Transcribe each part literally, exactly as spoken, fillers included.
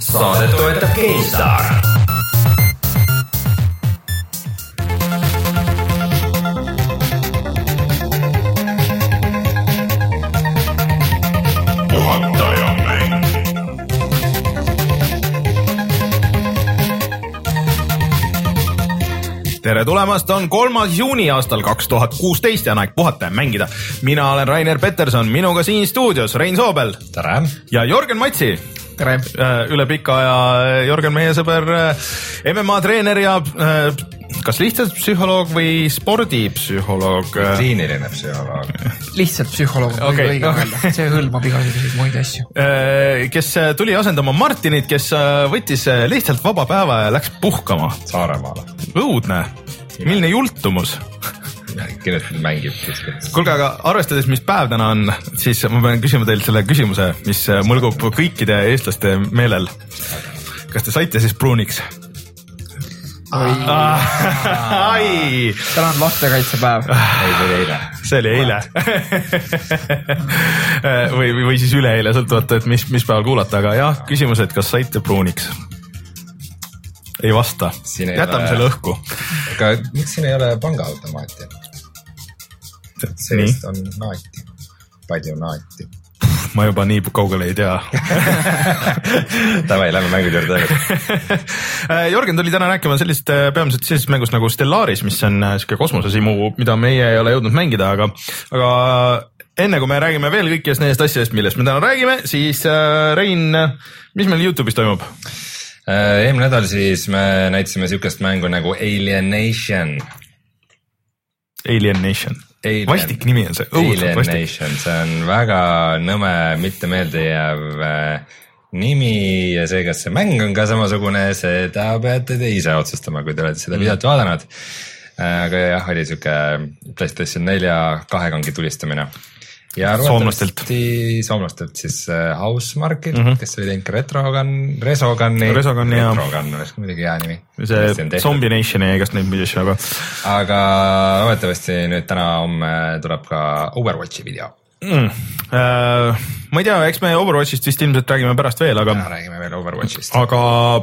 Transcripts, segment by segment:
Saadet toetab GameStar. Tere tulemast, on kolmas juuni aastal kaks tuhat kuusteist ja on aeg puhata ja mängida. Mina olen Rainer Peterson, minuga siin stuudios Rein Soobel. Tere. Ja Jörgen Matsi. Tere. Üle pika aja Jörgen meie sõber, M M A treener ja kas lihtsalt psühholoog või spordipsühholoog? Kliiniline psühholoog. Lihtsalt psühholoog või okay. õige öelda. See hõlmab igasuguseid muid asju. Kes tuli asendama Martinit, kes võttis lihtsalt vaba päeva ja läks puhkama. Saaremaale. Õudne. Milline jultumus. Kindlasti mängib. Kuulge, aga arvestades, mis päev täna on, siis ma pean küsima teilt selle küsimuse, mis mõlgub kõikide eestlaste meelel. Kas te saite siis pruuniks? Ai. Ai. Täna on lastekaitsepäev. Ei, see oli eile. See oli eile. või, või siis üleeile, sõltuvalt, et mis, mis päeval kuulata, aga jah, küsimus, et kas saite pruuniks? Ei vasta. Ei jätame ole... selle õhku. Aga miks siin ei ole pangaautomaati? Sellest on naati. Palju naati. Ma juba nii kaugele ei tea. Tavai, lähme mängud juurde tagasi. Jörgen tuli täna rääkima sellist, peamiselt sellisest mängust nagu Stellaris, mis on siuke kosmosesimu, mida meie ei ole jõudnud mängida, aga, aga enne kui me räägime veel kõikidest nendest asjadest, millest me täna räägime, siis Rein, mis meil YouTube'is toimub? Eelmine nädal siis me näitasime siukest mängu nagu Alien Nation. Alien Nation. Alien. Vastik nimi on see. Alien Nation, see on väga nõme, mitte meeldejääv nimi ja see, kas see mäng on ka samasugune, seda peate te ise otsustama, kui te olete seda videot vaadanud. Aga jah, oli siuke PlayStation nelja kahekangi tulistamine. Ja soomlastelt. Soomlastelt siis Housemarket, mm -hmm. kes oli teinud ka Retrogun, Resogunni. Resogun, jah. Retrogun oleks muidugi hea nimi. See Zombie Nation ja igast neid midagi, aga... Aga loodetavasti nüüd täna homme tuleb ka Overwatchi video. Mm. Äh, ma ei tea, eks me Overwatchist vist ilmselt räägime pärast veel, aga... Ja, räägime veel Overwatchist. Aga...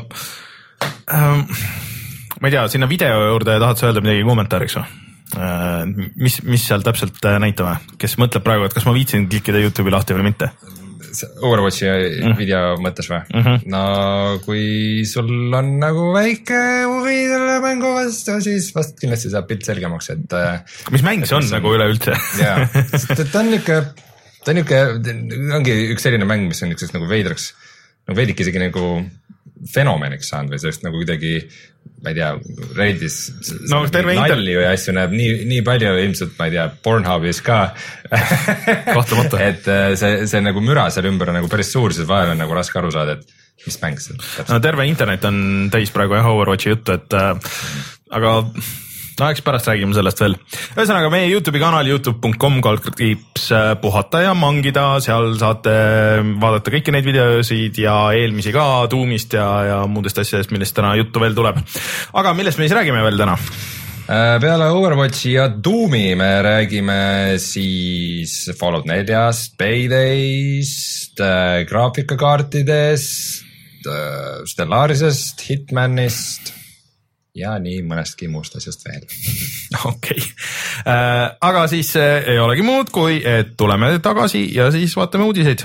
Ähm, ma ei tea, sinna video juurde tahad sa öelda midagi kommentaariks või? Mis, mis seal täpselt näitame? Kes mõtleb praegu, et kas ma viitsin klikkida YouTube'i lahti või mitte? Overwatchi mm. video mõttes või? Mm -hmm. No kui sul on nagu väike huvi selle mängu vastu, siis vast kindlasti saab pilt selgemaks, et... Mis mäng see on, on nagu üleüldse? Jaa, ta on niuke, ta on niuke, ongi üks selline mäng, mis on niukseks nagu veidraks, nagu veidik isegi nagu fenomeniks saanud või sellest nagu kuidagi, ma ei tea, Reddis no, nalju ja asju näeb nii, nii palju ilmselt, ma ei tea, Pornhubis ka. Kohtumata. et see, see nagu müra seal ümber on nagu päris suur, siis vahel on nagu raske aru saada, et mis mäng see on. No terve internet on täis praegu jah Overwatchi juttu, et äh, aga no eks pärast räägime sellest veel. Ühesõnaga meie YouTube'i kanal youtube punkt com kaldkriips puhata ja mangida, seal saate vaadata kõiki neid videosid ja eelmisi ka Doomist ja, ja muudest asjadest, millest täna juttu veel tuleb. Aga millest me siis räägime veel täna? Peale Overwatchi ja Doomi me räägime siis Fallout neljast, Paydayst, graafikakaartidest, Stellarisest, Hitmanist ja nii mõnestki muust asjast veel. Okei. Okay. Aga siis ei olegi muud, kui et tuleme tagasi ja siis vaatame uudiseid.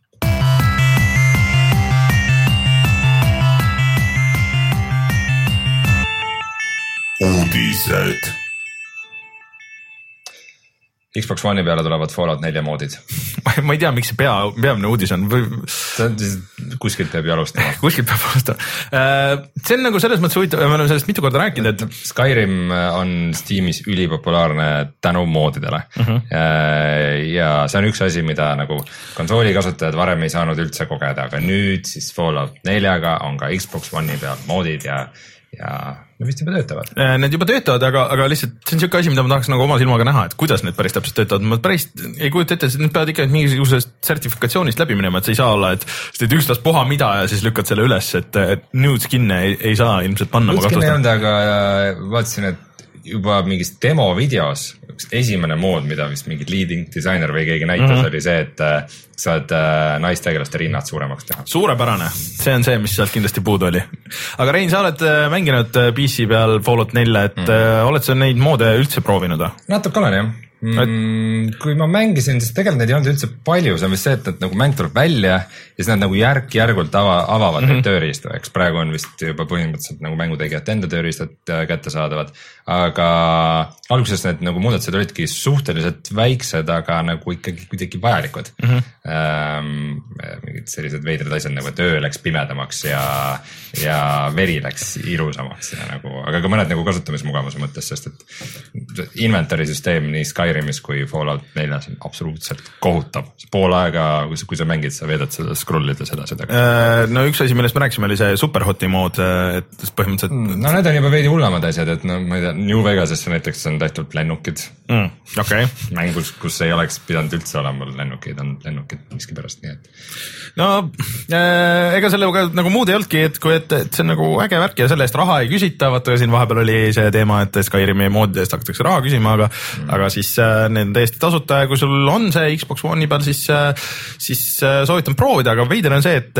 Uudised. Xbox One'i peale tulevad Fallout nelja moodid. Ma ei tea, miks see pea, peamine uudis on. Kuskilt peab ju alustama. Kuskilt peab alustama. See on nagu selles mõttes huvitav, me oleme sellest mitu korda rääkinud, et... Skyrim on Steamis ülipopulaarne tänu moodidele. Uh-huh. Ja see on üks asi, mida nagu konsooli kasutajad varem ei saanud üldse kogeda, aga nüüd siis Fallout neljaga on ka Xbox One'i peal moodid ja ja need vist juba töötavad. Need juba töötavad, aga, aga lihtsalt see on siuke asi, mida ma tahaks nagu oma silmaga näha, et kuidas need päris täpselt töötavad. Ma päris ei kujuta ette, et need peavad ikka mingisugusest sertifikatsioonist läbi minema, et see ei saa olla, et teed ükstas puha mida ja siis lükkad selle üles, et, et nude skin'e ei, ei saa ilmselt panna. Nude skin'e ei olnud, aga vaatasin, et juba mingis demo videos esimene mood, mida vist mingi leading disainer või keegi näitas mm, -hmm. oli see, et saad naistegelaste rinnad suuremaks teha. Suurepärane, see on see, mis sealt kindlasti puudu oli. Aga Rein, sa oled mänginud P C peal Fallout nelja, et mm. oled sa neid moode üldse proovinud? Natuke olen jah. Mm, kui ma mängisin, siis tegelikult neid ei olnud üldse palju, see on vist see, et, et nagu mäng tuleb välja ja siis nad nagu järk-järgult ava, avavad mm -hmm. neid tööriistu, eks praegu on vist juba põhimõtteliselt nagu mängutegijate enda tööriistad kätte saadavad, aga alguses need nagu muudatused olidki suhteliselt väiksed, aga nagu ikkagi kuidagi vajalikud mm. -hmm. Ähm, mingid sellised veidrad asjad nagu, et öö läks pimedamaks ja, ja veri läks ilusamaks ja nagu, aga ka mõned nagu kasutamismugavuse mõttes, sest et inventory süsteem nii Skyrimis kui Fallout neljas on absoluutselt kohutav. Pool aega, kui sa mängid, sa veedad seda scrollides edasi tagasi. No üks asi, millest me rääkisime, oli see Superhoti mood, et põhimõtteliselt... No need on juba veidi hullamad asjad, et no ma ei tea, New Vegasesse näiteks on tehtud lennukid. Mm, okay. Mängus, kus ei oleks pidanud üldse olema lennukeid, on lennukid miskipärast, nii et... No ega sellega nagu muud ei olnudki, et kui et, et see on nagu äge värk ja selle eest raha ei küsita, vaata siin vahepeal oli see teema, et Skyrimi moodide eest hakatakse raha küsima, aga, mm. aga siis need on täiesti tasuta ja kui sul on see Xbox One'i peal, siis, siis soovitan proovida, aga veider on see, et,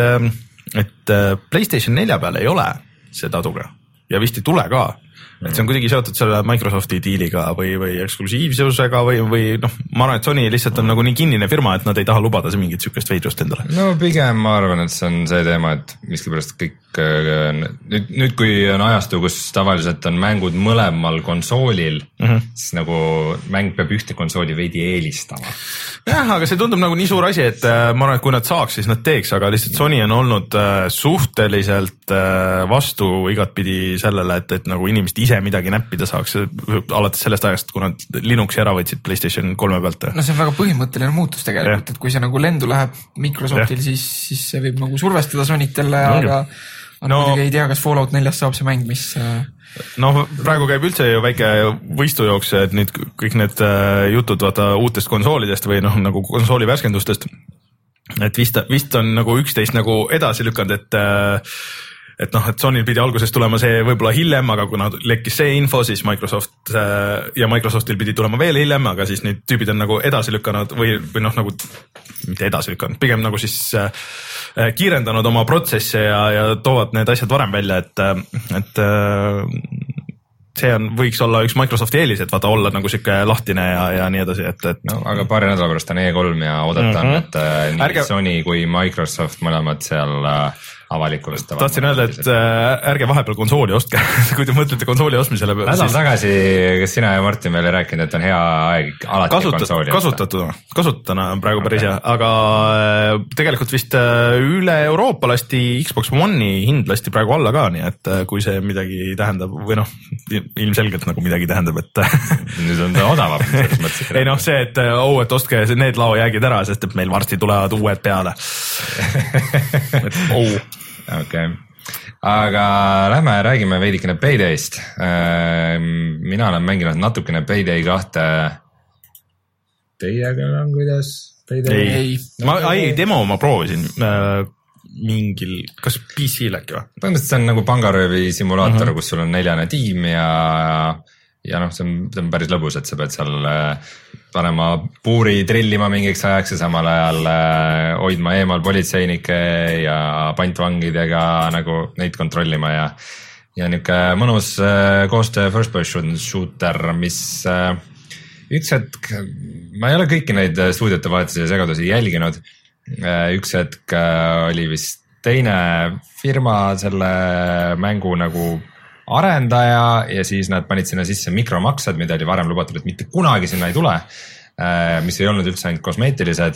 et PlayStation nelja peal ei ole see taduga ja vist ei tule ka. Et see on kuidagi seotud selle Microsofti diiliga või, või eksklusiivsusega või, või noh, ma arvan, et Sony lihtsalt on nagu nii kinnine firma, et nad ei taha lubada see mingit sükest veidrust endale. No pigem ma arvan, et see on see teema, et miskipärast kõik nüüd, nüüd kui on ajastu, kus tavaliselt on mängud mõlemal konsoolil, mm -hmm. siis nagu mäng peab ühte konsooli veidi eelistama. Jah, aga see tundub nagu nii suur asi, et ma arvan, et kui nad saaks, siis nad teeks, aga lihtsalt Sony on olnud suhteliselt vastu igatpidi sellele, et, et nagu inimesed ise midagi näppida saaks alates sellest ajast, kui nad Linuxi ära võtsid PlayStation kolme pealt. No see on väga põhimõtteline muutus tegelikult, ja. Et kui see nagu lendu läheb Microsoftil, siis, siis see võib nagu survestada Sonitele, aga no, muidugi ei tea, kas Fallout neljast saab see mäng, mis... No praegu käib üldse ju väike võistujooks, et nüüd kõik need jutud vaata uutest konsoolidest või noh, nagu konsooli värskendustest, et vist, vist on nagu üksteist nagu edasi lükanud, et et noh, et Sonyl pidi alguses tulema see võib-olla hiljem, aga kuna lekkis see info, siis Microsoft ja Microsoftil pidi tulema veel hiljem, aga siis nüüd tüübid on nagu edasi lükanud või, või noh, nagu mitte edasi lükanud, pigem nagu siis äh, kiirendanud oma protsesse ja, ja toovad need asjad varem välja, et, et äh, see on, võiks olla üks Microsofti eelis, et vaata olla nagu siuke lahtine ja, ja nii edasi, et, et no aga paari nädala pärast on E kolm ja oodata on, mm -hmm. et äh, nii Ärge... Sony kui Microsoft mõlemad seal äh, avalikust. Tahtsin öelda, et äh, ärge vahepeal konsooli ostke, kui te mõtlete konsooli ostmisele. Nädal siis... tagasi, kas sina ja Martin meile rääkinud, et on hea aeg alati Kasutat, konsooli kasutatuna, kasutatuna on praegu päris hea, okay. Aga äh, tegelikult vist äh, üle Euroopa lasti Xbox One'i hind lasti praegu alla ka, nii et äh, kui see midagi tähendab või noh, ilmselgelt nagu midagi tähendab, et nüüd on ta odavam. ei noh, see, et oh, et ostke need laojäägid ära, sest et meil varsti tulevad uued peale. et oh. okei okay., aga lähme räägime veidikene Payday'st. Mina olen mänginud natukene Payday kahte. Teiega on kuidas? Payday? ei, ma, ei, demo ma proovisin äh, mingil, kas P C-l äkki või? Põhimõtteliselt see on nagu pangaröövi simulaator, uh -huh. kus sul on neljane tiim ja ja noh, see on, see on päris lõbus, et sa pead seal panema puuri trillima mingiks ajaks ja samal ajal hoidma eemal politseinike ja pantvangidega nagu neid kontrollima ja ja niisugune mõnus koostöö first person shooter, mis üks hetk, ma ei ole kõiki neid stuudiote vahetusi ja segadusi jälginud, üks hetk oli vist teine firma selle mängu nagu arendaja ja siis nad panid sinna sisse mikromaksed, mida oli varem lubatud, et mitte kunagi sinna ei tule, mis ei olnud üldse ainult kosmeetilised.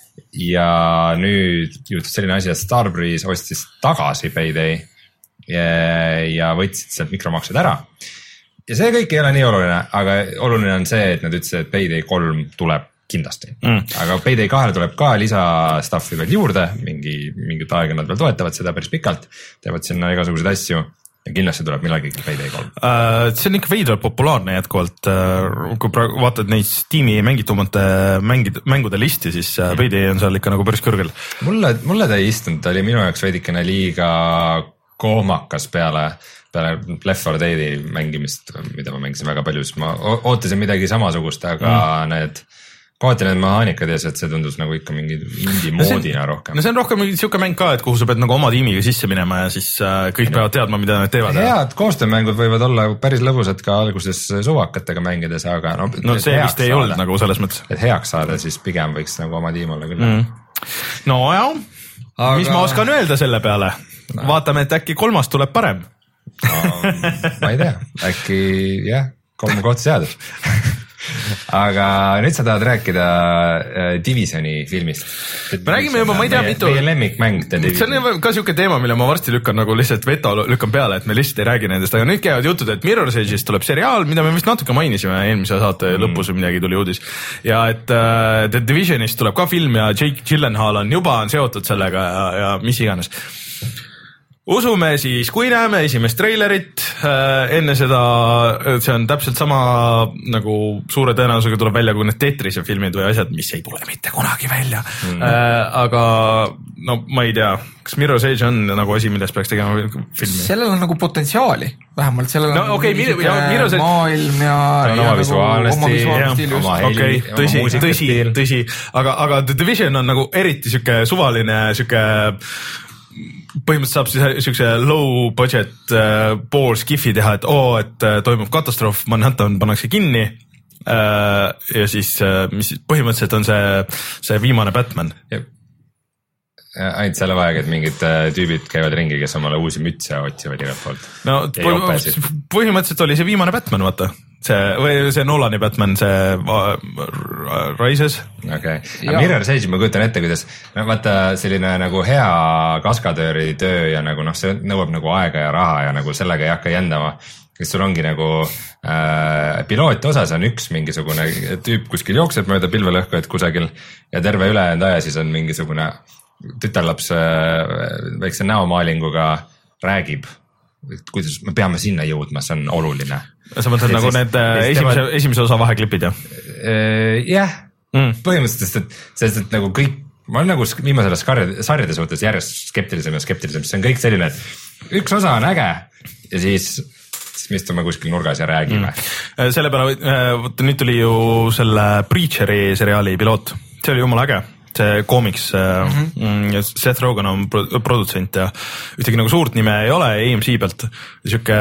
Ja nüüd juhtus selline asi, et Starbreeze ostis tagasi Payday ja, ja võtsid sealt mikromaksed ära. Ja see kõik ei ole nii oluline, aga oluline on see, et nad ütlesid, et Payday kolm tuleb kindlasti mm.. aga Payday kahele tuleb ka lisa stuffi veel juurde, mingi, mingit aega nad veel toetavad seda päris pikalt, teevad sinna igasuguseid asju. Ja kindlasti tuleb millalgi Payday kolm. Uh, see on ikka veidralt populaarne jätkuvalt. Uh, kui praegu vaatad neid Steam'i mängitumate mängid, mängude listi, siis uh, Payday on seal ikka nagu päris kõrgel. Mulle, mulle ta ei istunud, ta oli minu jaoks veidikene liiga kohmakas peale, peale Left four Dead'i mängimist, mida ma mängisin väga palju, siis ma ootasin midagi samasugust, aga mm. need kohati need mehaanikad ja see, et see tundus nagu ikka mingi indie no moodina rohkem. No see on rohkem mingi siuke mäng ka, et kuhu sa pead nagu oma tiimiga sisse minema ja siis äh, kõik peavad teadma, mida nad teevad. Head koostöömängud võivad olla päris lõbusad ka alguses suvakatega mängides, aga no, no see vist ei olnud nagu selles mõttes. Et heaks saada, siis pigem võiks nagu oma tiim olla küll. Mm. No jah, aga... mis ma oskan öelda selle peale? No. Vaatame, et äkki kolmas tuleb parem. No, ma ei tea, äkki jah, kolm kohta seadus. Aga nüüd sa tahad rääkida Divisioni filmist. Me räägime juba, ma ei tea meie, mitu. Meie lemmikmäng The Division. See on ka siuke teema, mille ma varsti lükkan nagu lihtsalt veto lükkan peale, et me lihtsalt ei räägi nendest, aga nüüd käivad jutud, et Mirror's Edge'ist tuleb seriaal, mida me vist natuke mainisime eelmise saate mm. lõpus või midagi tuli uudis. Ja et uh, The Divisionist tuleb ka film ja Jake Gyllenhaal on juba on seotud sellega ja, ja mis iganes. Usume siis, kui näeme esimest treilerit, äh, enne seda, see on täpselt sama nagu suure tõenäosusega tuleb välja kui need Tetrise filmid või asjad, mis ei tule mitte kunagi välja mm. äh, aga no ma ei tea, kas Mirror's Edge on nagu asi, millest peaks tegema filmi? Sellel on nagu potentsiaali, vähemalt sellel no, on okay, nagu Mirror's Edge... maailm ja, ja oma visuaalne stiil just. Okay, tõsi, tõsi, tõsi, aga, aga The Division on nagu eriti siuke suvaline, siuke põhimõtteliselt saab siis siukse low budget äh, pool skifi teha, et oo, et äh, toimub katastroof, Manhattan pannakse kinni äh, ja siis äh, mis põhimõtteliselt on see, see viimane Batman. Ainult selle vajaga, et mingid tüübid käivad ringi, kes omale uusi mütse otsivad igalt poolt. No põhimõtteliselt oli see viimane Batman, vaata. See, või see Nolani Batman, see Rises. Okay. Mirror's Edge ma kujutan ette, kuidas no, vaata selline nagu hea kaskadööri töö ja nagu noh, see nõuab nagu aega ja raha ja nagu sellega ei hakka jändama. Kes sul ongi nagu äh, pilooti osas on üks mingisugune tüüp kuskil jookseb mööda pilvelõhku, et kusagil ja terve ülejäänud aja siis on mingisugune tütarlaps väikse näomaalinguga räägib, kuidas me peame sinna jõudma, see on oluline. Sa mõtled nagu need esimese, esimese osa vaheklipid, jah? Jah, mm. põhimõtteliselt, et, sest, et nagu kõik, ma olen nagu viimasele sarjade, sarjade suhtes järjest skeptilisem ja skeptilisem, see on kõik selline, et üks osa on äge ja siis, siis me istume kuskil nurgas ja räägime. Mm. Selle peale, võtta nüüd tuli ju selle Preacheri seriaali piloot, see oli jumala äge. See koomiks mm-hmm. ja Seth Rogen on produtsent ja ühtegi nagu suurt nime ei ole A M C pealt. Siuke,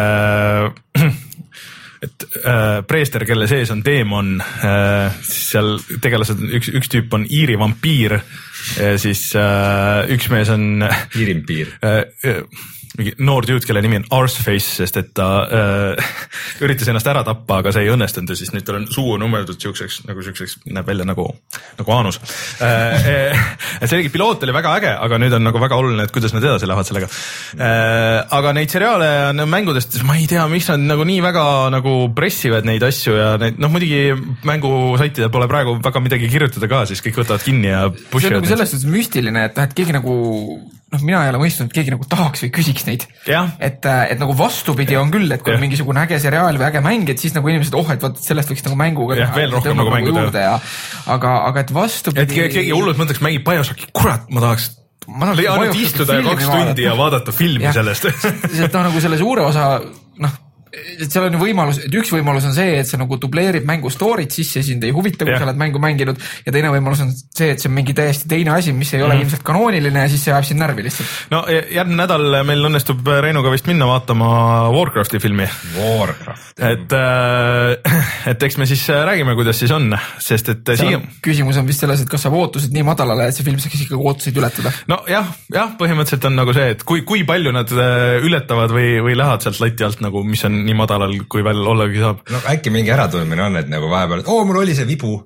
et äh, preester, kelle sees on teemon, äh, siis seal tegelased, üks, üks tüüp on Iiri vampiir ja siis äh, üks mees on Iirimpiir. Äh, mingi noor tüüd, kelle nimi on Arseface, sest et ta äh, üritas ennast ära tappa, aga see ei õnnestunud ja siis nüüd tal on suu on umeldud siukseks, nagu siukseks, näeb välja nagu, nagu aanus. Äh, et see oligi piloot oli väga äge, aga nüüd on nagu väga oluline, et kuidas nad edasi lähevad sellega. Äh, aga neid seriaale ja mängudest, ma ei tea, miks nad nagu nii väga nagu pressivad neid asju ja neid, noh muidugi mängusaitidel pole praegu väga midagi kirjutada ka, siis kõik võtavad kinni ja push see on nagu selles suhtes müstiline, et, et keegi nagu noh, mina ei ole mõistunud, et keegi nagu tahaks või küsiks neid. Et, et nagu vastupidi on küll, et kui on mingisugune äge seriaal või äge mäng, et siis nagu inimesed, oh, et vaat sellest võiks nagu mänguga ja, veel rohkem nagu mänguda. Ja, aga, aga et vastupidi... Et keegi hullult mõtleks mängib Bioshocki, kurat, ma tahaks, ma tahaks ainult istuda ja kaks tundi ja vaadata filmi ja, sellest. Sest noh, nagu selle suure osa, noh, et seal on ju võimalus, et üks võimalus on see, et see nagu dubleerib mängu story't sisse, sind ei huvita, kui ja. Sa oled mängu mänginud ja teine võimalus on see, et see on mingi täiesti teine asi, mis ei ole mm. ilmselt kanooniline ja siis see jääb siin närvi lihtsalt. No järgmine nädal meil õnnestub Reinuga vist minna vaatama Warcrafti filmi. Warcraft. Et, et eks me siis räägime, kuidas siis on, sest et siia... Küsimus on vist selles, et kas saab ootused nii madalale, et see film saaks ikkagi ootuseid ületada. No jah, jah, põhimõtteliselt on nagu see, et kui, kui palju nad ületavad või, või lähevad sealt lati alt nagu, mis on nii madalal, kui veel ollagi saab. No äkki mingi äratundmine on, et nagu vahepeal, et oo, mul oli see vibu.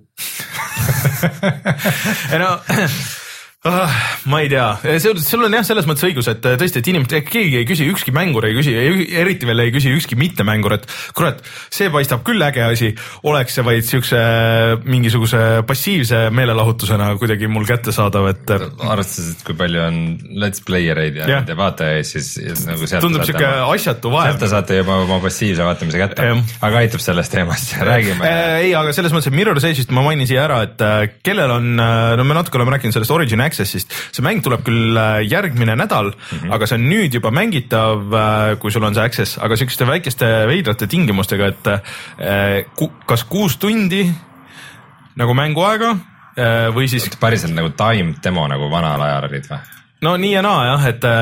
no, ah, ma ei tea, sul on jah selles mõttes õigus, et tõesti, et inimesed, keegi ei küsi, ükski mängur ei küsi, eriti veel ei küsi ükski mitte mängur, et kurat, see paistab küll äge asi, oleks see vaid siukse mingisuguse passiivse meelelahutusena kuidagi mul kätte saadav, et arvestades, et kui palju on let's playereid ja nende vaatajaid, siis nagu sealt tundub siuke asjatu vaev. Sealt saate juba oma passiivse vaatamise kätte, aga aitab sellest teemast, räägime. Ei, aga selles mõttes, et Mirror's Edge'ist ma mainin siia ära, et kellel on, no me natuke oleme rääkinud sellest Origin Accessist. See mäng tuleb küll järgmine nädal mm, -hmm. aga see on nüüd juba mängitav, kui sul on see Access, aga siukeste väikeste veidrate tingimustega, et ku, kas kuus tundi nagu mänguaega või siis päriselt nagu time demo nagu vanal ajal olid või? No nii ja naa jah, et,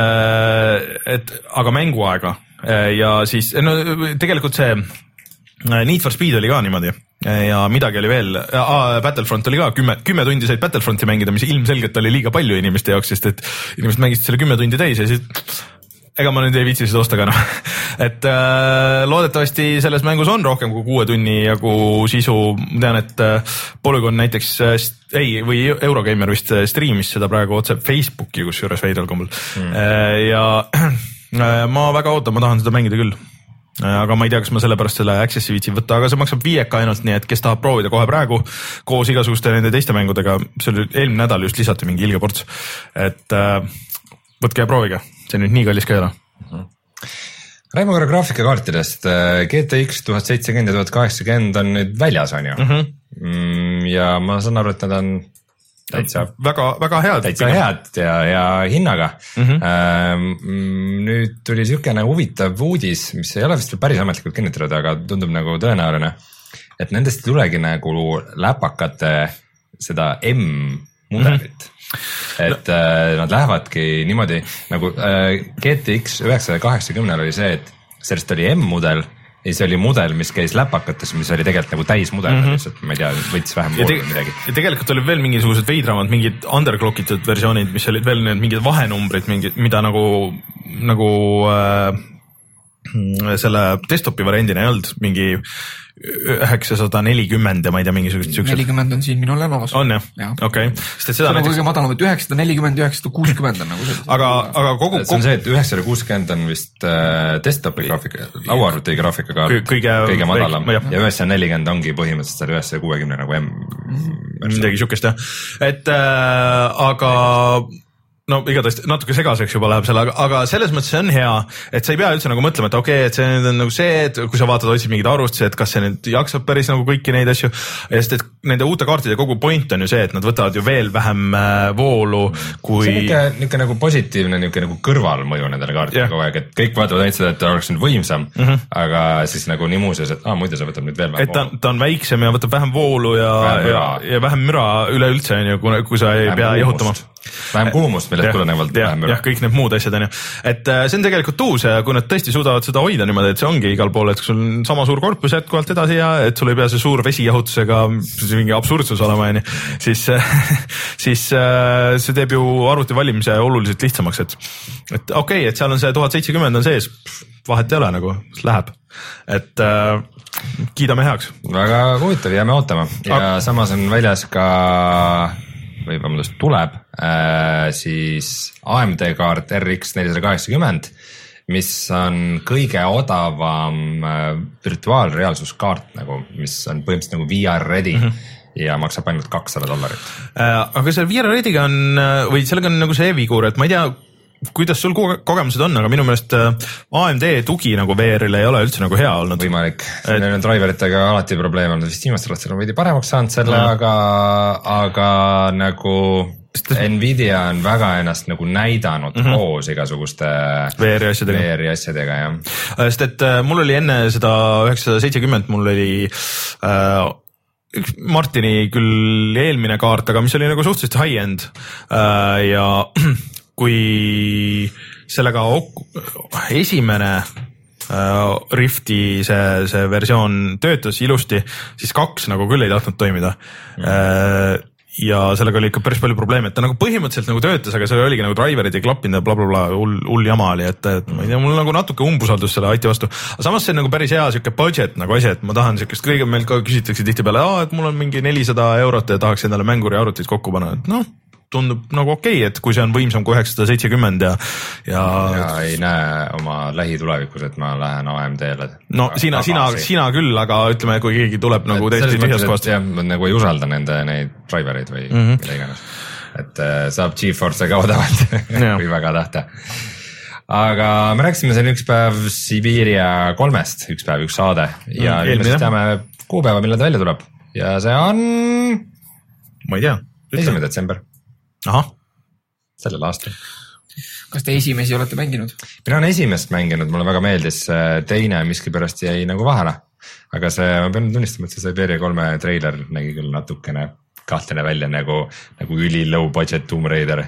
et aga mänguaega ja siis no tegelikult see Need for Speed oli ka niimoodi ja midagi oli veel, Battlefront oli ka kümme, kümme tundi said Battlefronti mängida, mis ilmselgelt oli liiga palju inimeste jaoks, sest et inimesed mängisid selle kümme tundi täis ja siis ega ma nüüd ei viitsi seda osta ka noh. Et äh, loodetavasti selles mängus on rohkem kui kuue tunni jagu sisu. Ma tean, et äh, Polygon näiteks äh, ei, või Eurogeimer vist streamis seda praegu otse Facebooki, kus juures veidral kombel mm. äh, ja äh, ma väga ootan, ma tahan seda mängida küll. Aga ma ei tea, kas ma sellepärast selle Accessi viitsin võtta, aga see maksab viieka ainult, nii et kes tahab proovida kohe praegu koos igasuguste nende teiste mängudega, see oli eelmine nädal just lisati mingi ilge ports, et äh, võtke ja proovige, see nüüd nii kallis ka ei ole. Räägime korra graafikakaartidest, G T X tuhat seitsekümmend ja tuhat kaheksakümmend on nüüd väljas, on ju? Mm-hmm. Ja ma saan aru, et nad on täitsa väga, väga head, täitsa head ja, ja hinnaga. Mm-hmm. Nüüd tuli siukene huvitav uudis, mis ei ole vist päris ametlikult kinnitatud, aga tundub nagu tõenäoline, et nendest ei tulegi nagu läpakate seda M-mudelit. Mm-hmm. Et no. äh, nad lähevadki niimoodi nagu äh, G T X üheksasada kaheksakümmend oli see, et sellest oli M-mudel ja see oli mudel, mis käis läpakates, mis oli tegelikult nagu täismudel mm, -hmm. lihtsalt, ma ei tea, võttis vähem voolu või midagi. Ja tegelikult oli veel mingisugused veidramad, mingid underclockitud versioonid, mis olid veel need mingid vahenumbrid, mingid, mida nagu, nagu äh, selle desktopi variandina ei olnud, mingi üheksasada nelikümmend ja ma ei tea, mingisugust siuksed. nelikümmend on siin minul levas. On jah? Ja. Okei. Okay. See on näiteks... kõige madalam, et üheksasada nelikümmend, üheksasada kuuskümmend on nagu see. Aga, aga kogu... See on see, et üheksasada kuuskümmend on vist äh, desktopi graafika, lauaarvuti graafikaga kõige, kõige madalam ja, ja üheksasada nelikümmend ongi põhimõtteliselt seal üheksasada kuuekümne nagu M. Midagi siukest jah. Et äh, aga... no igatahes natuke segaseks juba läheb selle, aga, aga selles mõttes see on hea, et sa ei pea üldse nagu mõtlema, et okei okay,, et see nüüd on nagu see, et kui sa vaatad, otsid mingid arvustusi, et kas see nüüd jaksab päris nagu kõiki neid asju, sest et nende uute kaartide kogu point on ju see, et nad võtavad ju veel vähem voolu kui... See on niuke, niuke nagu positiivne niuke nagu kõrvalmõju nendele kaartidele yeah. kogu aeg, et kõik vaatavad ainult seda, et ta oleks nüüd võimsam, mm -hmm. aga siis nagu nii muuseas, et aa, muide sa võtab nüüd veel vähem et ta, ta on väiksem ja võtab vähem voolu ja vähem müra, ja, ja vähem müra üleüldse on ju, kui, kui sa ei vähem pea jahutama. Vähem kuumust, millest tulenevalt vähem müra. Jah, kõik need muud asjad on ju. Et see on tegelikult uus ja kui nad tõesti suudavad seda hoida niimoodi, et see ongi igal pool, et sul on sama suur korpus jätkuvalt edasi ja et sul ei pea see suur vesijahutusega mingi absurdsus olema, siis, siis see teeb ju arvuti valimise oluliselt lihtsamaks, et, et okei okay,, et seal on see tuhat seitsekümmend on sees, vahet ei ole nagu, läheb. Et äh, kiidame heaks. Väga huvitav, jääme ootama ja Ak samas on väljas ka või vabandust, tuleb äh, siis A M D kaart R X nelisada kaheksakümmend, mis on kõige odavam äh, virtuaalreaalsuskaart nagu, mis on põhimõtteliselt nagu V R ready mm -hmm. ja maksab ainult kakssada dollarit äh,. Aga selle V R ready'ga on, või sellega on nagu see vigur, et ma ei tea, kuidas sul kogemused on, aga minu meelest A M D tugi nagu V R-ile ei ole üldse nagu hea olnud. Võimalik, siin et... on driveritega alati probleem olnud, vist viimastel aastatel on veidi paremaks saanud selle mm., aga, aga nagu Nvidia on väga ennast nagu näidanud mm -hmm. koos igasuguste V R-i asjadega, V R-i asjadega jah. Sest et mul oli enne seda üheksasada seitsekümmend, mul oli äh, üks Martini küll eelmine kaart, aga mis oli nagu suhteliselt high-end äh, ja kui sellega esimene äh, Rifti see, see versioon töötas ilusti, siis kaks nagu küll ei tahtnud toimida mm. äh, ja sellega oli ikka päris palju probleeme, et ta nagu põhimõtteliselt nagu töötas, aga seal oligi nagu driverid ei klappinud ja blablabla, hull, hull jama oli, et, et ma ei tea, mul nagu natuke umbusaldus selle I T vastu, aga samas see on nagu päris hea siuke budget nagu asi, et ma tahan siukest, kõige meil ka küsitakse tihtipeale, et mul on mingi nelisada eurot ja tahaks endale mänguri arvutit kokku panna, et noh, tundub nagu okei okay,, et kui see on võimsam kui üheksasada seitsekümmend ja, ja... ja ei näe oma lähitulevikus, et ma lähen A M D-le. No sina, sina, sina küll, aga ütleme, kui keegi tuleb nagu täiesti tühjast kohast. jah, ma nagu ei usalda nende neid drivereid või mm -hmm. mida iganes. Et äh, saab GeForce'ega odavalt kui väga tahta. Aga me rääkisime siin üks päev Siberia kolmest, üks päev, üks saade ja mm, nüüd me siis teame kuupäeva, millal ta välja tuleb ja see on... ma ei tea. esimene detsember. Ahah, sellel aastal. Kas te esimesi olete mänginud? Mina olen esimest mänginud, mulle väga meeldis, teine miskipärast jäi nagu vahele. Aga see, ma pean tunnistama, et see Siberia kolme treiler nägi küll natukene kahtlane välja nagu, nagu üli low budget Tomb Raider.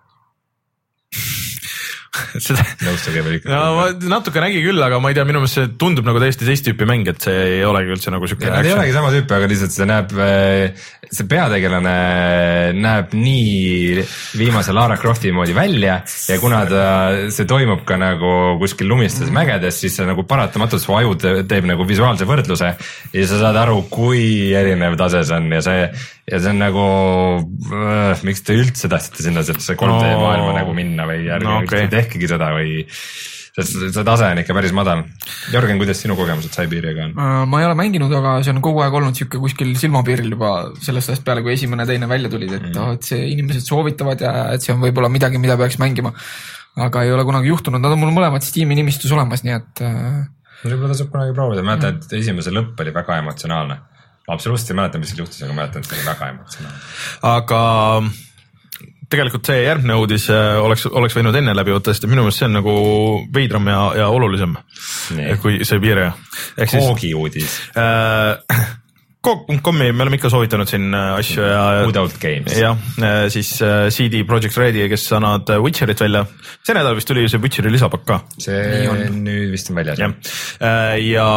seda no, natuke nägi küll, aga ma ei tea, minu meelest see tundub nagu täiesti teist tüüpi mäng, et see ei olegi üldse nagu siuke. Nad ei olegi sama tüüpi, aga lihtsalt see näeb, see peategelane näeb nii viimase Lara Crofti moodi välja ja kuna ta, see toimub ka nagu kuskil lumistes mägedes, siis see nagu paratamatult su aju teeb nagu visuaalse võrdluse ja sa saad aru, kui erinev tase see on ja see, ja see on nagu äh, miks te üldse tahtsite sinna sellesse kolm D no, maailma nagu minna või järgi no, okay. tehkigi seda või see, see tase on ikka päris madal. Jörgen, kuidas sinu kogemused Siberiaga on? Ma ei ole mänginud, aga see on kogu aeg olnud siuke kuskil silmapiiril juba sellest ajast peale, kui esimene teine välja tulid, et, mm. et see inimesed soovitavad ja et see on võib-olla midagi, mida peaks mängima. Aga ei ole kunagi juhtunud, nad on mul mõlemad Steam'i nimistus olemas, nii et võib-olla tasub kunagi proovida, ma mäletan, et esimese lõpp oli väga emotsionaalne. Absoluutselt ei mäletan, mis seal juhtus, aga mäletan, et see oli väga emotsionaalne. Aga tegelikult see järgmine uudis oleks, oleks võinud enne läbi võtta, sest minu meelest see on nagu veidram ja, ja olulisem nee. Kui see piire. Koogi uudis. Äh, Koog punkt comi me oleme ikka soovitanud siin asju ja Without Games. Ja, siis C D Projekt Red, kes annavad Witcherit välja. See nädal vist tuli see Witcheri lisapakk ka. See nüüd vist on välja. Ja, ja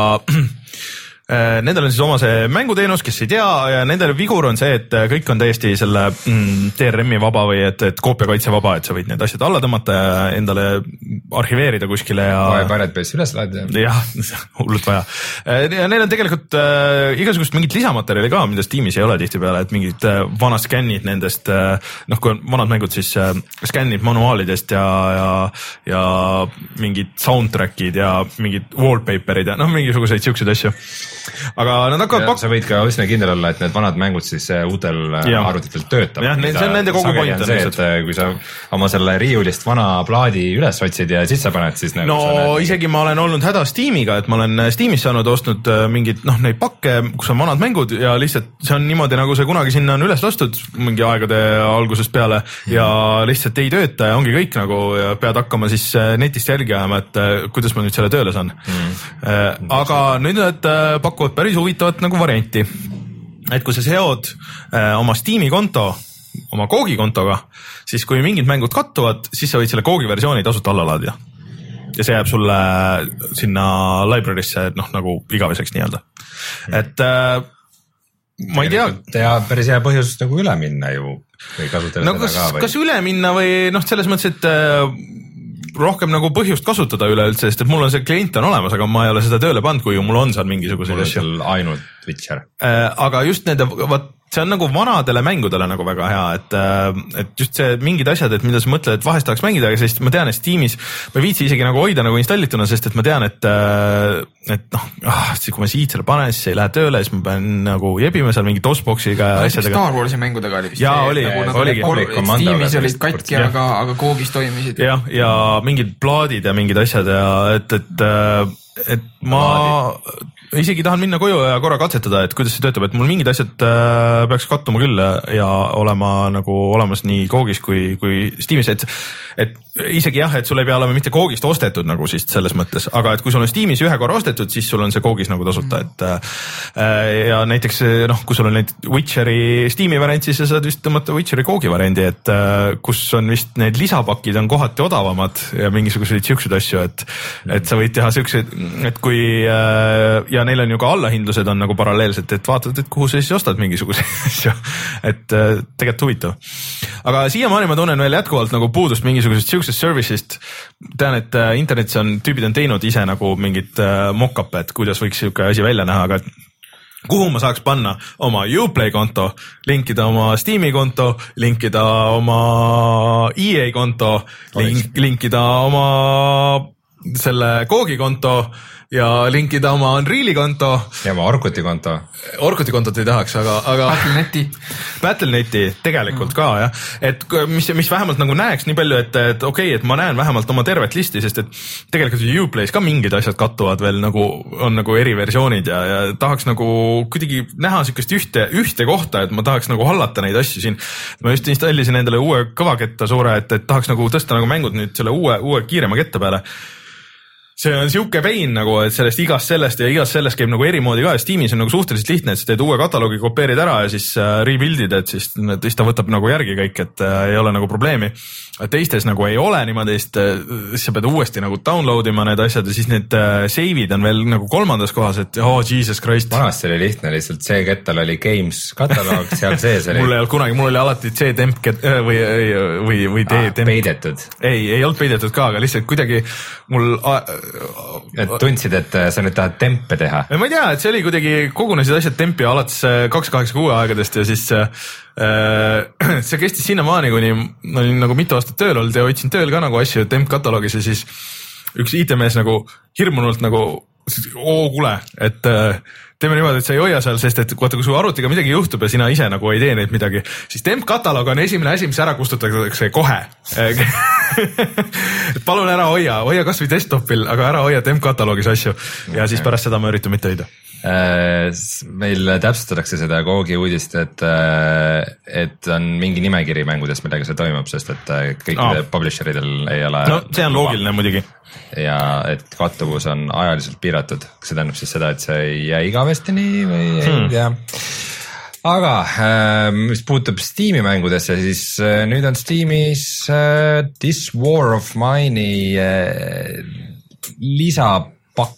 nendel on siis oma see mänguteenus, kes ei tea ja nendel vigur on see, et kõik on täiesti selle mm, T R M-i vaba või et, et koopiakaitse vaba, et sa võid need asjad alla tõmmata ja endale arhiveerida kuskile ja vaja Pirate Bay'st üles laadida. Jah, hullult vaja. Ja neil on tegelikult äh, igasugust mingit lisamaterjali ka, mida Steamis ei ole tihtipeale, et mingid äh, vanad skännid nendest, äh, noh kui on vanad mängud, siis äh, skännid manuaalidest ja, ja, ja mingid soundtrackid ja mingid wallpaperid ja noh, mingisuguseid siukseid asju. Aga nad hakkavad pak-... sa võid ka üsna kindel olla, et need vanad mängud siis uutel ja. Arvutitel töötab. Jah, see on nende kogu point. See, et kui sa oma selle riiulist vana plaadi üles otsid ja sisse paned, siis nagu no näed, isegi ma olen olnud häda Steamiga, et ma olen Steamis saanud ostnud mingid, noh, neid pakke, kus on vanad mängud ja lihtsalt see on niimoodi, nagu see kunagi sinna on üles lastud mingi aegade algusest peale ja lihtsalt ei tööta ja ongi kõik nagu ja pead hakkama siis netist järgi ajama, et kuidas ma nüüd selle tööle saan. Mm. Aga nüüd need pakuvad päris huvitavat nagu varianti, et kui sa seod äh, oma Steam'i konto oma Koogi kontoga, siis kui mingid mängud kattuvad, siis sa võid selle Koogi versiooni tasuta alla laadida ja see jääb sulle sinna library'sse noh, nagu igaveseks nii-öelda, et äh, ma ei tea. Ja päris hea põhjus nagu üle minna ju või kasutada no, kas, või... kas üle minna või noh, selles mõttes, et äh, rohkem nagu põhjust kasutada üleüldse, sest et mul on see klient on olemas, aga ma ei ole seda tööle pannud, kui mul on seal mingisuguseid asju. Mul on seal ainult Witcher. Äh, aga just nende, vaat see on nagu vanadele mängudele nagu väga hea, et, et just see mingid asjad, et mida sa mõtled, et vahest tahaks mängida, aga sest ma tean, et Steamis ma ei viitsi isegi nagu hoida nagu installituna, sest et ma tean, et, et noh, ah, kui ma siit selle panen, siis ei lähe tööle, siis ma pean nagu jebima seal mingi DOS-boxiga ja asjadega. Star Warsi mängudega oli vist. Jaa, oli, oligi. Steamis olid katki, aga, aga Koogis toimisid. Jah, ja mingid plaadid ja mingid asjad ja et, et, et ma Plaadid. Isegi tahan minna koju ja korra katsetada, et kuidas see töötab, et mul mingid asjad äh, peaks kattuma küll ja olema nagu olemas nii Koogis kui, kui Steamis, et, et isegi jah, et sul ei pea olema mitte Koogist ostetud nagu siis selles mõttes, aga et kui sul on Steamis ühe korra ostetud, siis sul on see Koogis nagu tasuta, et äh, ja näiteks noh, kui sul on neid Witcheri Steam'i variant, siis sa saad vist tõmmata Witcheri Koogi variandi, et äh, kus on vist need lisapakid on kohati odavamad ja mingisuguseid siukseid asju, et, et sa võid teha siukseid, et kui äh, ja neil on ju ka allahindlused on nagu paralleelselt, et vaatad, et kuhu sa siis ostad mingisuguse asju, et äh, tegelikult huvitav. Aga siiamaani ma tunnen veel jätkuvalt nagu puudust mingisugusest siuksest service'ist. Tean, et äh, internetis on, tüübid on teinud ise nagu mingit äh, mock-up'e, et kuidas võiks siuke asi välja näha, aga kuhu ma saaks panna oma Uplay konto, linkida oma Steam'i konto, linkida oma E A konto, link, linkida oma selle Koogi konto ja linkida oma Unreali konto. ja oma Orkuti konto. Orkuti kontot ei tahaks, aga, aga. Battleneti. Battleneti tegelikult ka jah, et mis, mis vähemalt nagu näeks nii palju, et, et okei okay,, et ma näen vähemalt oma tervet listi, sest et tegelikult Uplay's ka mingid asjad kattuvad veel nagu, on nagu eriversioonid ja, ja tahaks nagu kuidagi näha sükest ühte, ühte kohta, et ma tahaks nagu hallata neid asju siin. Ma just installisin endale uue kõvaketta suure, et, et tahaks nagu tõsta nagu mängud nüüd selle uue, uue kiirema ketta peale. See on siuke pein nagu, et sellest igast sellest ja igast sellest käib nagu erimoodi ka ja Steamis on nagu suhteliselt lihtne, et sa teed uue kataloogi, kopeerid ära ja siis rebuild'id, et siis, siis ta võtab nagu järgi kõik, et ei ole nagu probleemi. Teistes nagu ei ole niimoodi, siis sa pead uuesti nagu download ima need asjad ja siis need save'id on veel nagu kolmandas kohas, et oh Jesus Christ. Vanasti oli lihtne, lihtsalt see kettal oli games kataloog, seal sees oli. Mul ei olnud kunagi, mul oli alati C-temp või, või, või D-temp. Ah, peidetud. Ei, ei olnud peidetud ka, aga lihtsalt kuidagi mul et tundsid, et sa nüüd tahad tempe teha? Ma ei tea, et see oli kuidagi kogunesid asjad tempi alates kaks kaheksa kuue aegadest ja siis äh, see kestis sinnamaani, kuni ma olin nagu mitu aastat tööl olnud ja hoidsin tööl ka nagu asju temp kataloogis ja siis üks I T-mees nagu hirmunult nagu oo kuule, et äh, teeme niimoodi, et sa ei hoia seal, sest et vaata, kui su arvutiga midagi juhtub ja sina ise nagu ei tee neid midagi, siis temp kataloog on esimene asi, mis ära kustutatakse kohe. Palun ära hoia, hoia kas või desktopil, aga ära hoia temp kataloogis asju ja okay. Siis pärast seda ma üritan mitte hoida. Meil täpsustatakse seda Googi uudist, et, et on mingi nimekiri mängudest, millega see toimub, sest et kõikide oh. publisheridel ei ole. No see on loogiline muidugi. Ja et kattuvus on ajaliselt piiratud. Kas see tähendab siis seda, et see ei jää igavesti nii või hmm. ei tea. Aga mis puutub Steam'i mängudesse, siis nüüd on Steam'is This War of Mine'i lisapakk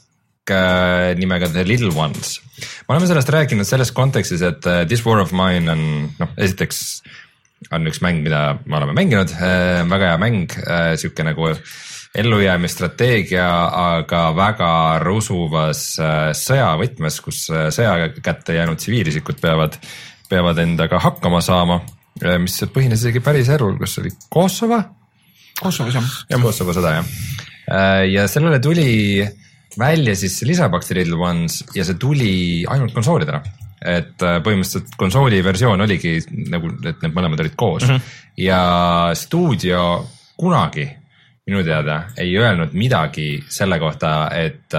nimega The Little Ones. Me oleme sellest rääkinud selles kontekstis, et This War of Mine on, noh, esiteks on üks mäng, mida me oleme mänginud, väga hea mäng, siuke nagu ellujäämisstrateegia, aga väga rusuvas sõjavõtmes, kus sõja kätte jäänud tsiviilisikud peavad, peavad endaga hakkama saama, mis põhines isegi päris elul, kus oli Kosovo? Kosovos jah. Kosovo sõda jah. Ja sellele tuli välja siis lisapaks The Little Ones ja see tuli ainult konsoolidena. Et põhimõtteliselt konsooli versioon oligi nagu, et need mõlemad olid koos. Mm-hmm. Ja stuudio kunagi minu teada ei öelnud midagi selle kohta, et,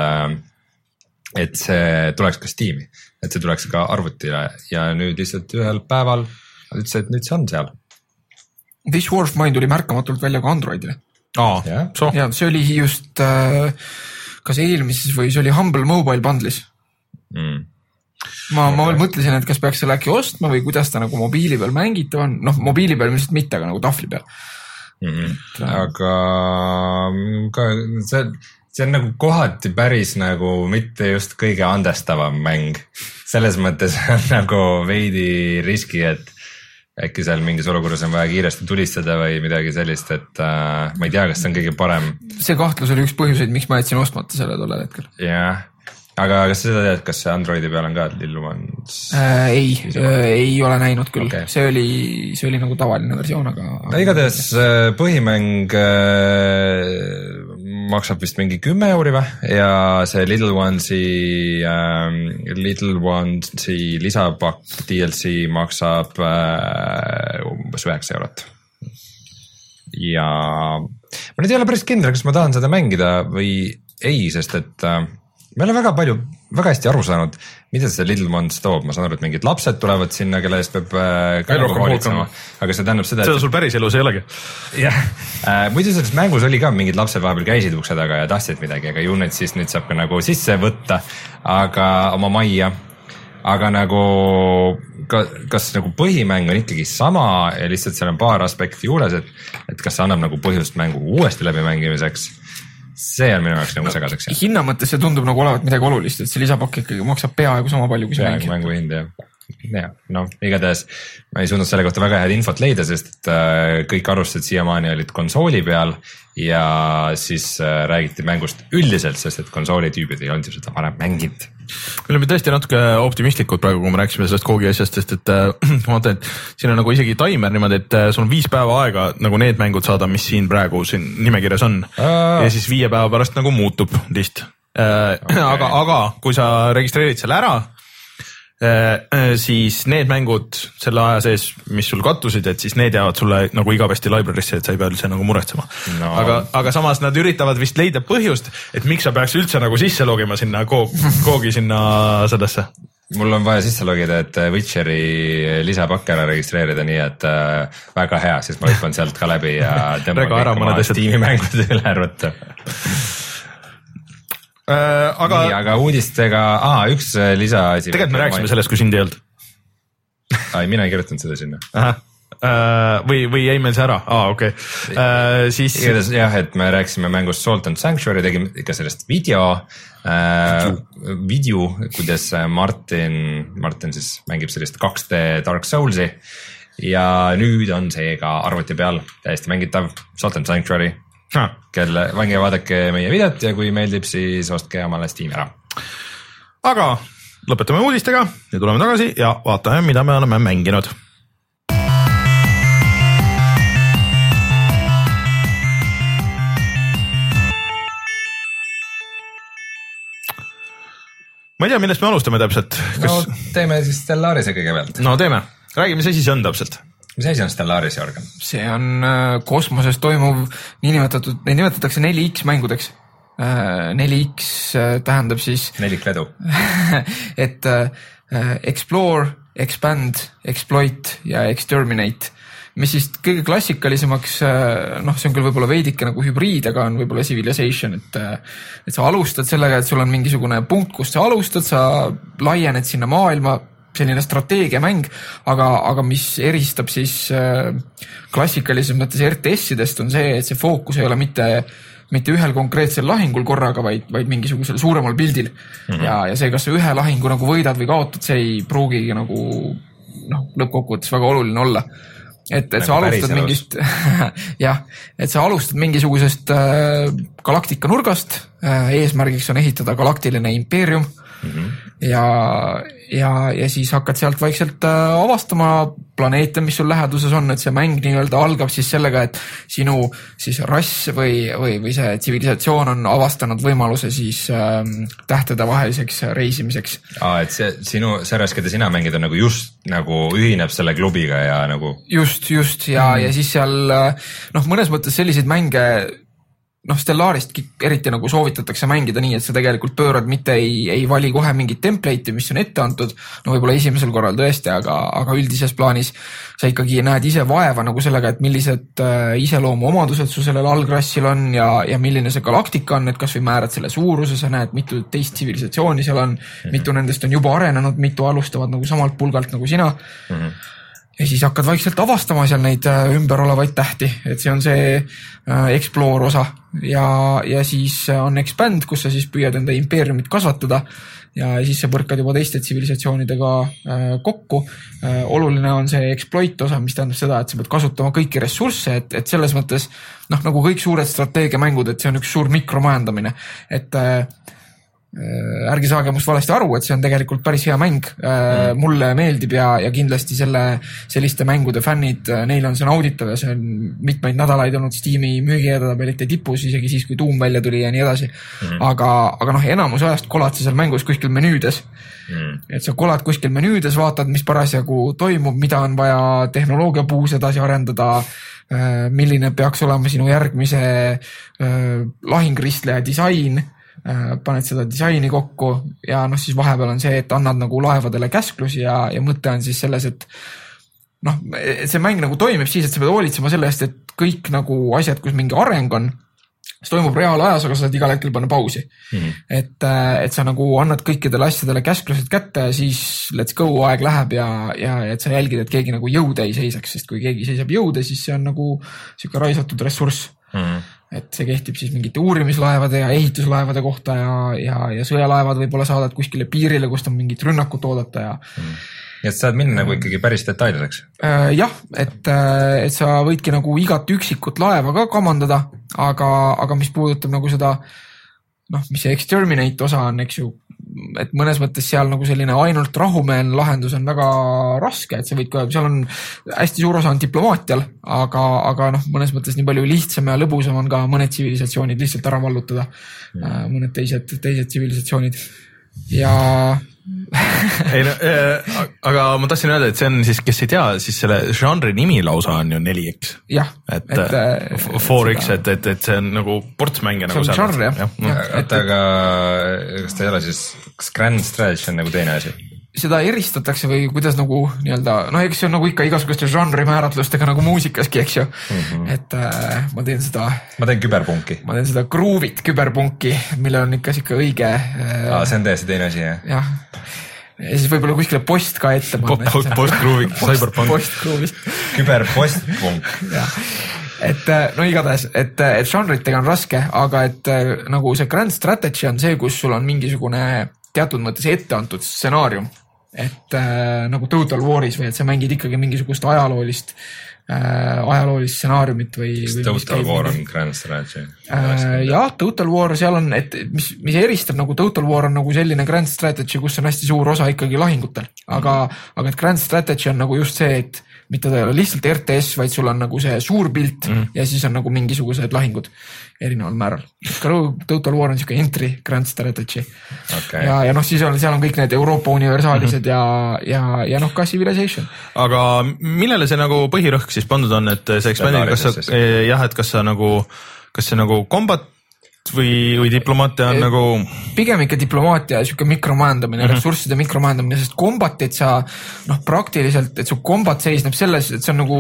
et see tuleks ka Steam'i, et see tuleks ka arvutile ja nüüd lihtsalt ühel päeval ütles, et nüüd see on seal. This War of Mine tuli märkamatult välja ka Androidile. Aa, ja, so. Ja see oli just äh, kas eelmises või see oli Humble Mobile bundle'is. Mm. Ma, ma veel mõtlesin, et kas peaks selle äkki ostma või kuidas ta nagu mobiili peal mängitav on. Noh, mobiili peal ilmselt mitte, aga nagu tahvli peal. Mm-hmm. Aga ka see, see on nagu kohati päris nagu mitte just kõige andestavam mäng. Selles mõttes on nagu veidi riski, et äkki seal mingis olukorras on vaja kiiresti tulistada või midagi sellist, et äh, ma ei tea, kas see on kõige parem. See kahtlus oli üks põhjuseid, miks ma jätsin ostmata selle tollel hetkel. Jah, aga kas seda tead, kas see Androidi peal on ka Little Ones? Äh, ei, äh, ei ole näinud küll. Okay. See oli, see oli nagu tavaline versioon, aga... No, igatahes põhimäng äh, maksab vist mingi kümme euri või ja see Little Onesi äh, Little Onesi lisapakk D L C maksab äh, umbes üheksa eurot. Ja ma nüüd ei ole päris kindel, kas ma tahan seda mängida või ei, sest et äh, me oleme väga palju, väga hästi aru saanud, mida see Little Ones toob. Ma saan aru, et mingid lapsed tulevad sinna, kelle eest peab äh, hoolitsema. Aga see tähendab seda, et... Seda sul päris elus ei olegi. Jah. Äh, muidu selles mängus oli ka mingid lapsed vahepeal käisid ukse taga ja tahtsid midagi, aga ju need siis nüüd saab ka nagu sisse võtta, aga oma majja. Aga nagu, ka, kas nagu põhimäng on ikkagi sama ja lihtsalt seal on paar aspekti juures, et, et kas see annab nagu põhjust mängu uuesti läbi mängimiseks. See on minu jaoks nagu segaseks. No, hinna mõttes see tundub nagu olevat midagi olulist, et see lisapakk ikkagi maksab peaaegu sama palju, kui see mängib. Mängu hind, jah. Ja, no, igatahes ma ei suutnud selle kohta väga head infot leida, sest et äh, kõik arvustused siiamaani olid konsooli peal ja siis äh, räägiti mängust üldiselt, sest et konsooli tüübid ei olnud ju seda varem mänginud. Me oleme tõesti natuke optimistlikud praegu, kui me rääkisime sellest Googi asjast, sest et äh, ma mõtlen, et siin on nagu isegi timer niimoodi, et äh, sul on viis päeva aega nagu need mängud saada, mis siin praegu siin nimekirjas on. Aa. Ja siis viie päeva pärast nagu muutub list. okay. aga, aga kui sa registreerid selle ära, siis need mängud selle aja sees, mis sul kattusid, et siis need jäävad sulle nagu igavesti library'sse, et sa ei pea üldse nagu muretsema no.. aga, aga samas nad üritavad vist leida põhjust, et miks sa peaks üldse nagu sisse logima sinna koogi sinna sellesse. Mul on vaja sisse logida, et Witcheri lisapakke ära registreerida, nii et äh, väga hea, siis ma hüppan sealt ka läbi ja tõmban kõik oma Steam'i mängud üle arvata. Äh, aga... Nii, aga uudistega, aa, üks lisaasi. Tegelikult me rääkisime sellest, kui sind ei olnud. Ai, mina ei kirjutanud seda sinna. Aha. Uh, või, või jäi meil see ära? Aa, okei. Okay. Uh, siis... Igatahes jah, et me rääkisime mängust Salt and Sanctuary, tegime ikka sellest video, uh, video, kuidas Martin, Martin siis mängib sellist kaks D Dark Soulsi ja nüüd on see ka arvuti peal täiesti mängitav Salt and Sanctuary. Ha. Kelle, vange vaadake meie videot ja kui meeldib, siis ostke omale Steam ära. Aga lõpetame uudistega ja tuleme tagasi ja vaatame, mida me oleme mänginud. Ma ei tea, millest me alustame täpselt. Kas... No teeme siis Stellarise kõigepealt. No teeme. Räägi, mis asi see on täpselt? Mis asi on Stellaris, Jörgen? See on äh, kosmoses toimuv niinimetatud, neid nimetatakse neli X mängudeks. Äh, neli X äh, tähendab siis... Nelikvedu. et äh, explore, expand, exploit ja exterminate. Mis siis kõige klassikalisemaks, äh, noh, see on küll võib-olla veidike nagu hübriid, aga on võib-olla civilization, et, äh, et sa alustad sellega, et sul on mingisugune punkt, kus sa alustad, sa laiened sinna maailma, selline strateegiamäng, aga, aga mis eristab siis äh, klassikalises mõttes R T S-idest on see, et see fookus ei ole mitte, mitte ühel konkreetsel lahingul korraga, vaid, vaid mingisugusel suuremal pildil. Mm-hmm. Ja, ja see, kas sa ühe lahingu nagu võidad või kaotad, see ei pruugigi nagu noh, lõppkokkuvõttes väga oluline olla. Et, et nagu sa alustad mingist, jah, et sa alustad mingisugusest äh, galaktika nurgast, äh, eesmärgiks on ehitada galaktiline impeerium. Mm-hmm. ja, ja, ja siis hakkad sealt vaikselt äh, avastama planeete, mis sul läheduses on, et see mäng nii-öelda algab siis sellega, et sinu siis rass või, või, või see tsivilisatsioon on avastanud võimaluse siis äh, tähtede vaheliseks reisimiseks. Aa, et see sinu, see rass, keda sina mängid, on nagu just nagu ühineb selle klubiga ja nagu... Just, just ja, mm. ja siis seal noh, mõnes mõttes selliseid mänge noh, Stellarist eriti nagu soovitatakse mängida nii, et sa tegelikult pöörad mitte ei, ei vali kohe mingit template'i, mis on ette antud, no võib-olla esimesel korral tõesti, aga, aga üldises plaanis sa ikkagi näed ise vaeva nagu sellega, et millised äh, iseloomu omadused su sellel algrassil on ja, ja milline see galaktika on, et kas või määrad selle suuruse, sa näed mitu teist tsivilisatsiooni seal on, mm-hmm. mitu nendest on juba arenenud, mitu alustavad nagu samalt pulgalt nagu sina. Mm-hmm. Ja siis hakkad vaikselt avastama seal neid ümber olevaid tähti, et see on see explore osa ja, ja siis on expand, kus sa siis püüad enda impeeriumit kasvatada ja siis sa põrkad juba teiste tsivilisatsioonidega kokku. Oluline on see exploit osa, mis tähendab seda, et sa pead kasutama kõiki ressursse, et, et selles mõttes noh, nagu kõik suured strateegiamängud, et see on üks suur mikromajandamine, et ärgi saage must valesti aru, et see on tegelikult päris hea mäng. Mm. Mulle meeldib ja, ja kindlasti selle, selliste mängude fännid, neil on see nauditav ja see on mitmeid nädalaid olnud Steam'i müügiedabelite tipus, isegi siis, kui Doom välja tuli ja nii edasi. Mm. Aga, aga noh, enamus ajast kolad sa seal mängus kuskil menüüdes. Mm. Et sa kolad kuskil menüüdes, vaatad, mis parasjagu toimub, mida on vaja tehnoloogia puus edasi arendada, milline peaks olema sinu järgmise lahingristleja disain, paned seda disaini kokku ja noh, siis vahepeal on see, et annad nagu laevadele käsklusi ja, ja mõte on siis selles, et noh, see mäng nagu toimib siis, et sa pead hoolitsema selle eest, et kõik nagu asjad, kus mingi areng on, see toimub reaalajas, aga sa saad igal hetkel panna pausi. Mm-hmm. Et, et sa nagu annad kõikidele asjadele käsklused kätte ja siis let's go, aeg läheb ja, ja et sa jälgid, et keegi nagu jõude ei seisaks, sest kui keegi seisab jõude, siis see on nagu siuke raisatud ressurss. Mm-hmm. Et see kehtib siis mingite uurimislaevade ja ehituslaevade kohta ja, ja, ja sõjalaevad võib-olla saadad kuskile piirile, kust on mingit rünnakut oodata ja mm. ja et saad minna nagu ikkagi päris detailseks? Äh, jah, et, et sa võidki nagu igat üksikut laeva ka kamandada, aga, aga mis puudutab nagu seda noh, mis see exterminate osa on, eks ju, et mõnes mõttes seal nagu selline ainult rahumeelne lahendus on väga raske, et sa võid ka, seal on hästi suur osa on diplomaatial, aga, aga noh, mõnes mõttes nii palju lihtsam ja lõbusam on ka mõned tsivilisatsioonid lihtsalt ära vallutada, mõned teised, teised tsivilisatsioonid ja ei no, äh, aga ma tahtsin öelda, et see on siis, kes ei tea, siis selle žanri nimi lausa on ju neli X. jah, et, et äh, four X, et, et, et see on nagu portsmänge nagu see on žanr, jah. Ja, et, aga kas ta ei ole siis, kas Grand Strategy on nagu teine asi? Seda eristatakse või kuidas nagu nii-öelda, no eks see on nagu ikka igasuguste žanri määratlustega nagu muusikaski, eks ju. Mm-hmm. Et äh, ma teen seda... Ma teen küberpunki. Ma teen seda groovit küberpunki, mille on ikka siuke õige... Äh, Aa, see on täiesti teine asi, jah? Jah. Ja siis võib-olla kuskile post ka ette panna. Post-groovik, cyberpunk. Post-groovist. Küberpostpunk. Jah. Et no igatahes, et, et žanritega on raske, aga et nagu see Grand Strategy on see, kus sul on mingisugune teatud mõttes ette antud stsenaarium. Et äh, nagu Total Waris või et sa mängid ikkagi mingisugust ajaloolist, äh, ajaloolist stsenaariumit või... või Total War on Grand Strategy? Äh, jah, Total War seal on, et mis, mis eristab nagu Total War on nagu selline Grand Strategy, kus on hästi suur osa ikkagi lahingutel. Aga, mm-hmm. aga et Grand Strategy on nagu just see, et mitte ta ei ole lihtsalt R T S, vaid sul on nagu see suur pilt mm. ja siis on nagu mingisugused lahingud erineval määral. Total War on siuke entry Grand Strategy. Okay. Ja, ja noh, siis on, seal on kõik need Euroopa universaalised mm-hmm. ja, ja, ja noh, ka Civilization. Aga millele see nagu põhirõhk siis pandud on, et see expanding, kas sa, jah, et kas sa nagu, kas see nagu combat või, või diplomaatia on e, nagu... Pigem ikka diplomaatia ja siuke mikromajandamine, mm-hmm. ressursside mikromajandamine, sest kombatit sa noh, praktiliselt, et su kombat seisneb selles, et see on nagu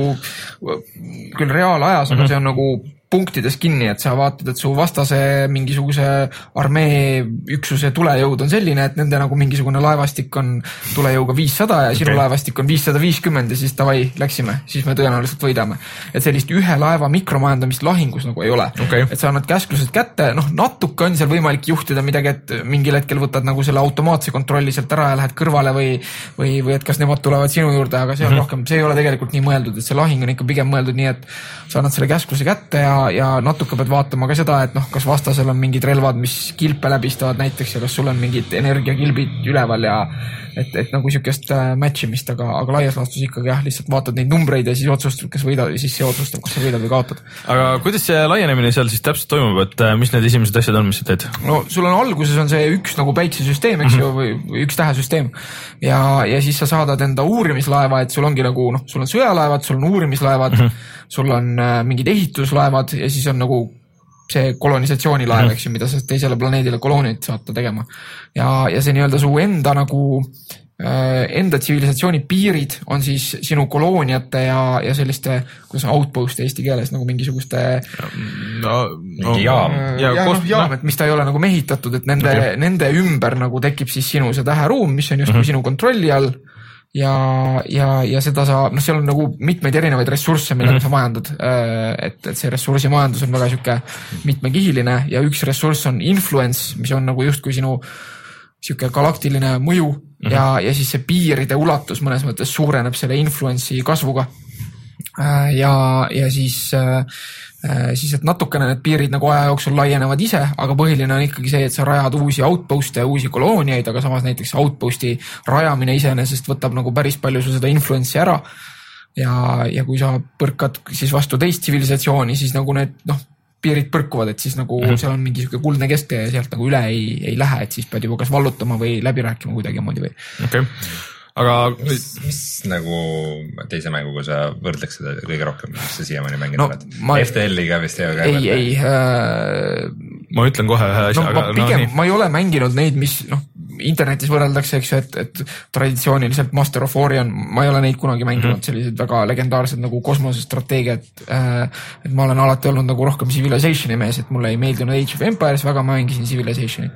küll reaalajas, mm-hmm. aga see on nagu punktides kinni, et sa vaatad, et su vastase mingisuguse armee üksuse tulejõud on selline, et nende nagu mingisugune laevastik on tulejõuga viissada ja sinu okay. laevastik on viissada viiskümmend ja siis davai, läksime, siis me tõenäoliselt võidame. Et sellist ühe laeva mikromajandamist lahingus nagu ei ole. Okay. Et sa annad käsklused kätte, noh natuke on seal võimalik juhtida midagi, et mingil hetkel võtad nagu selle automaatse kontrolli sealt ära ja lähed kõrvale või, või, või et kas nemad tulevad sinu juurde, aga see on mm-hmm. rohkem, see ei ole tegelikult nii mõeldud, et see lahing on ikka pigem mõeldud nii, et sa annad selle käskluse kätte ja ja natuke pead vaatama ka seda, et noh, kas vastasel on mingid relvad, mis kilpe läbistavad näiteks ja kas sul on mingid energiakilbid üleval ja et, et nagu siukest matchimist, aga, aga laias laastus ikkagi jah, lihtsalt vaatad neid numbreid ja siis otsustad, kas võidad ja siis see otsustab, kas sa võidad või kaotad. Aga kuidas see laienemine seal siis täpselt toimub, et mis need esimesed asjad on, mis sa teed? No sul on alguses on see üks nagu päiksesüsteem, eks mm-hmm. ju, või üks tähesüsteem ja, ja siis sa saadad enda uurimislaeva, et sul ongi nagu noh, sul on sõjalaevad, sul on uurimislaevad mm-hmm. sul on äh, mingid ehituslaevad ja siis on nagu see kolonisatsioonilaev, eks ju, mida sa teisele planeedile koloonid saata tegema. Ja, ja see nii-öelda su enda nagu äh, enda tsivilisatsiooni piirid on siis sinu kolooniate ja, ja selliste, kuidas on outpost eesti keeles, nagu mingisuguste no, no, jaam. Ja, ja noh, jaam, et mis ta ei ole nagu mehitatud, et nende, okay. nende ümber nagu tekib siis sinu see täheruum, mis on just mm-hmm. sinu kontrolli all. Ja, ja, ja seda sa, noh, seal on nagu mitmeid erinevaid ressursse, millega mm-hmm. sa majandad, et, et see ressursimajandus on väga siuke mitmekihiline ja üks ressurss on influence, mis on nagu justkui sinu siuke galaktiline mõju mm-hmm. ja, ja siis see piiride ulatus mõnes mõttes suureneb selle influence'i kasvuga. Ja, ja siis, siis, et natukene need piirid nagu aja jooksul laienevad ise, aga põhiline on ikkagi see, et sa rajad uusi outpost'e ja uusi kolooniaid, aga samas näiteks outpost'i rajamine iseenesest võtab nagu päris palju su seda influence'i ära. Ja, ja kui sa põrkad siis vastu teist tsivilisatsiooni, siis nagu need, noh, piirid põrkuvad, et siis nagu mm-hmm. seal on mingi siuke kuldne kesktee ja sealt nagu üle ei, ei lähe, et siis pead juba kas vallutama või läbi rääkima kuidagi moodi või. Okei. Okay. Aga mis, mis nagu teise mänguga sa võrdleks seda kõige rohkem, mis sa siiamaani mänginud no, oled? Ma... F T L-iga vist ei ole? Ei, ei. Äh... Ma ütlen kohe ühe asja. No, aga, ma pigem, no, ma ei ole mänginud neid, mis noh, internetis võrreldakse, eks ju, et, et traditsiooniliselt Master of Orion, ma ei ole neid kunagi mänginud, mm-hmm. sellised väga legendaarsed nagu kosmosestrateegiad. Et ma olen alati olnud nagu rohkem Civilizationi mees, et mulle ei meeldinud Age of Empires, väga ma mängisin Civilizationit.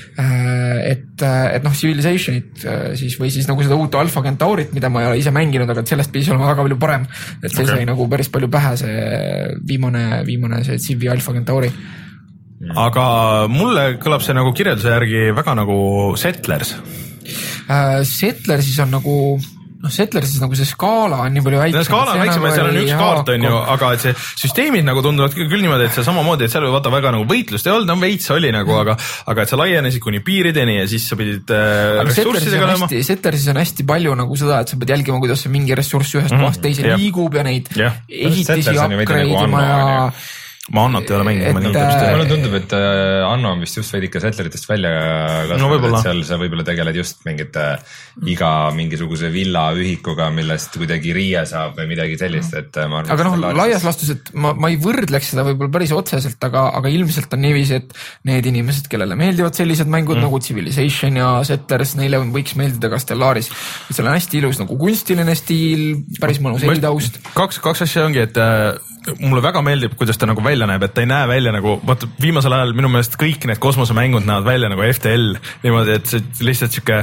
Et, et noh, Civilizationit siis, või siis nagu seda uut Alpha Centaurit, mida ma ei ole ise mänginud, aga sellest pidi olema väga palju parem. Et see okay. sai nagu päris palju pähe see viimane, viimane see Civi Alpha Centauri. Aga mulle kõlab see nagu kirjelduse järgi väga nagu Settlers. Settlers siis on nagu noh, Settlersis nagu see skaala on nii palju väiksem. Skaala on väiksem, et seal on üks kaart, on ju, aga et see süsteemid nagu tunduvad küll niimoodi, et see samamoodi, et seal vaata väga nagu võitlust ei olnud, no veits oli nagu, aga, aga et sa laienesid kuni piirideni ja siis sa pidid äh, ressurssidega olema. Settlersis on hästi palju nagu seda, et sa pead jälgima, kuidas see mingi ressurss ühest mm, kohast teise yeah. liigub ja neid yeah. ehitisi upgrade'ima ja ma Annot ei ole mänginud. Mulle tundub, et Anno on vist just veidike Settleritest välja kasvanud, no, et seal sa võib-olla tegeled just mingite iga mingisuguse villa ühikuga, millest kuidagi riie saab või midagi sellist, et ma arvan, aga noh, laias lastus, et ma, ma ei võrdleks seda võib-olla päris otseselt, aga, aga ilmselt on niiviisi, et need inimesed, kellele meeldivad sellised mängud mm. nagu Civilization ja Settlers, neile võiks meeldida ka Stellaris. Seal on hästi ilus nagu kunstiline stiil, päris mõnus helitaust. Kaks, kaks asja ongi, et mulle väga meeldib, kuidas ta nagu välja näeb, et ta ei näe välja nagu, vaata viimasel ajal minu meelest kõik need kosmosemängud näevad välja nagu F T L, niimoodi, et see lihtsalt siuke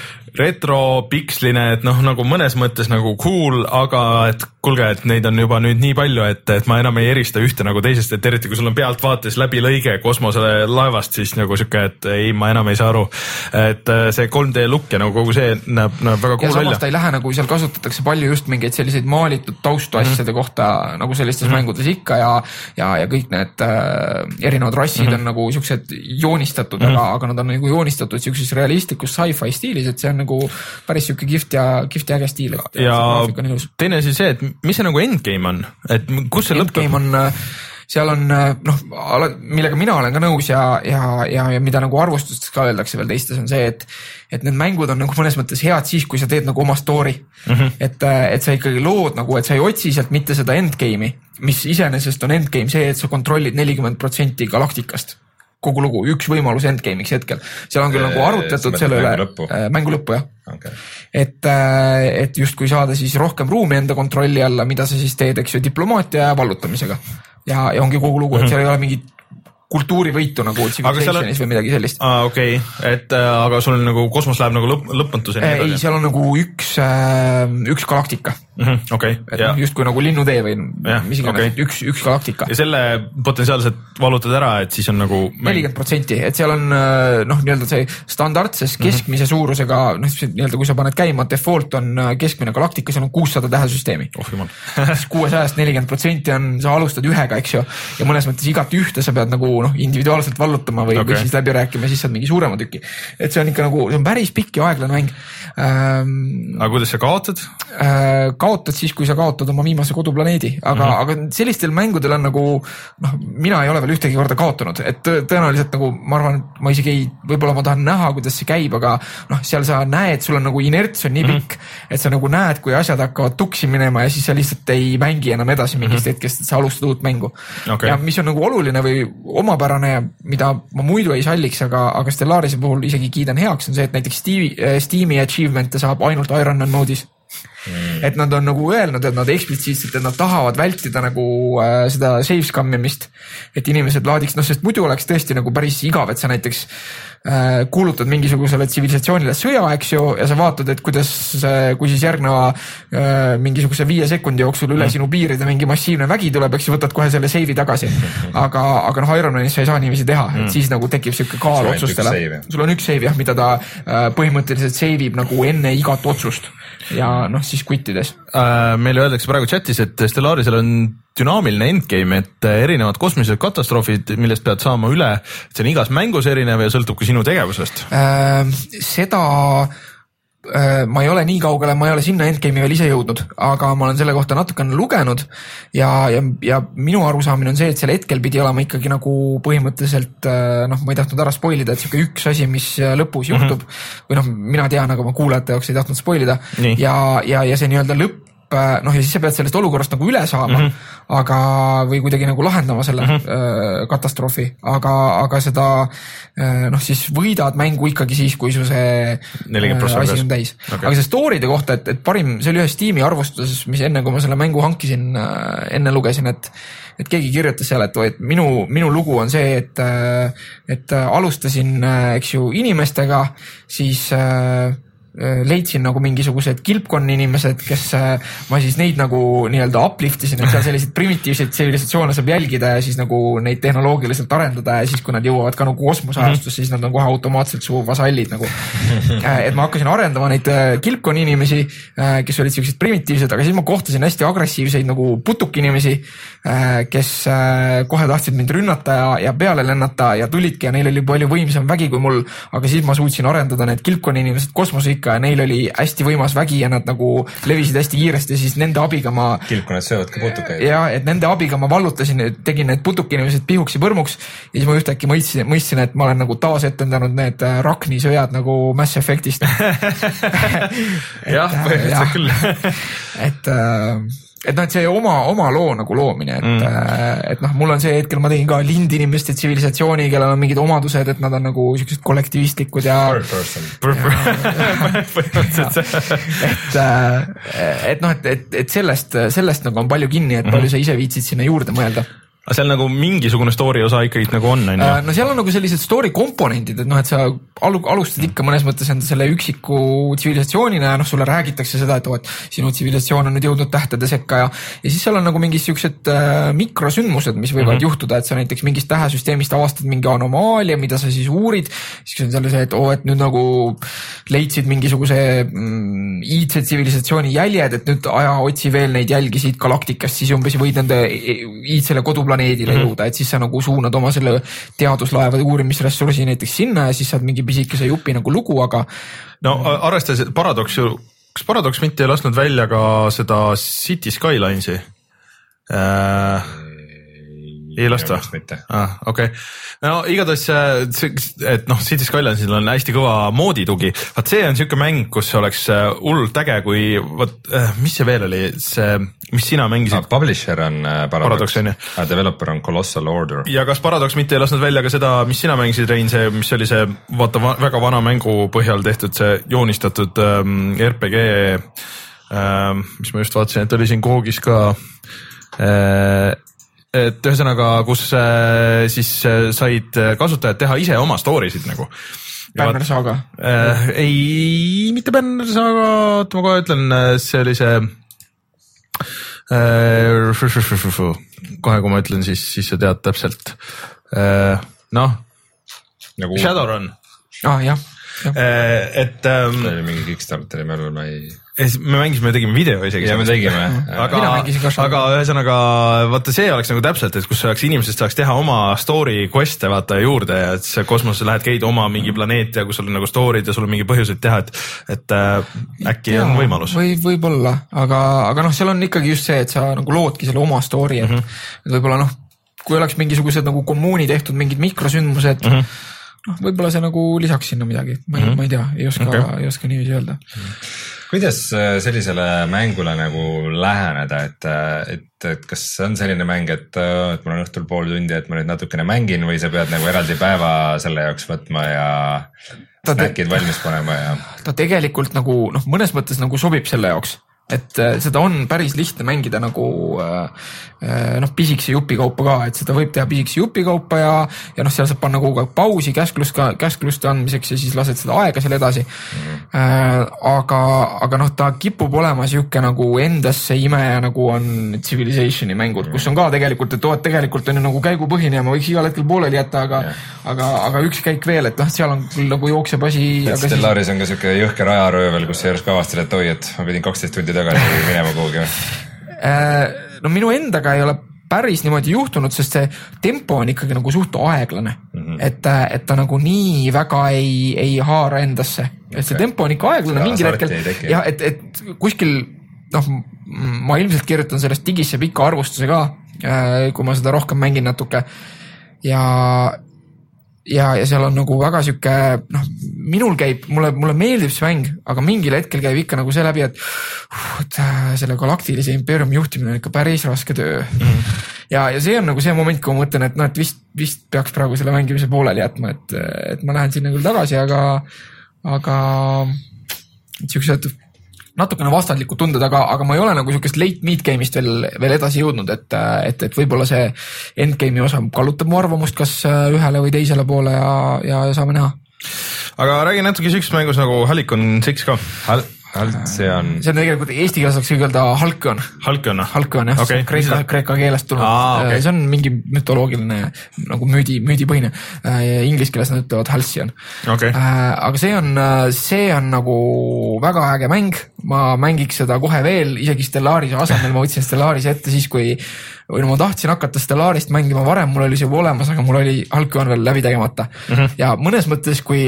retro, piksline, et noh, nagu mõnes mõttes nagu cool, aga et kuulge, et neid on juba nüüd nii palju, et, et ma enam ei erista ühte nagu teisest, et eriti kui sul on pealtvaates läbi lõige kosmosele laevast, siis nagu siuke, et ei, ma enam ei saa aru. Et see kolm D look ja nagu kogu see näeb, näeb väga cool välja. Ja samast ta ei lähe nagu, seal kasutatakse palju just mingeid selliseid maalitud taustu asjade mm-hmm. kohta nagu sellistes mm-hmm. mängudes ikka ja, ja, ja kõik need äh, erinevad rassid mm-hmm. on nagu siuksed joonistatud mm-hmm., aga, aga nad on nagu joonistatud siukses realistlikus sci-fi stiilis, et see on nagu päris siuke kift ja, kift ja äge stiil. Ja teine siis see, et mis see nagu endgame on? Et kus see lõpp? Endgame on, seal on, noh, millega mina olen ka nõus ja, ja, ja, ja mida nagu arvustustes ka öeldakse veel teistes on see, et, et need mängud on nagu mõnes mõttes head siis, kui sa teed nagu oma story. Mm-hmm. Et, et sa ikkagi lood nagu, et sa ei otsi sealt mitte seda endgame'i, mis iseenesest on endgame see, et sa kontrollid nelikümmend protsenti galaktikast. Kogu lugu, üks võimalus endgame'iks hetkel. Seal on küll nagu arutatud selle üle mängu lõppu, jah. Okay. Et, et just kui saada siis rohkem ruumi enda kontrolli alla, mida sa siis teed, eks ju, diplomaatia ja vallutamisega. Ja, ja ongi kogu lugu, et seal ei ole mingit kultuurivõitu nagu Civilizationis või midagi sellist. Aa, okei, okay. et äh, aga sul nagu kosmos läheb nagu lõp lõpmatuseni? Ei, seal on nagu üks, äh, üks galaktika. Mm-hmm, okay, et no, just kui nagu linnutee või yeah, mis iganes, okay. üks, üks galaktika. Ja selle potentsiaalselt valutad ära, et siis on nagu nelikümmend protsenti, et seal on noh, nii-öelda see standardses keskmise mm-hmm. suurusega, noh, nii-öelda kui sa paned käima, default on keskmine galaktika, seal on kuussada tähesüsteemi. Oh, jumal. kuuesajast nelikümmend protsenti on, sa alustad ühega, eks ju, ja mõnes mõttes igat ühte sa pead nagu noh, individuaalselt vallutama või, okay. või siis läbi rääkima, siis saad mingi suurema tüki. Et see on ikka nagu, see on päris pikk ja aeglane mäng. Ähm, aga kuidas sa kaotad? Äh, kaotad siis, kui sa kaotad oma viimase koduplaneedi, aga, mm-hmm. aga sellistel mängudel on nagu, noh, mina ei ole veel ühtegi korda kaotanud, et tõenäoliselt nagu, ma arvan, ma isegi ei, võib-olla ma tahan näha, kuidas see käib, aga noh, seal sa näed, sul on nagu inerts on nii pikk, mm-hmm. et sa nagu näed, kui asjad hakkavad tuksi minema ja siis sa lihtsalt ei mängi enam edasi mingist mm-hmm. hetkest, et sa alustad uut mängu. Okay. Ja mis on nagu oluline või omapärane, mida ma muidu ei salliks, aga, aga Stellarise puhul isegi kiidan heaks, on see, et näiteks Steam'i, Steam'i achievement'e saab ainult Iron Man moodis. Mm. Et nad on nagu öelnud, et nad eksplitsiitselt, et nad tahavad vältida nagu äh, seda save scammimist, et inimesed laadiks, noh, sest muidu oleks tõesti nagu päris igav, et sa näiteks äh, kuulutad mingisugusele tsivilisatsioonile sõja, eks ju, ja sa vaatad, et kuidas, äh, kui siis järgneva äh, mingisuguse viie sekundi jooksul üle mm. sinu piiride mingi massiivne vägi tuleb, eks ju, võtad kohe selle save'i tagasi. aga, aga noh, Iron Manis sa ei saa niiviisi teha, mm. et siis nagu tekib siuke kaal otsustele. Sul on üks save, jah, mida ta äh, põhimõtteliselt save ib nagu enne igat otsust. Ja noh, siis quittides. Meile öeldakse praegu chatis, et Stellarisel on dünaamiline endgame, et erinevad kosmilised katastroofid, millest pead saama üle, see on igas mängus erinev ja sõltub ka sinu tegevusest. Äh, seda äh, ma ei ole nii kaugele, ma ei ole sinna endgame'i veel ise jõudnud, aga ma olen selle kohta natukene lugenud ja, ja, ja minu arusaamine on see, et selle hetkel pidi olema ikkagi nagu põhimõtteliselt, noh, ma ei tahtnud ära spoilida, et siuke üks asi, mis lõpus juhtub mm-hmm. või noh, mina tean, aga ma kuulajate jaoks ei tahtnud spoilida nii. ja, ja, ja see nii-öelda lõpp, noh, ja siis sa pead sellest olukorrast nagu üle saama, mm-hmm. aga, või kuidagi nagu lahendama selle mm-hmm. äh, katastroofi, aga, aga seda, äh, noh, siis võidad mängu ikkagi siis, kui su see äh, asi on täis. Okay. Aga see story'de kohta, et, et parim, see oli ühes Steam'i arvustuses, mis enne, kui ma selle mängu hankisin, äh, enne lugesin, et, et keegi kirjutas seal, et, et minu, minu lugu on see, et, äh, et alustasin, äh, eks ju, inimestega, siis äh, leidsin nagu mingisugused kilpkonni inimesed, kes ma siis neid nagu nii-öelda uplift isin, et seal selliseid primitiivseid tsivilisatsioone saab jälgida ja siis nagu neid tehnoloogiliselt arendada ja siis kui nad jõuavad ka nagu kosmoseajastusse, siis nad on kohe automaatselt su vasallid nagu. Et ma hakkasin arendama neid kilpkonni inimesi, kes olid sellised primitiivsed, aga siis ma kohtasin hästi agressiivseid nagu putuk inimesi, kes kohe tahtsid mind rünnata ja, ja peale lennata ja tulidki ja neil oli palju võimsam vägi kui mul, aga siis ma suutsin arendada need kilpkonni inimesed kosmose ja neil oli hästi võimas vägi ja nad nagu levisid hästi kiiresti, siis nende abiga ma kilpkonnad söövad ka putukaid. Ja, et nende abiga ma vallutasin, tegin need putukinimesed pihuksi põrmuks ja siis ma ühtäkki mõistsin, mõistsin, et ma olen nagu taas etendanud need Rakni sõjad nagu Mass Effectist. jah, põhimõtteliselt küll. et et noh, et see oma, oma loo nagu loomine, et mm., et noh, mul on see hetkel, ma tegin ka lindinimeste tsivilisatsiooni, kellel on mingid omadused, et nad on nagu sellised kollektivistlikud ja et, et noh, et, et, et sellest, sellest nagu on palju kinni, et palju sa ise viitsid sinna juurde mõelda. Aga seal nagu mingisugune story osa ikkagi nagu on, on ju? No seal on nagu sellised story komponentid, et noh, et sa alustad ikka mõnes mõttes enda selle üksiku tsivilisatsioonina ja noh, sulle räägitakse seda, et, oh, et sinu tsivilisatsioon on nüüd jõudnud tähtede sekka ja, ja siis seal on nagu mingid siuksed äh, mikrosündmused, mis võivad mm-hmm. juhtuda, et sa näiteks mingist tähesüsteemist avastad mingi anomaalia, mida sa siis uurid, siis on seal see, et oo, oh, et nüüd nagu leidsid mingisuguse mm, iidse tsivilisatsiooni jäljed, et nüüd aja otsi veel neid jälgi siit galaktikast, siis umbes võid nende iidsele koduplaneedile mm-hmm. jõuda, et siis sa nagu suunad oma selle teaduslaevade uurimisressursi näiteks sinna ja siis saad mingi pisikese jupi nagu lugu, aga no arvestades, et Paradox ju, kas Paradox mitte ei lasknud välja ka seda City Skylines'i? Äh, ei lasta? Ah, okei. Okay. No igatahes, et noh, City Skylines'il on hästi kõva mooditugi. Vaat see on siuke mäng, kus oleks hullult äge, kui, vaat, mis see veel oli, see, mis sina mängisid? Ah, publisher on Paradox, Paradox ah, developer on Colossal Order. Ja kas Paradox mitte ei lasknud välja ka seda, mis sina mängisid, Rein, see, mis oli see, vaata, väga vana mängu põhjal tehtud, see joonistatud ähm, R P G, ähm, mis ma just vaatasin, et oli siin Koogis ka äh, et ühesõnaga, kus äh, siis äh, said kasutajad teha ise oma story'sid nagu. Banner Saga? Äh, ei, mitte Banner Saga, oota ma kohe ütlen, see oli see äh, kohe kui ma ütlen, siis, siis sa tead täpselt. Äh, noh, nagu... Shadowrun. Ah, jah. Äh, et ähm, see oli mingi Kickstarteri mälul, ma ei... me mängisime, tegime video isegi. Ja me tegime. Aga, aga ühesõnaga, vaata see oleks nagu täpselt, et kus oleks inimesest saaks teha oma story quest'e vaata juurde ja et see kosmoses lähed käid oma mingi planeet ja kus sul on nagu story'd ja sul on mingi põhjuseid teha, et, et äh, äkki ja, on võimalus. Või, võib-olla, aga, aga noh, seal on ikkagi just see, et sa nagu loodki selle oma story, et mm-hmm. võib-olla noh, kui oleks mingisugused nagu kommuuni tehtud mingid mikrosündmused, mm-hmm. noh, võib-olla see nagu lisaks sinna midagi, ma ei, mm-hmm. ma ei tea, ei oska, okay. ei oska niiviisi öelda. Kuidas sellisele mängule nagu läheneda, et, et, et kas on selline mäng, et, et mul on õhtul pool tundi, et ma nüüd natukene mängin või sa pead nagu eraldi päeva selle jaoks võtma ja snackid te... valmis panema ja... Ta tegelikult nagu, noh, mõnes mõttes nagu sobib selle jaoks. Et seda on päris lihtne mängida nagu noh, pisikese jupi kaupa ka, et seda võib teha pisikese jupi kaupa ja, ja noh, seal saab panna kogu aeg pausi käsklust, käskluste andmiseks ja siis lased seda aega seal edasi. Mm. Aga, aga noh, ta kipub olema siuke nagu endasse imeja nagu on Civilizationi mängud, kus on ka tegelikult, et oot, tegelikult on ju nagu käigupõhine ja ma võiks igal hetkel pooleli jätta, aga, yeah. aga, aga üks käik veel, et noh, seal on küll nagu jookseb asi. Et Stellaris siis... on ka siuke jõhke rajaröövel, kus sa järjest avastad, et oi, et ma pidin kaksteist tundi tagasi minema kuhugi. No minu endaga ei ole päris niimoodi juhtunud, sest see tempo on ikkagi nagu suht aeglane, mm-hmm. et, et ta nagu nii väga ei, ei haara endasse, et see okay. tempo on ikka aeglane mingil hetkel ja et, et kuskil, noh, ma ilmselt kirjutan sellest digisse pika arvustuse ka, kui ma seda rohkem mängin natuke ja ja, ja seal on nagu väga siuke, noh, minul käib, mulle, mulle meeldib see mäng, aga mingil hetkel käib ikka nagu see läbi, et, et selle galaktilise impeeriumi juhtimine on ikka päris raske töö. Mm-hmm. Ja, ja see on nagu see moment, kui ma mõtlen, et noh, et vist, vist peaks praegu selle mängimise pooleli jätma, et, et ma lähen sinna küll tagasi, aga, aga siuksed natukene vastandlikud tunded, aga, aga ma ei ole nagu siukest late meat game'ist veel, veel edasi jõudnud, et, et, et võib-olla see endgame'i osa kallutab mu arvamust kas ühele või teisele poole ja, ja saame näha. aga räägi natuke siukest mängus nagu Halicon Six ka. Hal- Halcyon. See on tegelikult eesti keeles saaks öelda Halcyon. Halcyon, Halcyon jah, okay. kreeka, kreeka keelest tulnud. Aa, okay. See on mingi mütoloogiline nagu müüdi, müüdipõhine. Inglise keeles nad ütlevad Halcyon. Okay. Aga see on, see on nagu väga äge mäng. Ma mängiks seda kohe veel, isegi Stellarise asemel ma võtsin Stellarise ette siis, kui või no ma tahtsin hakata Stellarist mängima varem, mul oli see juba olemas, aga mul oli Halcyon veel läbi tegemata. Mm -hmm. Ja mõnes mõttes, kui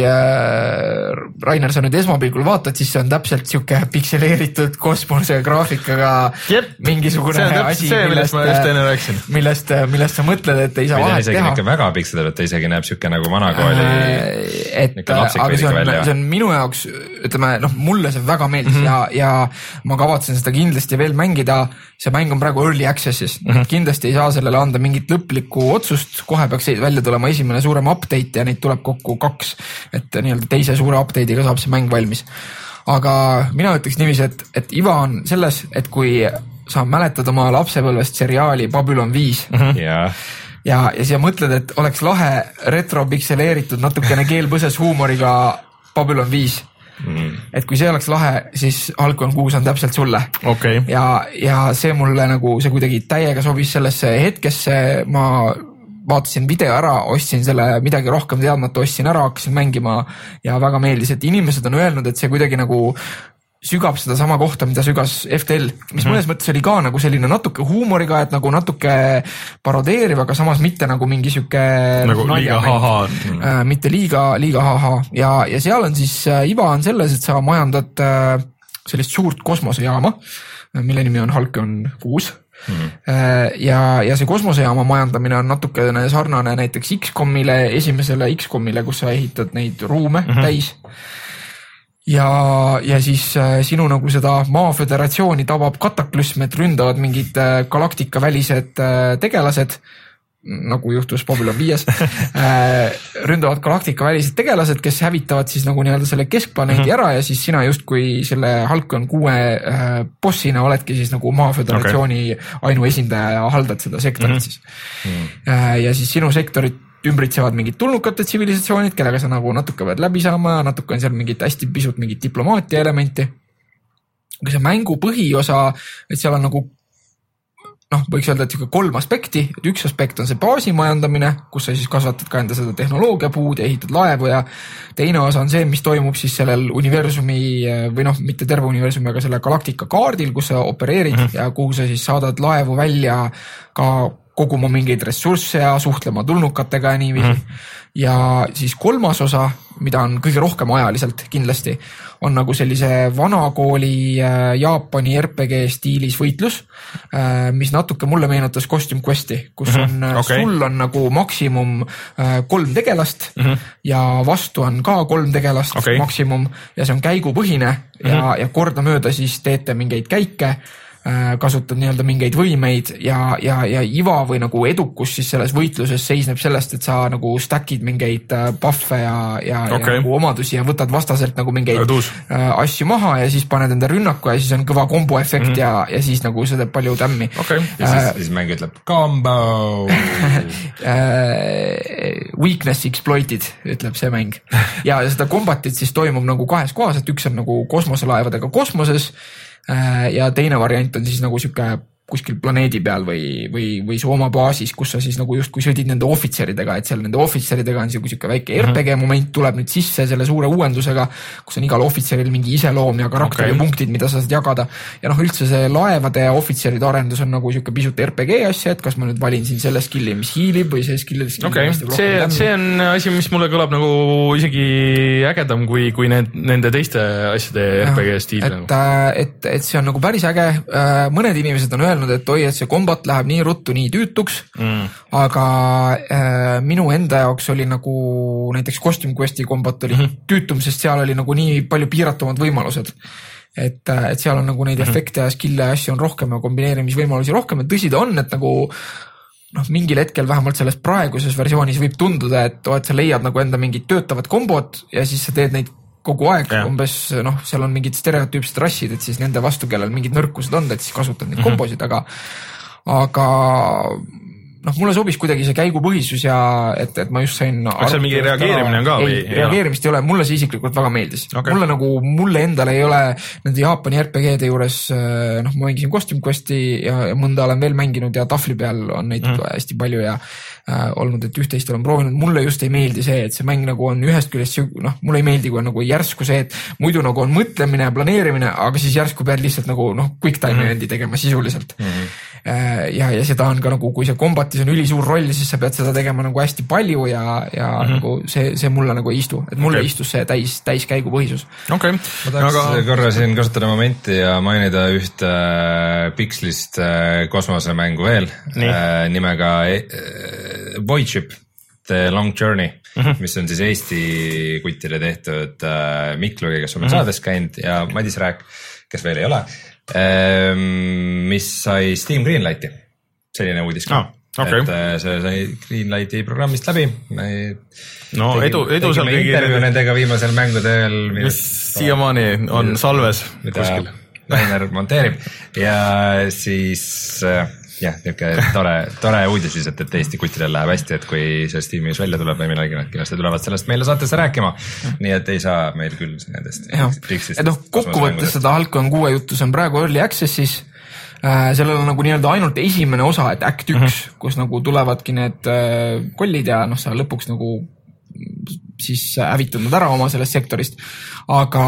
äh, Rainer, sa nüüd esmapilgul vaatad, siis see on täpselt siuke pikseleeritud kosmose graafikaga Jep. mingisugune see on asi, see, millest ma just enne rääkisin. Millest, millest sa mõtled, et ei saa Või vahet teha. Isegi väga pikseleeritud, ta isegi näeb siuke nagu vanakooli äh, et, aga see on, see on minu jaoks, ütleme, noh, mulle see väga meeldis mm -hmm. ja, ja ma kavatsen seda kindlasti veel mängida. See mäng on praegu early access'is. Mm -hmm. Kindlasti ei saa sellele anda mingit lõplikku otsust, kohe peaks välja tulema esimene suurem update ja neid tuleb kokku kaks, et nii-öelda teise suure update'iga saab see mäng valmis. Aga mina ütleks niiviisi, et, et iva on selles, et kui sa mäletad oma lapsepõlvest seriaali Babylon viis mm -hmm. ja ja, ja sa mõtled, et oleks lahe retropikseleeritud natukene keelpõses huumoriga Babylon viis. Mm. Et kui see oleks lahe, siis Halcyon kuus on täpselt sulle. Okay. Ja, ja see mulle nagu, see kuidagi täiega sobis sellesse hetkesse, ma vaatasin video ära, ostsin selle midagi rohkem teadmata, ostsin ära, hakkasin mängima ja väga meeldis, et inimesed on öelnud, et see kuidagi nagu sügab seda sama kohta, mida sügas F T L, mis mõnes mõttes oli ka nagu selline natuke huumoriga, et nagu natuke parodeeriv, aga samas mitte nagu mingi siuke nagu liiga haha. Äh, mitte liiga, liiga haha ja, ja seal on siis äh, iva on selles, et sa majandad äh, sellist suurt kosmosejaama, mille nimi on Halcyon kuus. Mm-hmm. ja, ja see kosmosejaama majandamine on natukene sarnane näiteks X-komile, esimesele X-komile, kus sa ehitad neid ruume mm-hmm. täis. Ja, ja siis äh, sinu nagu seda maaföderatsiooni tabab kataklüsm, et ründavad mingid äh, galaktikavälised äh, tegelased, nagu juhtus Babylon viies, äh, ründavad galaktikavälised tegelased, kes hävitavad siis nagu nii-öelda selle keskplaneedi mm-hmm. ära ja siis sina justkui selle Halcyon kuue äh, bossina oledki siis nagu maaföderatsiooni okay. ainuesindaja ja haldad seda sektorit mm-hmm. siis. Mm-hmm. Äh, ja siis sinu sektorit ümbritsevad mingid tulnukate tsivilisatsioonid, kellega sa nagu natuke pead läbi saama, natuke on seal mingit hästi pisut mingit diplomaatia elementi. Aga see mängu põhiosa, et seal on nagu, noh, võiks öelda, et kolm aspekti, et üks aspekt on see baasi majandamine, kus sa siis kasvatad ka enda seda tehnoloogiapuud ja ehitad laevu ja teine osa on see, mis toimub siis sellel universumi või noh, mitte terve universumi, aga selle galaktika kaardil, kus sa opereerid mm-hmm. ja kuhu sa siis saadad laevu välja ka koguma mingeid ressursse ja suhtlema tulnukatega ja niiviisi. Mm. Ja siis kolmas osa, mida on kõige rohkem ajaliselt kindlasti, on nagu sellise vanakooli Jaapani R P G stiilis võitlus, mis natuke mulle meenutas Costume Questi, kus on, mm-hmm. okay. sul on nagu maksimum kolm tegelast mm-hmm. ja vastu on ka kolm tegelast okay. maksimum ja see on käigupõhine mm-hmm. ja, ja kordamööda siis teete mingeid käike, kasutad nii-öelda mingeid võimeid ja, ja, ja iva või nagu edukus siis selles võitluses seisneb sellest, et sa nagu stackid mingeid buffe ja, ja, okay. ja nagu omadusi ja võtad vastaselt nagu mingeid Adus. asju maha ja siis paned enda rünnaku ja siis on kõva kombo efekt mm-hmm. ja, ja siis nagu see teeb palju tämmi. Okay. Ja siis, äh, siis mäng ütleb combo weakness exploited, ütleb see mäng. Ja seda kombatit siis toimub nagu kahes kohas, et üks on nagu kosmoselaevadega kosmoses ja teine variant on siis nagu siuke kuskil planeedi peal või, või, või su oma baasis, kus sa siis nagu justkui sõdid nende ohvitseridega, et seal nende ohvitseridega on siuke väike R P G moment tuleb nüüd sisse selle suure uuendusega, kus on igal ohvitseril mingi iseloom ja karakteri okay. punktid, mida sa saad jagada. Ja noh, üldse see laevade ja ohvitseride arendus on nagu siuke pisut R P G asja, et kas ma nüüd valin siin selle skilli, mis hiilib või see skilli. Okay. See, see on asi, mis mulle kõlab nagu isegi ägedam kui, kui need, nende teiste asjade R P G stiil. Et, et, et see on nagu päris äge. Mõned inimesed on öelnud, et oi, et see kombat läheb nii ruttu, nii tüütuks, mm. aga äh, minu enda jaoks oli nagu näiteks Costume Questi kombat oli mm-hmm. tüütum, sest seal oli nagu nii palju piiratumad võimalused. Et, et seal on nagu neid mm-hmm. efekte ja skille ja asju on rohkem ja kombineerimisvõimalusi rohkem, et tõsi ta on, et nagu noh, mingil hetkel vähemalt selles praeguses versioonis võib tunduda, et, et sa leiad nagu enda mingid töötavad kombod ja siis sa teed neid kogu aeg ja. Umbes, noh, seal on mingid stereotüüpsed rassid, et siis nende vastu, kellel mingid nõrkused on, et siis kasutad neid mm-hmm. kombosid, aga, aga noh, mulle sobis kuidagi see käigupõhisus ja et, et ma just sain. Kas see mingi reageerimine on ka? Ei, või? reageerimist ei ole, mulle see isiklikult väga meeldis. Okay. Mulle nagu, mulle endale ei ole nende Jaapani R P G-de juures, noh, ma mängisin Costume Questi ja mõnda olen veel mänginud ja tahvli peal on neid mm. hästi palju ja äh, olnud, et üht-teist olen proovinud. Mulle just ei meeldi see, et see mäng nagu on ühest küljest, noh, mulle ei meeldi, kui on nagu järsku see, et muidu nagu on mõtlemine ja planeerimine, aga siis järsku pead lihtsalt nagu, noh, quick time mm-hmm. evendi tegema sisuliselt. Mm-hmm. Ja, ja seda on ka nagu, kui see kombatis on üli suur roll, siis sa pead seda tegema nagu hästi palju ja, ja mm-hmm. nagu see, see mulle nagu ei istu, et mulle okay. istus see täis, täis käigupõhisus. Okay. Ma tahaks aga... korra siin kasutada momenti ja mainida ühte Pixlist kosmosemängu veel äh, nimega Voidship The Long Journey, mm-hmm. mis on siis Eesti kuttide tehtud äh, Miklugi, kes on mm-hmm. saades käinud ja Madis Rääk, kes veel ei ole. Mis sai Steam Greenlighti, selline uudis ka. Ah, okay. Et see sai Greenlighti programmist läbi. No tegime, edu, edu seal tegime intervjuu kõige... nendega viimasel mängudel. Mis siiamaani on salves kuskil. Rainer monteerib ja siis jah, niisugune tore, tore uudis lihtsalt, et Eesti kuttidel läheb hästi, et kui see Steamis välja tuleb või millalgi nad kindlasti tulevad sellest meile saatesse rääkima. Nii et ei saa meil küll nendest. Et noh, kokkuvõttes seda Halcon kuue juttu, see on praegu Early Access'is. Sellel on nagu nii-öelda ainult esimene osa, et Act üks, mm-hmm. kus nagu tulevadki need kollid ja noh, sa lõpuks nagu siis hävitud nad ära oma sellest sektorist, aga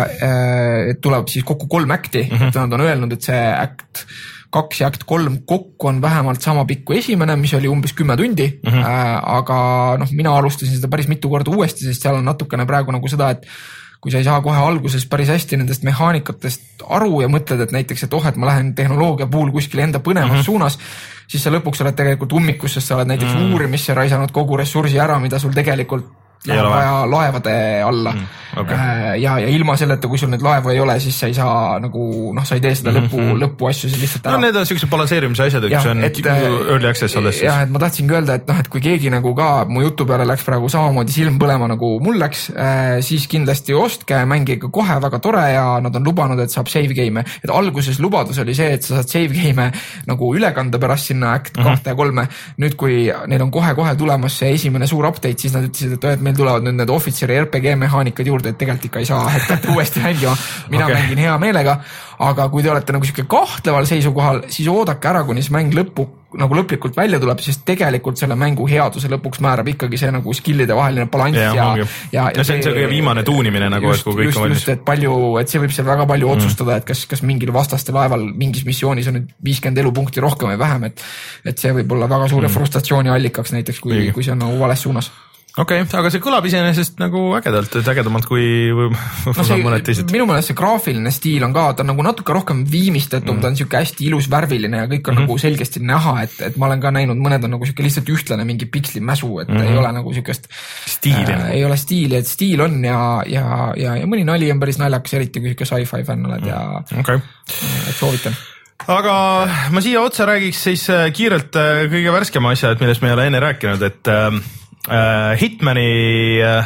äh, tuleb siis kokku kolm acti, mm-hmm. et nad on öelnud, et see Act kaks ja Act kolm kokku on vähemalt sama pikk kui esimene, mis oli umbes kümme tundi, mm-hmm. äh, aga noh, mina alustasin seda päris mitu korda uuesti, sest seal on natukene praegu nagu seda, et kui sa ei saa kohe alguses päris hästi nendest mehaanikatest aru ja mõtled, et näiteks, et oh, et ma lähen tehnoloogia puhul kuskil enda põnemas mm-hmm. suunas, siis sa lõpuks oled tegelikult ummikus, sest sa oled näiteks mm-hmm. uurimisse raisanud kogu ressursi ära, mida sul tegelikult läheb vaja laevade alla mm, okay. ja, ja ilma selleta, kui sul neid laevu ei ole, siis sa ei saa nagu, noh, sa ei tee seda lõpu, mm-hmm. lõpu asju lihtsalt ära. No need on sellised balansseerimise asjad, et see on et, early access alles. Jah, et ma tahtsin öelda, et noh, et kui keegi nagu ka mu jutu peale läks praegu samamoodi silm põlema nagu mul läks, siis kindlasti ostke, mängige kohe, väga tore ja nad on lubanud, et saab save game. Et alguses lubadus oli see, et sa saad save game nagu üle kanda pärast sinna Act mm-hmm. kahte ja kolme. Nüüd, kui neil on kohe-kohe tulemas see esimene suur update, siis nad ütlesid, et, et meil tulevad nüüd need ohvitseri R P G mehaanikad juurde, et tegelikult ikka ei saa, et peate uuesti mängima. Mina okay. mängin hea meelega, aga kui te olete nagu selline kahtleval seisukohal, siis oodake ära, kuni see mäng lõppu, nagu lõplikult välja tuleb, sest tegelikult selle mängu headuse lõpuks määrab ikkagi see nagu skillide vaheline balanss ja, ja, ja, ja, ja see on see kõige viimane tuunimine nagu, just, et kui kõik just, on valmis. Just, et palju, et see võib seal väga palju mm. otsustada, et kas, kas mingil vastaste laeval mingis missioonis on nüüd viiskümmend elupunkti rohkem või vähem, et, et see võib olla väga suure mm. frustratsiooni allikaks näiteks, kui, kui see on nagu vales suunas. Okei, okay, aga see kõlab iseenesest nagu ägedalt, et ägedamalt kui no see, mõned teised. Minu meelest see graafiline stiil on ka, ta on nagu natuke rohkem viimistletum, mm. ta on siuke hästi ilus värviline ja kõik on mm-hmm. nagu selgesti näha, et, et ma olen ka näinud, mõned on nagu siuke lihtsalt ühtlane mingi piksli mäsu, et mm-hmm. ei ole nagu siukest stiili. Äh, ei ole stiili, et stiil on ja, ja, ja, ja mõni nali on päris naljakas, eriti kui siuke sci-fi fänn oled ja okay. et soovitan. Aga ma siia otsa räägiks siis kiirelt kõige värskema asja, et millest me ei ole enne rääkinud, et Uh, Hitmani uh,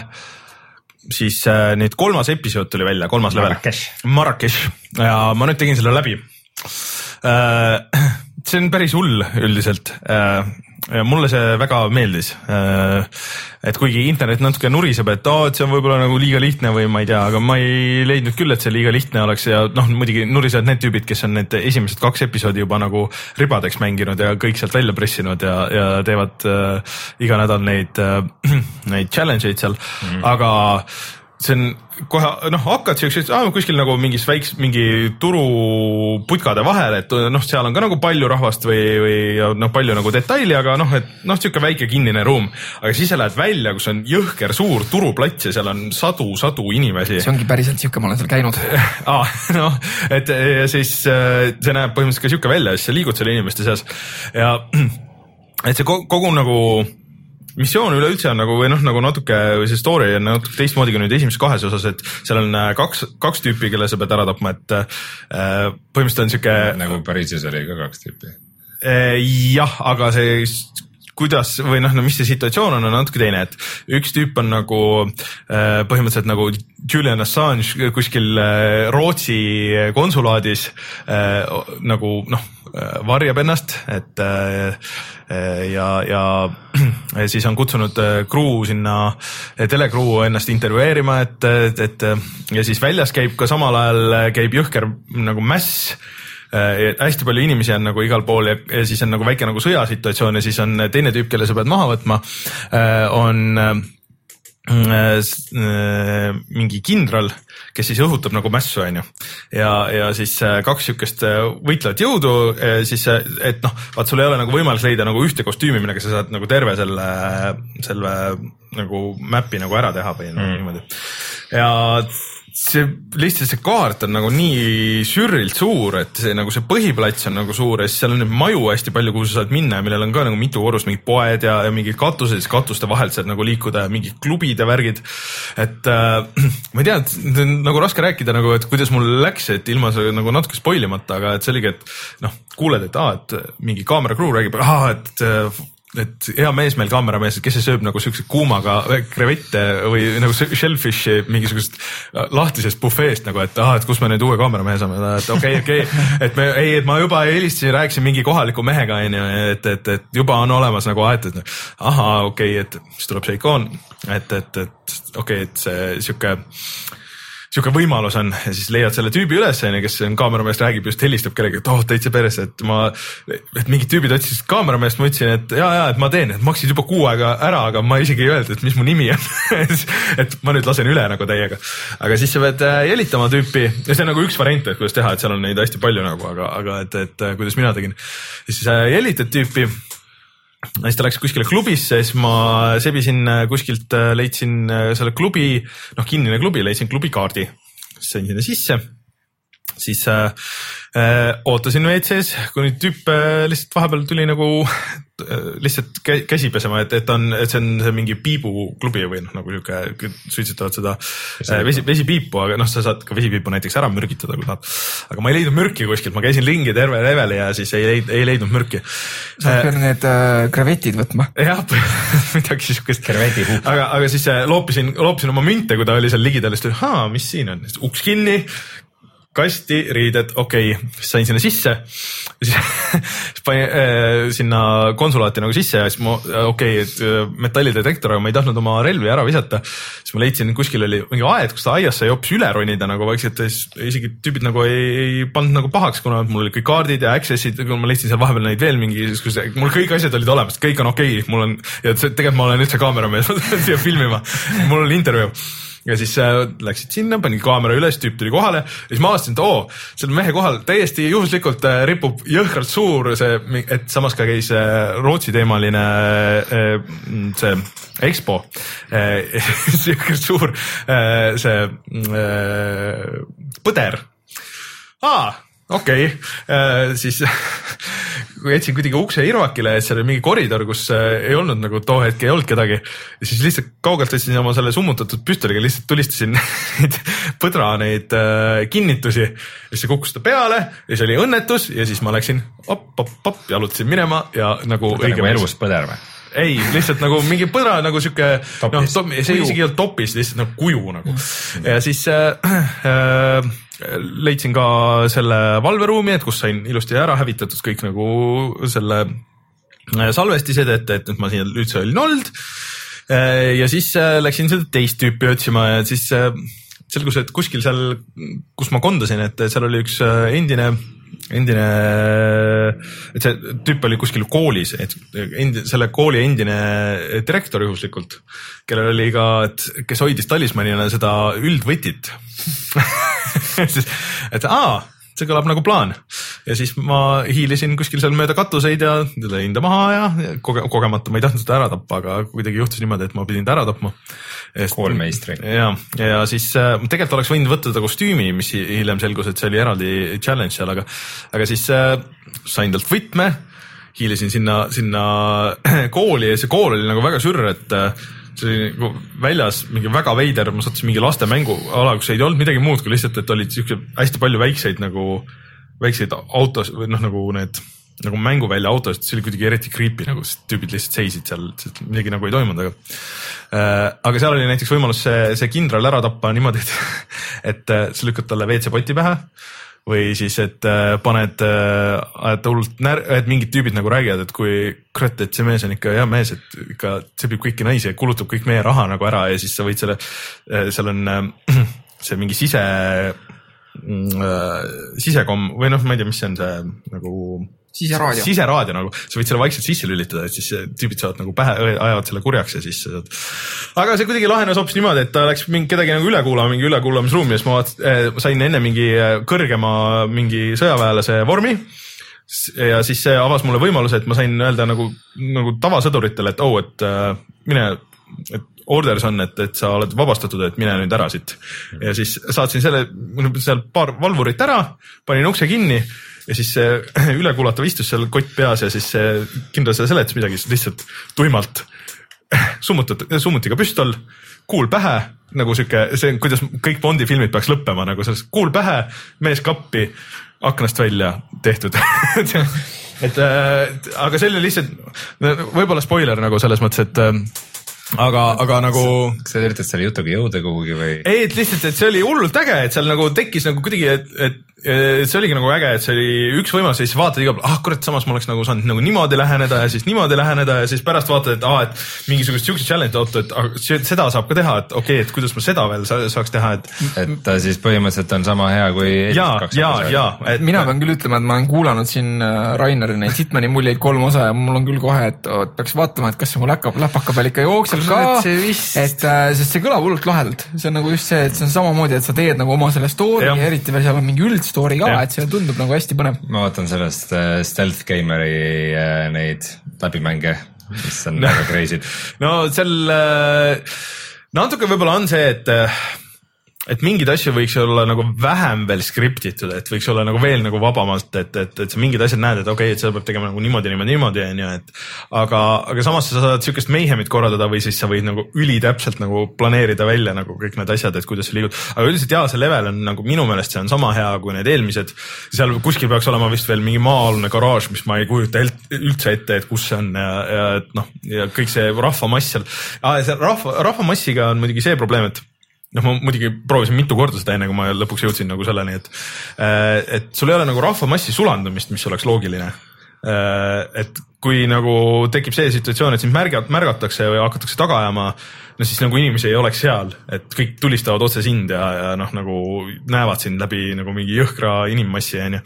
siis uh, nüüd kolmas episood tuli välja, kolmas level. Marrakesh. Marrakesh ja ma nüüd tegin selle läbi. Uh, see on päris hull üldiselt. Uh, ja mulle see väga meeldis. Uh, et kuigi internet natuke nuriseb, et, oh, et see on võib-olla nagu liiga lihtne või ma ei tea, aga ma ei leidnud küll, et see liiga lihtne oleks ja noh, muidugi nurisevad need tüübid, kes on need esimesed kaks episoodi juba nagu ribadeks mänginud ja kõik sealt välja pressinud ja, ja teevad uh, iga nädal neid, uh, neid challenge'id seal, mm. aga see on kohe, noh, hakkad siuksed, ah, kuskil nagu mingis väiks, mingi turu putkade vahel, et noh, seal on ka nagu palju rahvast või, või noh, palju nagu detaili, aga noh, et noh, siuke väike kinnine ruum, aga siis sa lähed välja, kus on jõhker suur turuplats ja seal on sadu, sadu inimesi. See ongi päriselt siuke, ma olen seal käinud. ah, noh, et ja siis see näeb põhimõtteliselt ka siuke välja, siis sa liigud selle inimeste seas ja et see kogu, kogu nagu missioon üleüldse on nagu, või noh, nagu natuke, või see story on natuke teistmoodi kui nüüd esimeses kahes osas, et seal on kaks, kaks tüüpi, kelle sa pead ära tapma, et äh, põhimõtteliselt on siuke nagu Pariisis oli ka kaks tüüpi. Äh, jah, aga see kuidas või noh, no mis see situatsioon on, on natuke teine, et üks tüüp on nagu äh, põhimõtteliselt nagu Julian Assange kuskil äh, Rootsi konsulaadis äh, nagu noh, varjab ennast, et ja, ja siis on kutsunud crew sinna, telekruu ennast intervjueerima, et, et, et ja siis väljas käib ka samal ajal käib jõhker nagu mäss. Hästi palju inimesi on nagu igal pool ja, ja siis on nagu väike nagu sõjasituatsioon ja siis on teine tüüp, kelle sa pead maha võtma, on mingi kindral, kes siis õhutab nagu mässu, on ju. Ja, ja siis kaks sükest võitlevat jõudu, siis, et noh, vaat sul ei ole nagu võimalik leida nagu ühte kostüümi, millega sa saad nagu terve selle, selle nagu mäppi nagu ära teha või mm. niimoodi. Ja see lihtsalt see kaart on nagu nii sürrilt suur, et see nagu see põhiplats on nagu suur ja siis seal on nüüd maju hästi palju, kuhu sa saad minna ja millel on ka nagu mitu korrust, mingid poed ja, ja mingid katused, siis katuste vahelt saad nagu liikuda ja mingid klubid ja värgid. Et äh, ma ei tea, et on nagu raske rääkida nagu, et kuidas mul läks, et ilma see nagu natuke spoilimata, aga et see oligi, et noh, kuuled, et aa, et mingi kaamera crew räägib, aa, et et hea mees meil kaameramees, kes see sööb nagu siukse kuumaga krevette või nagu shellfishi mingisugust lahtisest bufeest nagu, et ah, et kus me nüüd uue kaameramehe saame, et okei, okei, et me, ei, et ma juba helistasin, rääkisin mingi kohaliku mehega, et, et, et juba on olemas nagu aet, et aha, okei, et siis tuleb see ikoon, et, et, et okei, et see siuke siuke võimalus on ja siis leiad selle tüübi üles, kes on kaamerameest räägib, just helistab kellegi, et oh, täitsa peres, et ma, et mingid tüübid otsisid kaamerameest, ma ütlesin, et jaa, jaa, et ma teen, et maksid juba kuu aega ära, aga ma isegi ei öelnud, et mis mu nimi on. et ma nüüd lasen üle nagu täiega. Aga siis sa pead jälitama tüüpi ja see on nagu üks variant, et kuidas teha, et seal on neid hästi palju nagu, aga, aga et, et kuidas mina tegin. Ja siis jälitad tüüpi. Siis ta läks kuskile klubisse, siis ma sebisin kuskilt, leidsin selle klubi, noh kinnine klubi, leidsin klubikaardi, sain sinna sisse, siis äh, ootasin V C-s, kui nüüd tüüp äh, lihtsalt vahepeal tuli nagu äh, lihtsalt käsi pesema, et, et, on, et see on see mingi piibuklubi või noh, nagu niisugune suitsetavad seda äh, vesi, vesipiipu, aga noh, sa saad ka vesipiipu näiteks ära mürgitada, kui tahad. Aga ma ei leidnud mürki kuskilt, ma käisin ringi terve leveli ja siis ei, leid, ei leidnud mürki. Sa pead need äh, krevetid võtma. Jah, midagi niisugust. Krevetihup. Aga, aga siis loopisin, loopisin oma münte, kui ta oli seal ligidal, siis tuli, haa, mis siin on? Uks kinni, kasti, riided, okei, okay. Sain sinna sisse, siis panin äh, sinna konsulaati nagu sisse ja siis ma, okei, okay, metallidetektor, aga ma ei tahtnud oma relvi ära visata, siis ma leidsin, kuskil oli mingi aed, kus ta aias sai hoopis üle ronida nagu vaikselt, isegi tüübid nagu ei, ei pannud nagu pahaks, kuna mul olid kõik kaardid ja access'id, kui ma leidsin seal vahepeal neid veel mingi, kus mul kõik asjad olid olemas, kõik on okei okay., mul on, ja tegelikult ma olen üldse kaameramees, ma tulen siia filmima, mul oli intervjuu. Ja siis äh, läksid sinna, panin kaamera üles, tüüp tuli kohale ja siis ma avastasin, et oo, selle mehe kohal täiesti juhuslikult äh, ripub jõhkralt suur see, et samas ka käis äh, Rootsi teemaline äh, see Expo äh,, jõhkralt suur äh, see äh, põder. Aa, okei, okay. Siis kui jätsin kuidagi ukse irvakile, et seal oli mingi koridor, kus ei olnud nagu too hetk ei olnud kedagi. Ja siis lihtsalt kaugelt võtsin oma selle summutatud püstoliga, lihtsalt tulistasin neid põdra neid kinnitusi. Ja siis see kukkus ta peale ja siis oli õnnetus ja siis ma läksin op, op, op, jalutasin minema ja nagu õige nagu elust põder või? Ei, lihtsalt nagu mingi põdra nagu siuke, noh, see isegi ei olnud topis, lihtsalt nagu kuju nagu. Ja siis äh, äh, leidsin ka selle valveruumi, et kus sain ilusti ära hävitatud kõik nagu selle salvestised, et, et nüüd ma siin üldse olin olnud. Ja siis läksin seda teist tüüpi otsima ja siis selgus, et kuskil seal, kus ma kondasin, et seal oli üks endine endine, et see tüüp oli kuskil koolis, et endi, selle kooli endine direktor juhuslikult, kellel oli ka, et kes hoidis talismanina seda üldvõtit. et aa, see kõlab nagu plaan. Ja siis ma hiilisin kuskil seal mööda katuseid ja lõin ta maha ja koge, kogemata ma ei tahtnud seda ära tappa, aga kuidagi juhtus niimoodi, et ma pidin ta ära tapma. Koolmeistri. Ja, ja siis äh, tegelikult oleks võinud võtta ta kostüümi, mis hiljem selgus, et see oli eraldi challenge seal, aga, aga siis äh, sain talt võtme, hiilisin sinna, sinna kooli ja see kool oli nagu väga sürr, et äh, see oli nagu väljas mingi väga veider, ma sattusin mingi laste mänguala, kus ei olnud midagi muud, kui lihtsalt, et olid siuke hästi palju väikseid nagu, väikseid autos või noh, nagu need nagu mänguvälja autost, see oli kuidagi eriti creepy, nagu tüübid lihtsalt seisid seal, midagi nagu ei toimunud, aga äh, aga seal oli näiteks võimalus see, see kindral ära tappa niimoodi, et, et sa lükkad talle W C poti pähe või siis, et äh, paned äh, et, när, et mingid tüübid nagu räägivad, et kui kurat, et see mees on ikka hea mees, et ikka sebib kõiki naisi ja kulutab kõik meie raha nagu ära ja siis sa võid selle, seal on äh, see mingi sise äh, sisekom või noh, ma ei tea, mis see on see nagu siseraadio. siseraadio nagu, sa võid selle vaikselt sisse lülitada, et siis tüübid saavad nagu pähe, ajavad selle kurjaks ja siis saad. Aga see kuidagi lahenes hoopis niimoodi, et ta läks mingi kedagi nagu üle kuulama, mingi ülekuulamisruumi ja siis ma vaat, eh, sain enne mingi kõrgema mingi sõjaväelase vormi ja siis see avas mulle võimaluse, et ma sain öelda nagu, nagu tavasõduritele, et oh, et äh, mine, et orders on, et, et sa oled vabastatud, et mine nüüd ära siit. Ja siis saatsin selle, seal paar valvurit ära, panin ukse kinni ja siis see ülekuulatav istus seal kott peas ja siis see kindral selle seletas midagi, siis lihtsalt tuimalt summutat, summutiga püstol, kuul pähe, nagu siuke, see kuidas kõik Bondi filmid peaks lõppema, nagu selles kuul pähe, mees kappi, aknast välja tehtud. et äh, aga see oli lihtsalt, võib-olla spoiler nagu selles mõttes, et aga, aga nagu kas sa üritad selle jutuga jõuda kuhugi või? Ei, et lihtsalt, et see oli hullult äge, et seal nagu tekkis nagu kuidagi, et, et, et see oligi nagu äge, et see oli üks võimalus ja siis vaatad iga ah kurat, samas ma oleks nagu saanud nagu niimoodi läheneda ja siis niimoodi läheneda ja siis pärast vaatad, et aa, et mingisugust siukest challenge auto, et ah, seda saab ka teha, et okei okay,, et kuidas ma seda veel saaks teha, et et ta siis põhimõtteliselt on sama hea kui ja, ja, ja et mina pean küll ütlema, et ma olen kuulanud siin Raineri neid Hitmani muljeid kolm osa ja mul on küll kohe, et, et peaks vaatama, et kas see mul läkab, läpaka peal ikka jookseb ka, vist... et äh, sest see kõlab hullult lahedalt, see on nagu just see, et see on samamoodi, et sa teed nagu oma selle story ja eriti veel seal on mingi üldstory ka, et see tundub nagu hästi põnev. Ma vaatan sellest äh, Stealth Gameri äh, neid läbimänge, mis on no, väga crazy'd. No seal äh, natuke võib-olla on see, et äh, et mingeid asju võiks olla nagu vähem veel skriptitud, et võiks olla nagu veel nagu vabamalt, et, et, et sa mingid asjad näed, et okei okay,, et seda peab tegema nagu niimoodi, niimoodi, niimoodi, onju, et aga, aga samas sa saad siukest mayhemit korraldada või siis sa võid nagu ülitäpselt nagu planeerida välja nagu kõik need asjad, et kuidas sa liigud. Aga üldiselt jaa, see level on nagu minu meelest see on sama hea kui need eelmised. Seal kuskil peaks olema vist veel mingi maa-alune garaaž, mis ma ei kujuta üldse ette, et kus see on ja, ja et noh, ja kõik see rahvamass seal. Ah, see rahva, rahvamassiga on muidugi see probleem, et noh, ma muidugi proovisin mitu korda seda enne, kui ma lõpuks jõudsin nagu selleni, et, et sul ei ole nagu rahvamassi sulandumist, mis oleks loogiline. Et kui nagu tekib see situatsioon, et sind märgat, märgatakse või hakatakse taga ajama, no siis nagu inimesi ei oleks seal, et kõik tulistavad otse sind ja, ja noh, nagu näevad sind läbi nagu mingi jõhkra inimmassi, onju.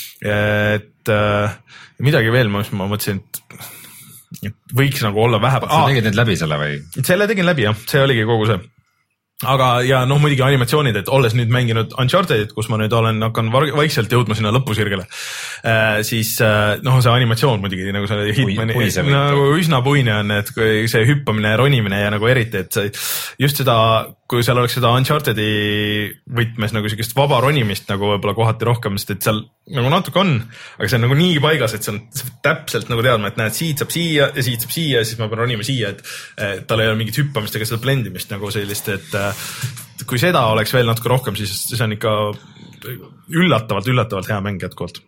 Et midagi veel, ma mõtlesin, et võiks nagu olla vähe. Sa tegid need läbi selle või? Selle tegin läbi, jah. See oligi kogu see. Aga ja noh, muidugi animatsioonid, et olles nüüd mänginud Unchartedit, kus ma nüüd olen, hakkan vaikselt jõudma sinna lõpusirgele, äh, siis äh, noh, see animatsioon muidugi nagu see Hitmani, nagu üsna puine on, et kui see hüppamine ja ronimine ja nagu eriti, et see, just seda, kui seal oleks seda Unchartedi võtmes nagu sellist vaba ronimist nagu võib-olla kohati rohkem, sest et seal nagu natuke on, aga see on nagu nii paigas, et see on täpselt nagu teadma, et näed, siit saab siia ja siit saab siia ja siis ma pean ronima siia, et, et tal ei ole mingit hüppamist ega seda blendimist nagu sellist, et kui seda oleks veel natuke rohkem, siis see on ikka üllatavalt, üllatavalt hea mäng jätkuvalt.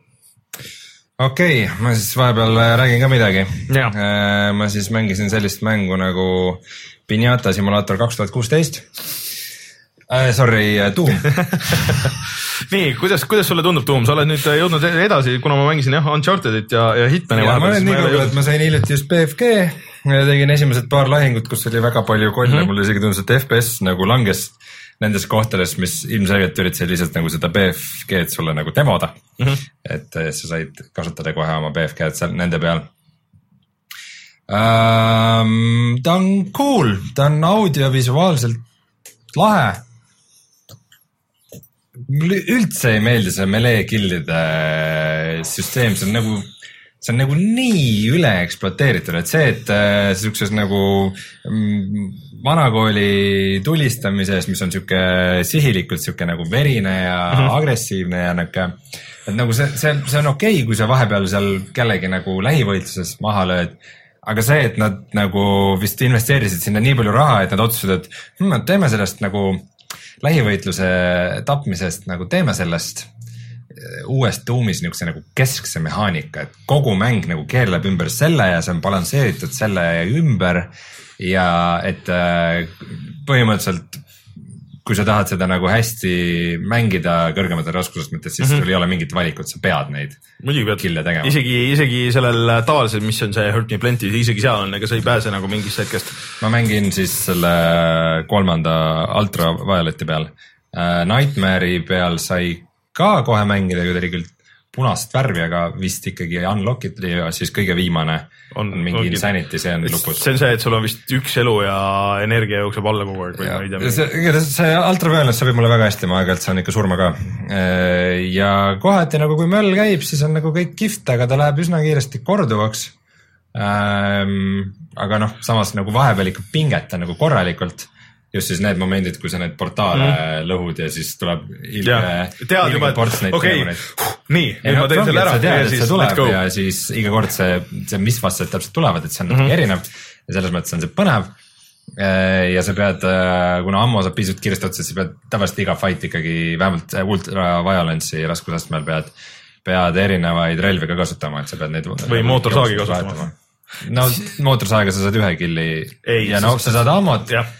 Okei, okay, ma siis vahepeal räägin ka midagi. Ma siis mängisin sellist mängu nagu Pinata Simulator kaks tuhat kuusteist. Äh, sorry, Doom. Nii, kuidas, kuidas sulle tundub Doom? Sa oled nüüd jõudnud edasi, kuna ma mängisin jah, Unchartedit ja, ja Hitmani vahepeal. Ma olen nii kaugel, et ma sain hiljuti just B F G ja tegin esimesed paar lahingut, kus oli väga palju kolle. Mm-hmm. Mulle isegi tundus, et F P S nagu langes nendes kohtades, mis ilmselgelt üritasid lihtsalt nagu seda B F G-d sulle nagu demoda. Mm-hmm. Et sa said kasutada kohe oma B F G-d seal nende peal. Um, ta on cool, ta on audiovisuaalselt lahe. Mulle üldse ei meeldi see melee killide süsteem, see on nagu, see on nagu nii üle ekspluateeritud, et see, et äh, siukses nagu mm, vanakooli tulistamises, mis on siuke sihilikult siuke nagu verine ja mm-hmm. agressiivne ja näke, et nagu see, see, see on okei, kui sa vahepeal seal kellegi nagu lähivõitluses maha lööd, aga see, et nad nagu vist investeerisid sinna nii palju raha, et nad otsusid, et hm, teeme sellest nagu lähivõitluse tapmisest, nagu teeme sellest uues Doomis niisuguse nagu keskse mehaanika, et kogu mäng nagu keerleb ümber selle ja see on balansseeritud selle ümber ja et põhimõtteliselt kui sa tahad seda nagu hästi mängida kõrgemate raskusest mõttes, siis mm -hmm. sul ei ole mingit valikut, sa pead neid kille tegema. Isegi, isegi sellel tavalisel, mis on see Hurt Me Plenty, isegi seal on, ega sa ei pääse nagu mingist hetkest. Ma mängin siis selle kolmanda Ultra Violeti peal. Nightmare'i peal sai ka kohe mängida, kui ta oli küll punast värvi, aga vist ikkagi unlock'id ja siis kõige viimane on, on mingi insanity, see on lupus. See on see, et sul on vist üks elu ja energia jookseb alla kogu aeg. Ja, see, see Ultraviolence sobib mulle väga hästi, ma aeg-ajalt saan ikka surma ka. Ja kohati nagu kui möll käib, siis on nagu kõik kihvt, aga ta läheb üsna kiiresti korduvaks. Ähm, aga noh, samas nagu vahepeal ikka pinget on nagu korralikult. Just siis need momendid, kui sa need portaale mm. lõhud ja siis tuleb ilge, ilge ports neid okay. Nii, nüüd no, ma teen selle ära. Sa tead, et see tuleb ja siis iga kord see, see mis vastased täpselt tulevad, et see on mm -hmm. erinev ja selles mõttes on see põnev. Ja sa pead, kuna ammo saab piisavalt kiiresti otsa, siis pead tavaliselt iga fight ikkagi vähemalt Ultra Violence'i raskusastmel pead, pead erinevaid relvi ka kasutama, et sa pead neid või mootorsaagi kasutama. No mootorsaaga sa saad ühe killi Ei, ja no sa saad ammot ja.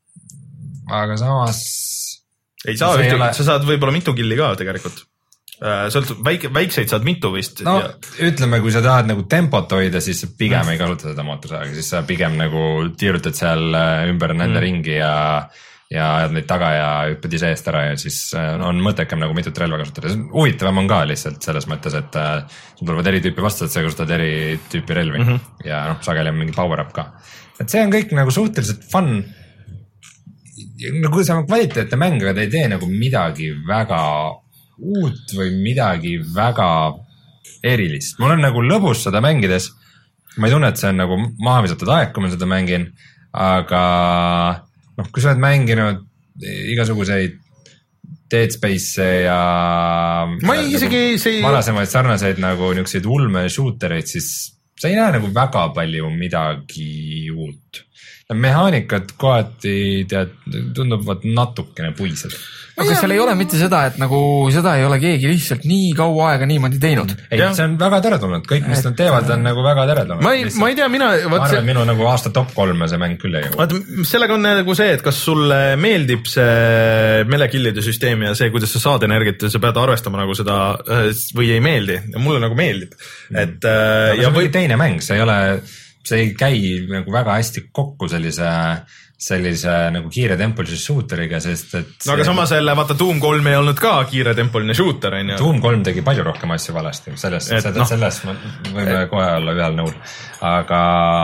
Aga samas ei saa ühte, ole... sa saad võib-olla mitu killi ka tegelikult. Sõltub, väike, väikseid saad mitu vist. No ja... ütleme, kui sa tahad nagu tempot hoida, siis pigem mm. ei kasuta seda mootorsaaga, siis sa pigem nagu tiirutad seal ümber nende mm. ringi ja, ja ajad neid taga ja hüppad ise eest ära ja siis on mõttekam nagu mitut relva kasutada. Huvitavam on ka lihtsalt selles mõttes, et sul tulevad eri tüüpi vastased, sa kasutad eri tüüpi relvi mm -hmm. ja noh, sageli on mingi power up ka. Et see on kõik nagu suhteliselt fun. Nagu see on kvaliteetne mäng, aga ta ei tee nagu midagi väga uut või midagi väga erilist. Mul on nagu lõbus seda mängides. Ma ei tunne, et see on nagu maha visatud aeg, kui ma seda mängin, aga noh, kui sa oled mänginud igasuguseid Dead Space ja ma ei isegi see... varasemaid sarnaseid nagu niisuguseid ulme shootereid, siis sa ei näe nagu väga palju midagi uut. Mehaanikad kohati tead, tunduvad natukene puised. Aga seal ei ole mitte seda, et nagu seda ei ole keegi lihtsalt nii kaua aega niimoodi teinud. Ei, ja. See on väga teretulnud. Kõik, mis et... nad teevad, on nagu väga teretulnud. Ma ei, ma ei tea, mina... Ma arvan, see... minu nagu aasta top kolme see mäng küll ei jõua. Sellega on nagu see, et kas sulle meeldib see melekillide süsteem ja see, kuidas sa saad energiat ja sa pead arvestama nagu seda või ei meeldi. Ja mulle nagu meeldib. Et, ja, ja või... teine mäng, see ei ole... see ei käi nagu väga hästi kokku sellise, sellise nagu kiire tempolise shooteriga, sest et no aga samas jälle, vaata Doom kolm ei olnud ka kiire tempoline shooter, on ju. Doom kolm tegi palju rohkem asju valesti, sellest, et, no. sellest võime et... kohe olla ühel nõul. Aga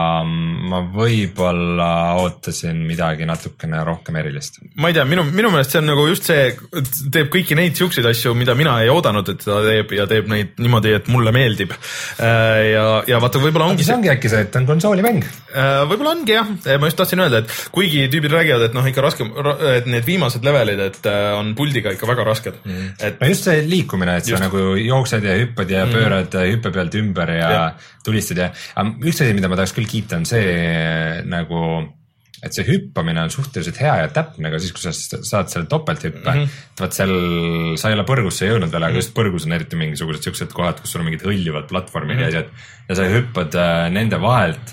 ma võib-olla ootasin midagi natukene rohkem erilist. Ma ei tea, minu, minu meelest see on nagu just see, teeb kõiki neid siukseid asju, mida mina ei oodanud, et ta teeb ja teeb neid niimoodi, et mulle meeldib. Ja, ja vaata, võib-olla ongi see ongi äkki see, et on konsoolimäng. Võib-olla ongi jah, ma just tahtsin öelda, et kuigi tüübid räägivad, et noh, ikka raske, et need viimased levelid, et on puldiga ikka väga rasked. Mm. Et... no just see liikumine, et just. Sa nagu jooksed ja hüppad ja pöörad mm. hüppe pealt ümber ja, ja. tulistad ja üks asi, mida ma tahaks küll kiita, on see nagu, et see hüppamine on suhteliselt hea ja täpne, aga siis, kui sa saad selle topelthüppe, mm -hmm. vaat seal, sa ei ole põrgusse jõudnud veel, aga just põrgus on eriti mingisugused siuksed kohad, kus sul on mingid hõljuvad platvormid mm -hmm. ja asjad ja sa hüppad nende vahelt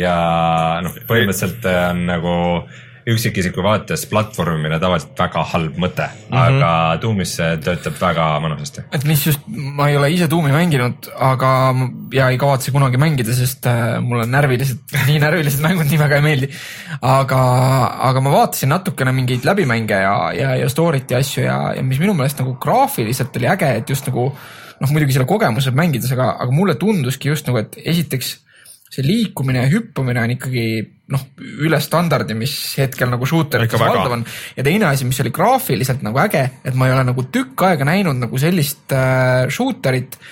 ja noh, põhimõtteliselt on nagu üksikisiku vaates platvormimine tavaliselt väga halb mõte, mm -hmm. aga Doomis see töötab väga mõnusasti. Et mis just, ma ei ole ise Doomi mänginud, aga ja ei kavatse kunagi mängida, sest mul on närvilised, nii närvilised mängud nii väga ei meeldi. Aga, aga ma vaatasin natukene mingeid läbimänge ja, ja, ja story't ja asju ja, ja mis minu meelest nagu graafiliselt oli äge, et just nagu noh, muidugi selle kogemuse mängides, aga, aga mulle tunduski just nagu, et esiteks see liikumine ja hüppamine on ikkagi noh, üle standardi, mis hetkel nagu shooterites valdav on. Ja teine asi, mis oli graafiliselt nagu äge, et ma ei ole nagu tükk aega näinud nagu sellist äh, shooterit,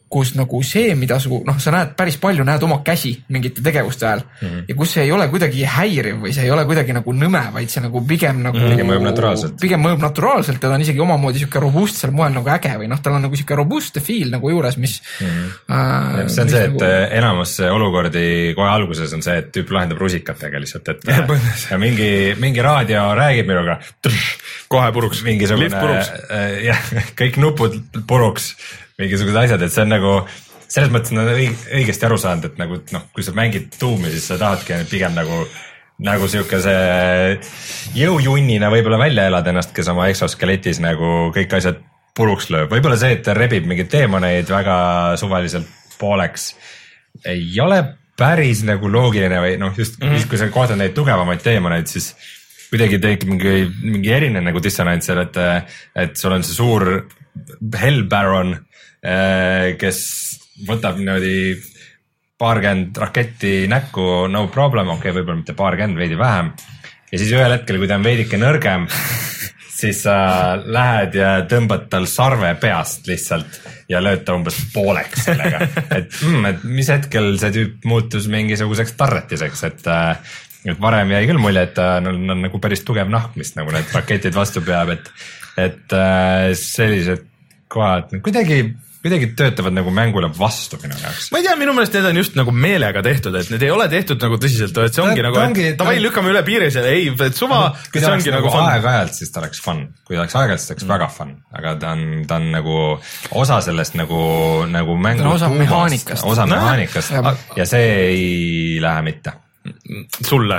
kus nagu see, mida su, noh, sa näed päris palju, näed oma käsi mingite tegevuste ajal mm -hmm. ja kus see ei ole kuidagi häiriv või see ei ole kuidagi nagu nõme, vaid see nagu pigem nagu mm, pigem mõjub naturaalselt. Pigem mõjub naturaalselt ja ta on isegi omamoodi siuke robustsel moel nagu äge või noh, tal on nagu siuke robustne feel nagu juures, mis mm -hmm. äh, see on see, et nagu... enamus olukordi kohe alguses on see, et tüüp lahendab rusikatega lihtsalt, et ja mingi, mingi raadio räägib minuga kohe puruks, lift puruks äh, jah, kõik nupud puruks, mingisugused asjad, et see on nagu selles mõttes on õigesti aru saanud, et nagu noh, kui sa mängid tuumi, siis sa tahadki pigem nagu nagu siuke see jõujunnina võib-olla välja elada ennast, kes oma exoskeletis nagu kõik asjad puruks lööb. Võib-olla see, et ta rebib mingeid teemoneid väga suvaliselt pooleks, ei ole päris nagu loogiline või noh, just mm -hmm. kui sa kohtad neid tugevamaid teemoneid, siis kuidagi tekib mingi, mingi erinev nagu dissonants seal, et, et sul on see suur Hellbaron, kes võtab niimoodi paarkümmend raketti näkku, no problem, okei okay,, võib-olla mitte paarkümmend, veidi vähem. Ja siis ühel hetkel, kui ta on veidike nõrgem, siis sa lähed ja tõmbad tal sarve peast lihtsalt ja lööd ta umbes pooleks sellega. Et, mm, et mis hetkel see tüüp muutus mingisuguseks tarretiseks, et, et varem jäi küll mulje, et ta on, on nagu päris tugev nahk, mis nagu need raketid vastu peab, et, et sellised kohad kuidagi kuidagi töötavad nagu mängule vastu minu jaoks. Ma ei tea, minu meelest need on just nagu meelega tehtud, et need ei ole tehtud nagu tõsiselt, et see ongi ta, nagu, ongi, et davai, lükkame üle piiri selle, ei, et suva, kui ta oleks nagu aeg-ajalt, siis ta oleks fun. Kui ta oleks aeg-ajalt, siis ta oleks mm. väga fun, aga ta on, ta on nagu osa sellest nagu, nagu mängu osa tuumast, mehaanikast, osa mehaanikast no, ja see ei lähe mitte. Sulle?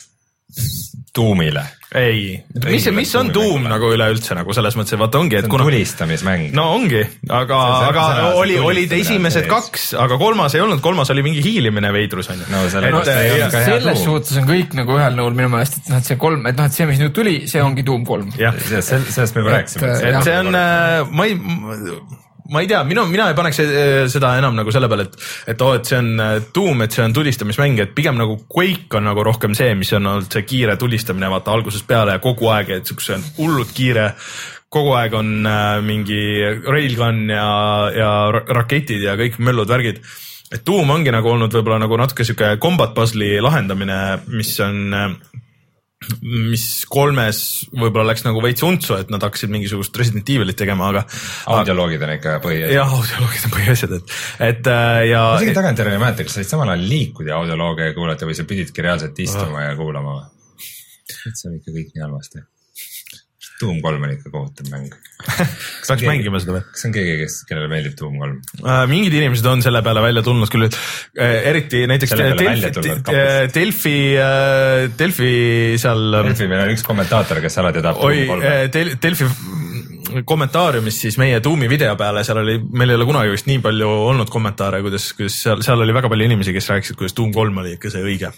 Tuumile. Ei, mis, mis on tuum nagu üleüldse nagu selles mõttes, et vaata ongi, et kuna... tulistamismäng. No ongi, aga, see, aga see, oli, olid esimesed kaks, aga kolmas ei olnud, kolmas oli mingi hiilimine veidrus on ju. No, selle no, selles suhtes on kõik nagu ühel nõul minu meelest, et noh, et see kolm, et noh, et see, mis nüüd tuli, see ongi Doom kolm. Jah, sellest me juba rääkisime. Et see on, ma ei... ma ei tea, minu, mina ei paneks seda enam nagu selle peale, et, et oo, et see on Doom, et see on tulistamismäng, et pigem nagu Quake on nagu rohkem see, mis on olnud see kiire tulistamine, vaata algusest peale ja kogu aeg, et see on hullult kiire, kogu aeg on mingi railgun ja, ja raketid ja kõik möllud värgid. Et Doom ongi nagu olnud võib-olla nagu natuke siuke combat puzzle'i lahendamine, mis on... mis kolmes võib-olla läks nagu veits untsu, et nad hakkasid mingisugust Resident Evilit tegema, aga audioloogid on ikka põhiasjad. Jah, audioloogid on põhiasjad, et, et ja ma isegi tagantjärele ei mäleta, kas said samal ajal liikuda ja audioloogia kuulata või sa pididki reaalselt istuma oh. ja kuulama. Et see on ikka kõik nii halvasti. Doom kolm on ikka kohutav mäng. Kas tahaks mängima seda või? Kas on keegi, kes, kellele meeldib Doom kolm? Äh, mingid inimesed on selle peale välja tulnud küll, äh, eriti näiteks Delfi, Delfi, Delfi seal... Delfi, meil on üks kommentaator, kes alati tahab Doom kolm. Delfi kommentaariumis siis meie Doomi video peale, seal oli, meil ei ole kunagi vist nii palju olnud kommentaare, kuidas, kuidas seal, seal oli väga palju inimesi, kes rääkisid, kuidas Doom kolm oli ikka see õige.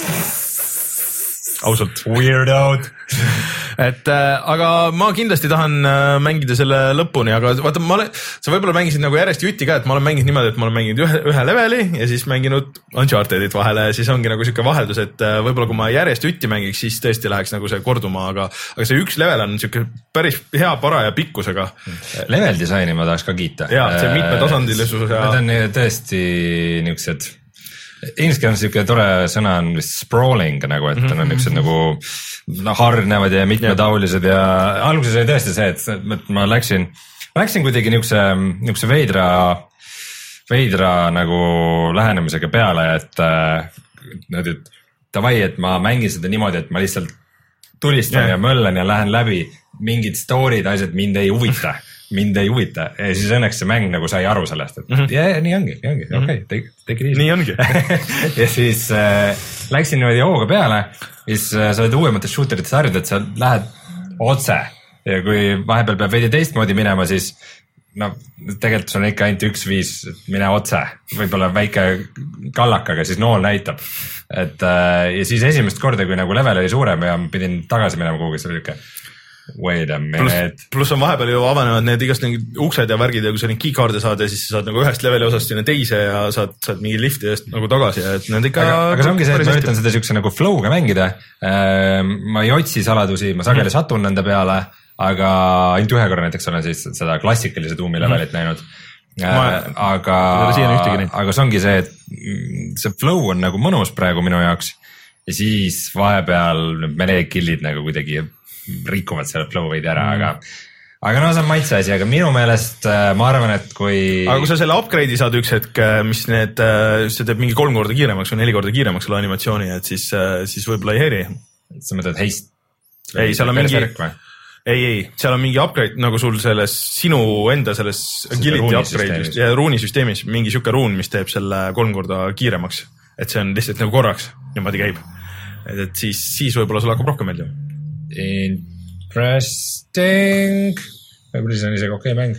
Ausalt. Weirdoud. et äh, aga ma kindlasti tahan äh, mängida selle lõpuni, aga vaata, ma olen, sa võib-olla mängisid nagu järjest jutti ka, et ma olen mänginud niimoodi, et ma olen mänginud ühe, ühe leveli ja siis mänginud Unchartedit vahele ja siis ongi nagu siuke vaheldus, et äh, võib-olla kui ma järjest jutti mängiks, siis tõesti läheks nagu see korduma, aga, aga see üks level on siuke päris hea paraja pikkusega. Level disaini ma tahaks ka kiita. Jaa, see mitmetasandilisus ja... Need on tõesti niuksed... Inglise keeles niisugune tore sõna on sprawling nagu, et mm-hmm. on niisugused nagu no, hargnevad ja mitmetaolised ja alguses oli tõesti see, et ma läksin, ma läksin kuidagi niisuguse, niisuguse veidra, veidra nagu lähenemisega peale, et nad et davai, et ma mängin seda niimoodi, et ma lihtsalt tulistan yeah. ja möllan ja lähen läbi mingid story'd, asjad mind ei huvita. mind ei huvita ja siis õnneks see mäng nagu sai aru sellest, et mm -hmm. yeah, nii ongi, nii ongi, okei, okay, take, take it easy. Nii ongi. ja siis äh, läksin niimoodi hooga peale, siis äh, sa oled uuemates shooterites harjud, et sa lähed otse ja kui vahepeal peab veidi teistmoodi minema, siis no tegelikult sul on ikka ainult üks viis, mine otse, võib-olla väike kallakaga, siis nool näitab. Et äh, ja siis esimest korda, kui nagu level oli suurem ja pidin tagasi minema kuhugi, see oli ikka wait a minute. Plus, plus on vahepeal ju avanevad need igast uksed ja värgid ja kui sa neid keycard'e saad ja siis sa saad nagu ühest leveli osast sinna teise ja saad, saad mingi lifti eest nagu tagasi ja et need ikka... Aga, aga see ongi see, et ma üritan seda siukse nagu flow'ga mängida. Ma ei otsi saladusi, ma sageli mm. satun nende peale, aga ainult ühe korra näiteks olen siis seda klassikalise Doomi levelit mm. näinud. äh, aga, aga see ongi see, et see flow on nagu mõnus praegu minu jaoks ja siis vahepeal melee kill'id nagu kuidagi rikuvad selle flow veidi ära, mm. aga aga no see on maitse asi, aga minu meelest ma arvan, et kui aga kui sa selle upgrade'i saad üks hetk, mis need, see teeb mingi kolm korda kiiremaks või neli korda kiiremaks selle animatsiooni, et siis, siis võib-olla ei häiri. sa mõtled heist? ei, seal on mingi ei, ei, seal on mingi upgrade nagu sul selles sinu enda selles agility upgrade'is ja ruunisüsteemis mingi siuke ruun, mis teeb selle kolm korda kiiremaks, et see on lihtsalt nagu korraks niimoodi käib, et, et siis, siis võib-olla sulle hakkab rohkem meeldima. Interesting, võib-olla siis on isegi okei mäng.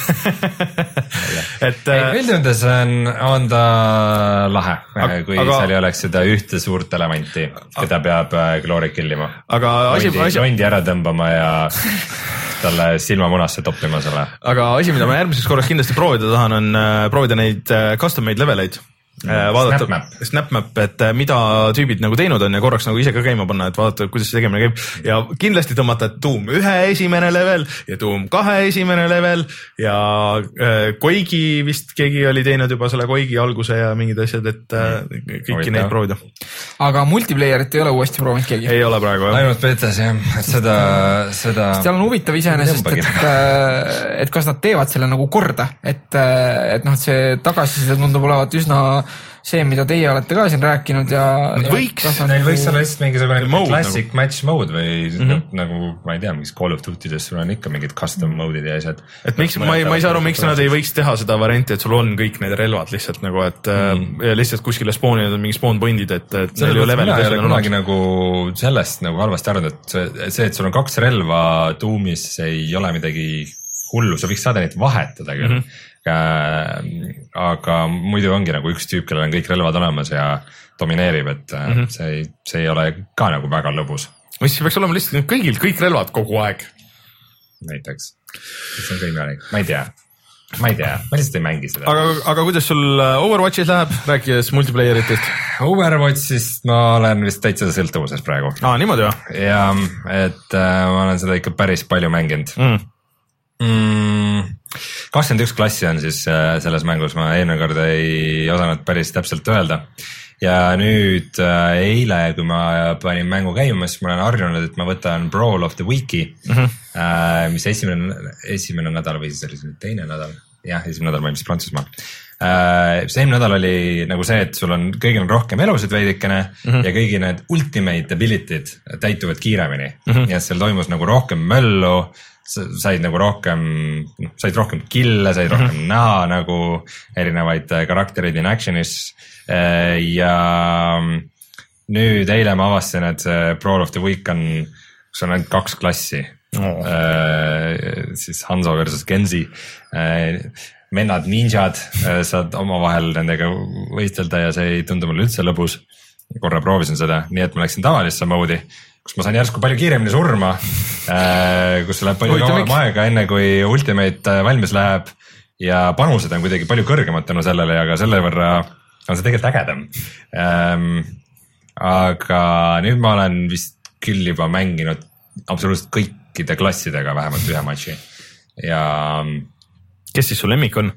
et üldjõudes on, on ta lahe, kui aga, seal ei oleks seda ühte suurt elemanti, keda peab Glory killima. Aga asi, londi, asi... londi ära tõmbama ja talle silmamunasse toppima selle. Aga asi, mida ma järgmiseks korraks kindlasti proovida tahan, on proovida neid custom made leveleid. Vaadata, SnapMap. SnapMap, et mida tüübid nagu teinud on ja korraks nagu ise ka käima panna, et vaadata, kuidas see tegemine käib ja kindlasti tõmmata Doom ühe esimene level ja Doom kahe esimene level ja äh, Koigi vist keegi oli teinud juba selle Koigi alguse ja mingid asjad, et äh, kõiki Oita. Neid proovida. Aga multiplayerit ei ole uuesti proovinud keegi? Ei ole praegu, jah. Ainult betas, jah, et seda, seda seal on huvitav iseenesest, et, et kas nad teevad selle nagu korda, et, et noh, see tagasiside tundub olevat üsna see, mida teie olete ka siin rääkinud ja võiks, neil võiks olla lihtsalt mingisugune classic nagu match mode või mm-hmm. nagu, ma ei tea, mingis Call of Duty'des sul on ikka mingid custom mode'id ja asjad. Et miks, ma ei, ma ei saa aru, miks nad ei võiks teha seda varianti, et sul on kõik need relvad lihtsalt nagu, et mm. ja lihtsalt kuskile spooninud on mingi spawn point'id, et, et neil ju levelid ei ole kunagi nagu sellest nagu halvasti arvanud, et see, see, et sul on kaks relva tuumis ei ole midagi hullu, sa võiks saada neid vahetada küll. Mm-hmm. aga muidu ongi nagu üks tüüp, kellel on kõik relvad olemas ja domineerib, et mm-hmm. see, ei, see ei ole ka nagu väga lõbus. mis peaks olema lihtsalt kõigil kõik relvad kogu aeg? näiteks, see on ka imelik, ma ei tea, ma ei tea, ma lihtsalt ei mängi seda. aga, aga kuidas sul Overwatchis läheb, rääkides multiplayeritest? Overwatchist ma olen vist täitsa sõltuvuses praegu. Aa, niimoodi või? ja, et äh, ma olen seda ikka päris palju mänginud. Mm. Mm, kakskümmend üks klassi on siis äh, selles mängus, ma eelmine kord ei osanud päris täpselt öelda ja nüüd äh, eile, kui ma panin mängu käima, siis ma olen harjunud, et ma võtan Brawl of the Week'i mm-hmm. äh, mis esimene, esimene nädal või siis oli see teine nädal, jah, esimene nädal ma ilmselt Prantsusmaal äh, see eelmine nädal oli nagu see, et sul on kõigil on rohkem elusid veidikene mm-hmm. ja kõigi need ultimate ability'd täituvad kiiremini mm-hmm. ja seal toimus nagu rohkem möllu, said nagu rohkem, said rohkem kille, said rohkem mm-hmm. näha nagu erinevaid karaktereid in action'is ja nüüd eile ma avastasin, et see Brawl of the Week on, kus on ainult kaks klassi oh. äh, siis Hanzo versus Genji äh, vennad ninjad, äh, saad omavahel nendega võistelda ja see ei tundu mulle üldse lõbus, korra proovisin seda, nii et ma läksin tavalisse moodi, kus ma sain järsku palju kiiremini surma, kus läheb palju kauem aega, enne kui ultimate valmis läheb ja panused on kuidagi palju kõrgemad tänu sellele ja ka selle võrra on see tegelikult ägedam. Ähm, aga nüüd ma olen vist küll juba mänginud absoluutselt kõikide klassidega vähemalt ühe matši ja kes siis su lemmik on?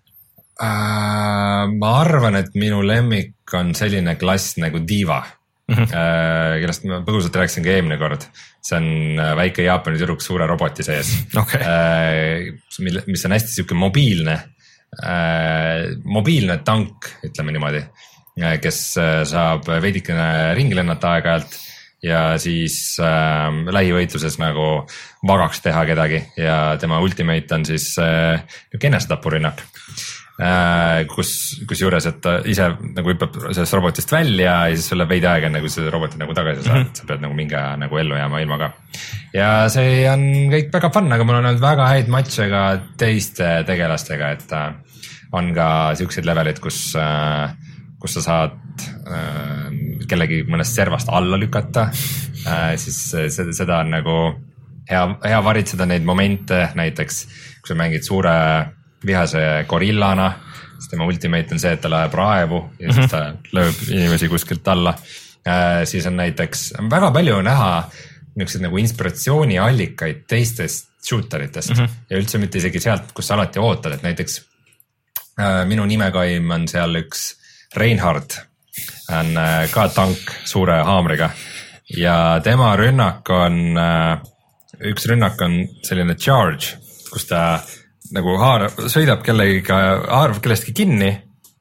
Äh, ma arvan, et minu lemmik on selline klass nagu Diva. Mm-hmm. kellest ma põgusalt rääkisin ka eelmine kord, see on väike Jaapani tüdruk suure roboti sees okay. mis on hästi siuke mobiilne mobiilne tank, ütleme niimoodi, kes saab veidikene ringi lennata aeg-ajalt ja siis äh, lähivõitluses nagu vagaks teha kedagi ja tema ultimate on siis äh, enesetapurünnak Äh, kus, kus juures, et ta ise nagu hüppab sellest robotist välja ja siis sul läheb veidi aega, enne kui seda robotit nagu tagasi saad, mm-hmm. sa pead nagu mingi aja nagu ellu jääma ilma ka. ja see on kõik väga fun, aga mul on olnud väga häid matše ka teiste tegelastega, et äh, on ka siukseid levelid, kus, äh, kus sa saad äh, kellegi mõnest servast alla lükata, äh, siis seda, seda on nagu hea, hea varitseda neid momente, näiteks kui sa mängid suure vihase gorillana, siis tema ultimate on see, et ta läheb raevu ja siis ta lööb inimesi kuskilt alla. Äh, siis on näiteks väga palju näha niisugused nagu inspiratsiooniallikaid teistest shooteritest mm-hmm. ja üldse mitte isegi sealt, kus sa alati ootad, et näiteks minu nimekaim on seal üks Reinhard, on ka tank suure haamriga ja tema rünnak on, üks rünnak on selline charge, kus ta nagu haarab, sõidab kellegiga, haarab kellestki kinni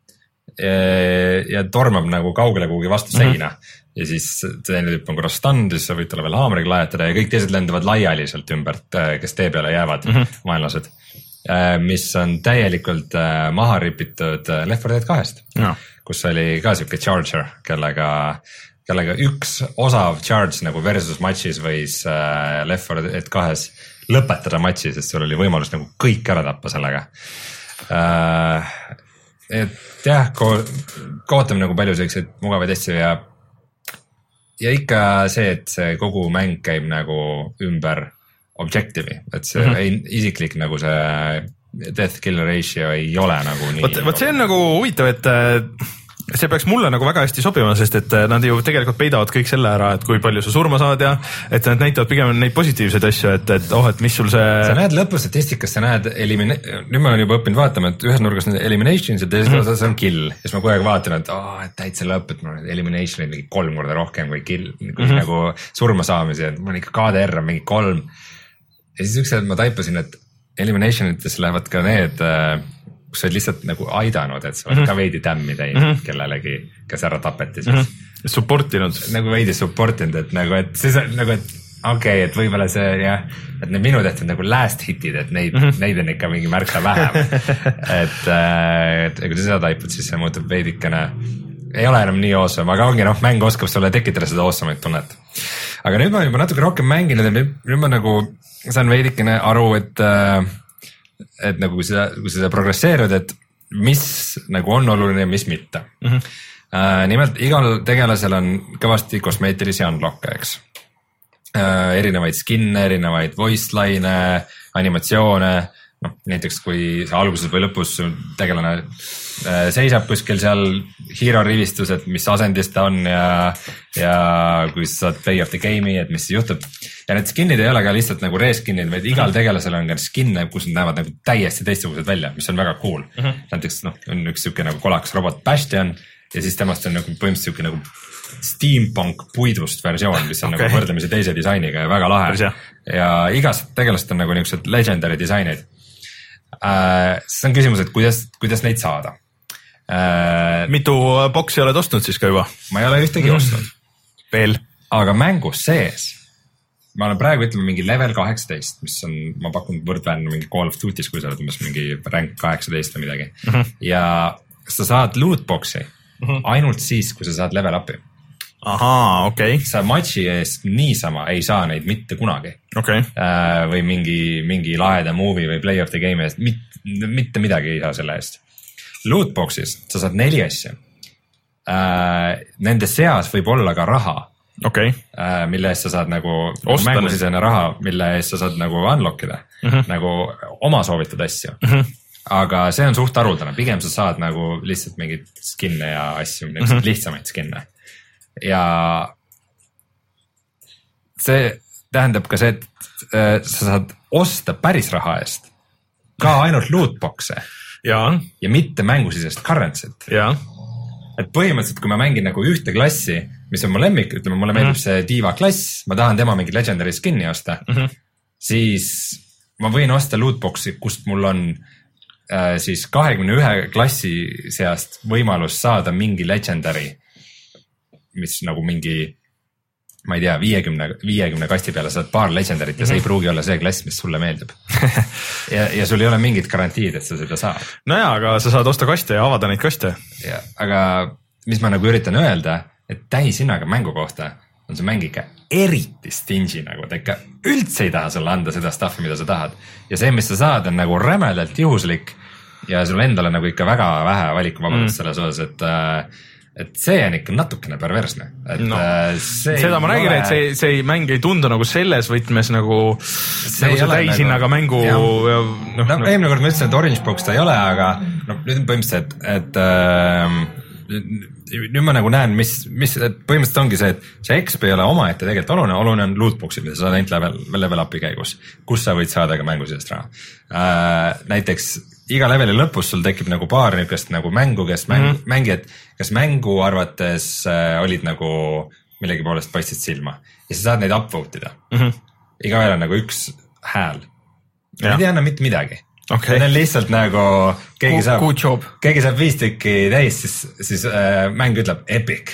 ja tormab nagu kaugele kuhugi vastu seina mm-hmm. ja siis teine tüüp on korras stand, siis sa võid talle veel haamriga lajatada ja kõik teised lendavad laiali sealt ümbert, kes tee peale jäävad mm-hmm. vaenlased. Mis on täielikult maha ripitud Left four Dead kahest, no. kus oli ka siuke charger, kellega, kellega üks osav charge nagu versus matchis võis Left four Dead kahes lõpetada matši, sest sul oli võimalus nagu kõik ära tappa sellega. Et jah, kootame nagu palju selliseid mugavaid asju ja, ja ikka see, et see kogu mäng käib nagu ümber objective'i, et see mm-hmm. ei, isiklik nagu see death kill ratio ei ole nagu nii. Võt, võt see on nagu huvitav, et see peaks mulle nagu väga hästi sobima, sest et nad ju tegelikult peidavad kõik selle ära, et kui palju sa surma saad ja et nad näitavad pigem neid positiivseid asju, et, et oh, et mis sul see... Sa näed lõpustatistikast, sa näed elimine... nüüd ma olen juba õppinud vaatama, et ühes nurgas on eliminations ja teises mm-hmm. osas on kill. Ja siis ma kogu aeg vaatan, et oh, et täitsa lõpp, et mul on eliminationid mingi kolm korda rohkem kui kill, mm-hmm. nagu surma saamisi, et mul on ikka K D R on mingi kolm. Ja siis üks hetk ma taipasin, et eliminationites lähevad ka need, kus sa oled lihtsalt nagu aidanud, et sa oled mm-hmm. ka veidi tämmi teinud mm-hmm. kellelegi, kes ära tapeti siis. Mm-hmm. Supportinud. Nagu veidi supportinud, et nagu, et siis on nagu, et okei okay,, et võib-olla see jah, et need minu tehtud nagu last hitid, et neid, mm-hmm. neid on ikka mingi märksa vähem. et, et kui sa seda taipad, siis see muutub veidikene, ei ole enam nii awesome, aga ongi noh, mäng oskab sulle tekitada seda awesome'it tunnet. Aga nüüd ma juba natuke rohkem mänginud ja nüüd ma nagu saan veidikene aru, et, et nagu kui sa, kui sa progresseerud, et mis nagu on oluline ja mis mitte. Mm-hmm. Uh, nimelt igal tegelasel on kõvasti kosmeetilisi unlock'e, eks. Uh, erinevaid skin'e, erinevaid voice line'e, animatsioone, noh näiteks kui sa alguses või lõpus tegelane uh, seisab kuskil seal hero rivistus, et mis asendis ta on ja, ja kui sa saad play of the game'i, et mis juhtub. Ja need skin'id ei ole ka lihtsalt nagu reskin'id, vaid igal tegelasel on ka skin'e, kus nad näevad nagu täiesti teistsugused välja, mis on väga cool. Mm-hmm. Näiteks noh, on üks siuke nagu kolakas robot Bastion ja siis temast on nagu põhimõtteliselt siuke nagu steampunk puidust versioon, mis on okay. nagu võrdlemisi teise disainiga ja väga lahe. Ja igast tegelast on nagu niisugused legendary disainid. Uh, see on küsimus, et kuidas, kuidas neid saada. Uh, Mitu boksi oled ostnud siis ka juba? Ma ei ole ühtegi mm. ostnud. Veel. Aga mängus sees, ma olen praegu ütleme mingi level kaheksateist, mis on, ma pakun võrdväärne mingi Call of Duty's, kui sa oled umbes mingi rank kaheksateist või midagi. Mm-hmm. Ja sa saad lootboxi mm-hmm. ainult siis, kui sa saad level up'i. Ahaa, okei. Okay. Sa matchi eest niisama ei saa neid mitte kunagi. Okay. Uh, või mingi, mingi laheda movie või play of the game eest, Mit, mitte midagi ei saa selle eest. Lootboxis sa saad neli asja. Uh, nende seas võib olla ka raha. Okay. Uh, mille eest sa saad nagu mängusisene raha, mille eest sa saad nagu unlockida, mm-hmm. nagu oma soovitud asju. Mm-hmm. Aga see on suht haruldane, pigem sa saad nagu lihtsalt mingid skin'e ja asju, mm-hmm. lihtsamaid skin'e. Ja see tähendab ka see, et äh, sa saad osta päris raha eest ka ainult lootboxe ja, ja mitte mängusisest currency't. Ja. Et põhimõtteliselt, kui ma mängin nagu ühte klassi, mis on mu lemmik, ütleme, mulle meeldib mm-hmm. see diiva klass, ma tahan tema mingi legendary skin'i osta, mm-hmm. siis ma võin osta lootboxi, kust mul on äh, siis kahekümne ühe klassi seast võimalus saada mingi legendary, mis nagu mingi, ma ei tea, viiekümne, viiekümne kasti peale saad paar legendarit ja mm-hmm. see ei pruugi olla see klass, mis sulle meeldib. ja, ja sul ei ole mingit garantiid, et sa seda saad. No jaa, aga sa saad osta kaste ja avada neid kaste. Ja, aga mis ma nagu üritan öelda, et täishinnaga mängu kohta on see mäng ikka eriti stingy, nagu ta ikka üldse ei taha sulle anda seda stuffi, mida sa tahad. Ja see, mis sa saad, on nagu rämedalt juhuslik ja sul endale nagu ikka väga vähe valikuvabadust mm. selles osas, et äh, et see on ikka natukene perversne. Et no, seda ma räägin, ole... et see, see mäng ei tundu nagu selles võtmes nagu see, nagu see täishinnaga nagu... mängu. Ja, no, no, no, eelmine kord ma ütlesin, et Orange Box ta ei ole, aga no, nüüd on põhimõtteliselt, et, et äh, nüüd ma nagu näen, mis, mis põhimõtteliselt ongi see, et see X P ei ole omaette tegelikult oluline, oluline on lootboxid, mida sa saad ainult level, level up'i käigus, kus sa võid saada ka mängusisest raha. Äh, näiteks iga leveli lõpus sul tekib nagu paar niukest nagu mängu, kes mäng, mm -hmm. mängijad, kes mängu arvates äh, olid nagu millegi poolest paistsid silma ja sa saad neid upvote ida mm. -hmm. igaühel on nagu üks hääl. Need ei anna mitte midagi. Okay. Need on lihtsalt nagu keegi saab, keegi saab viis tükki täis, siis, siis äh, mäng ütleb epic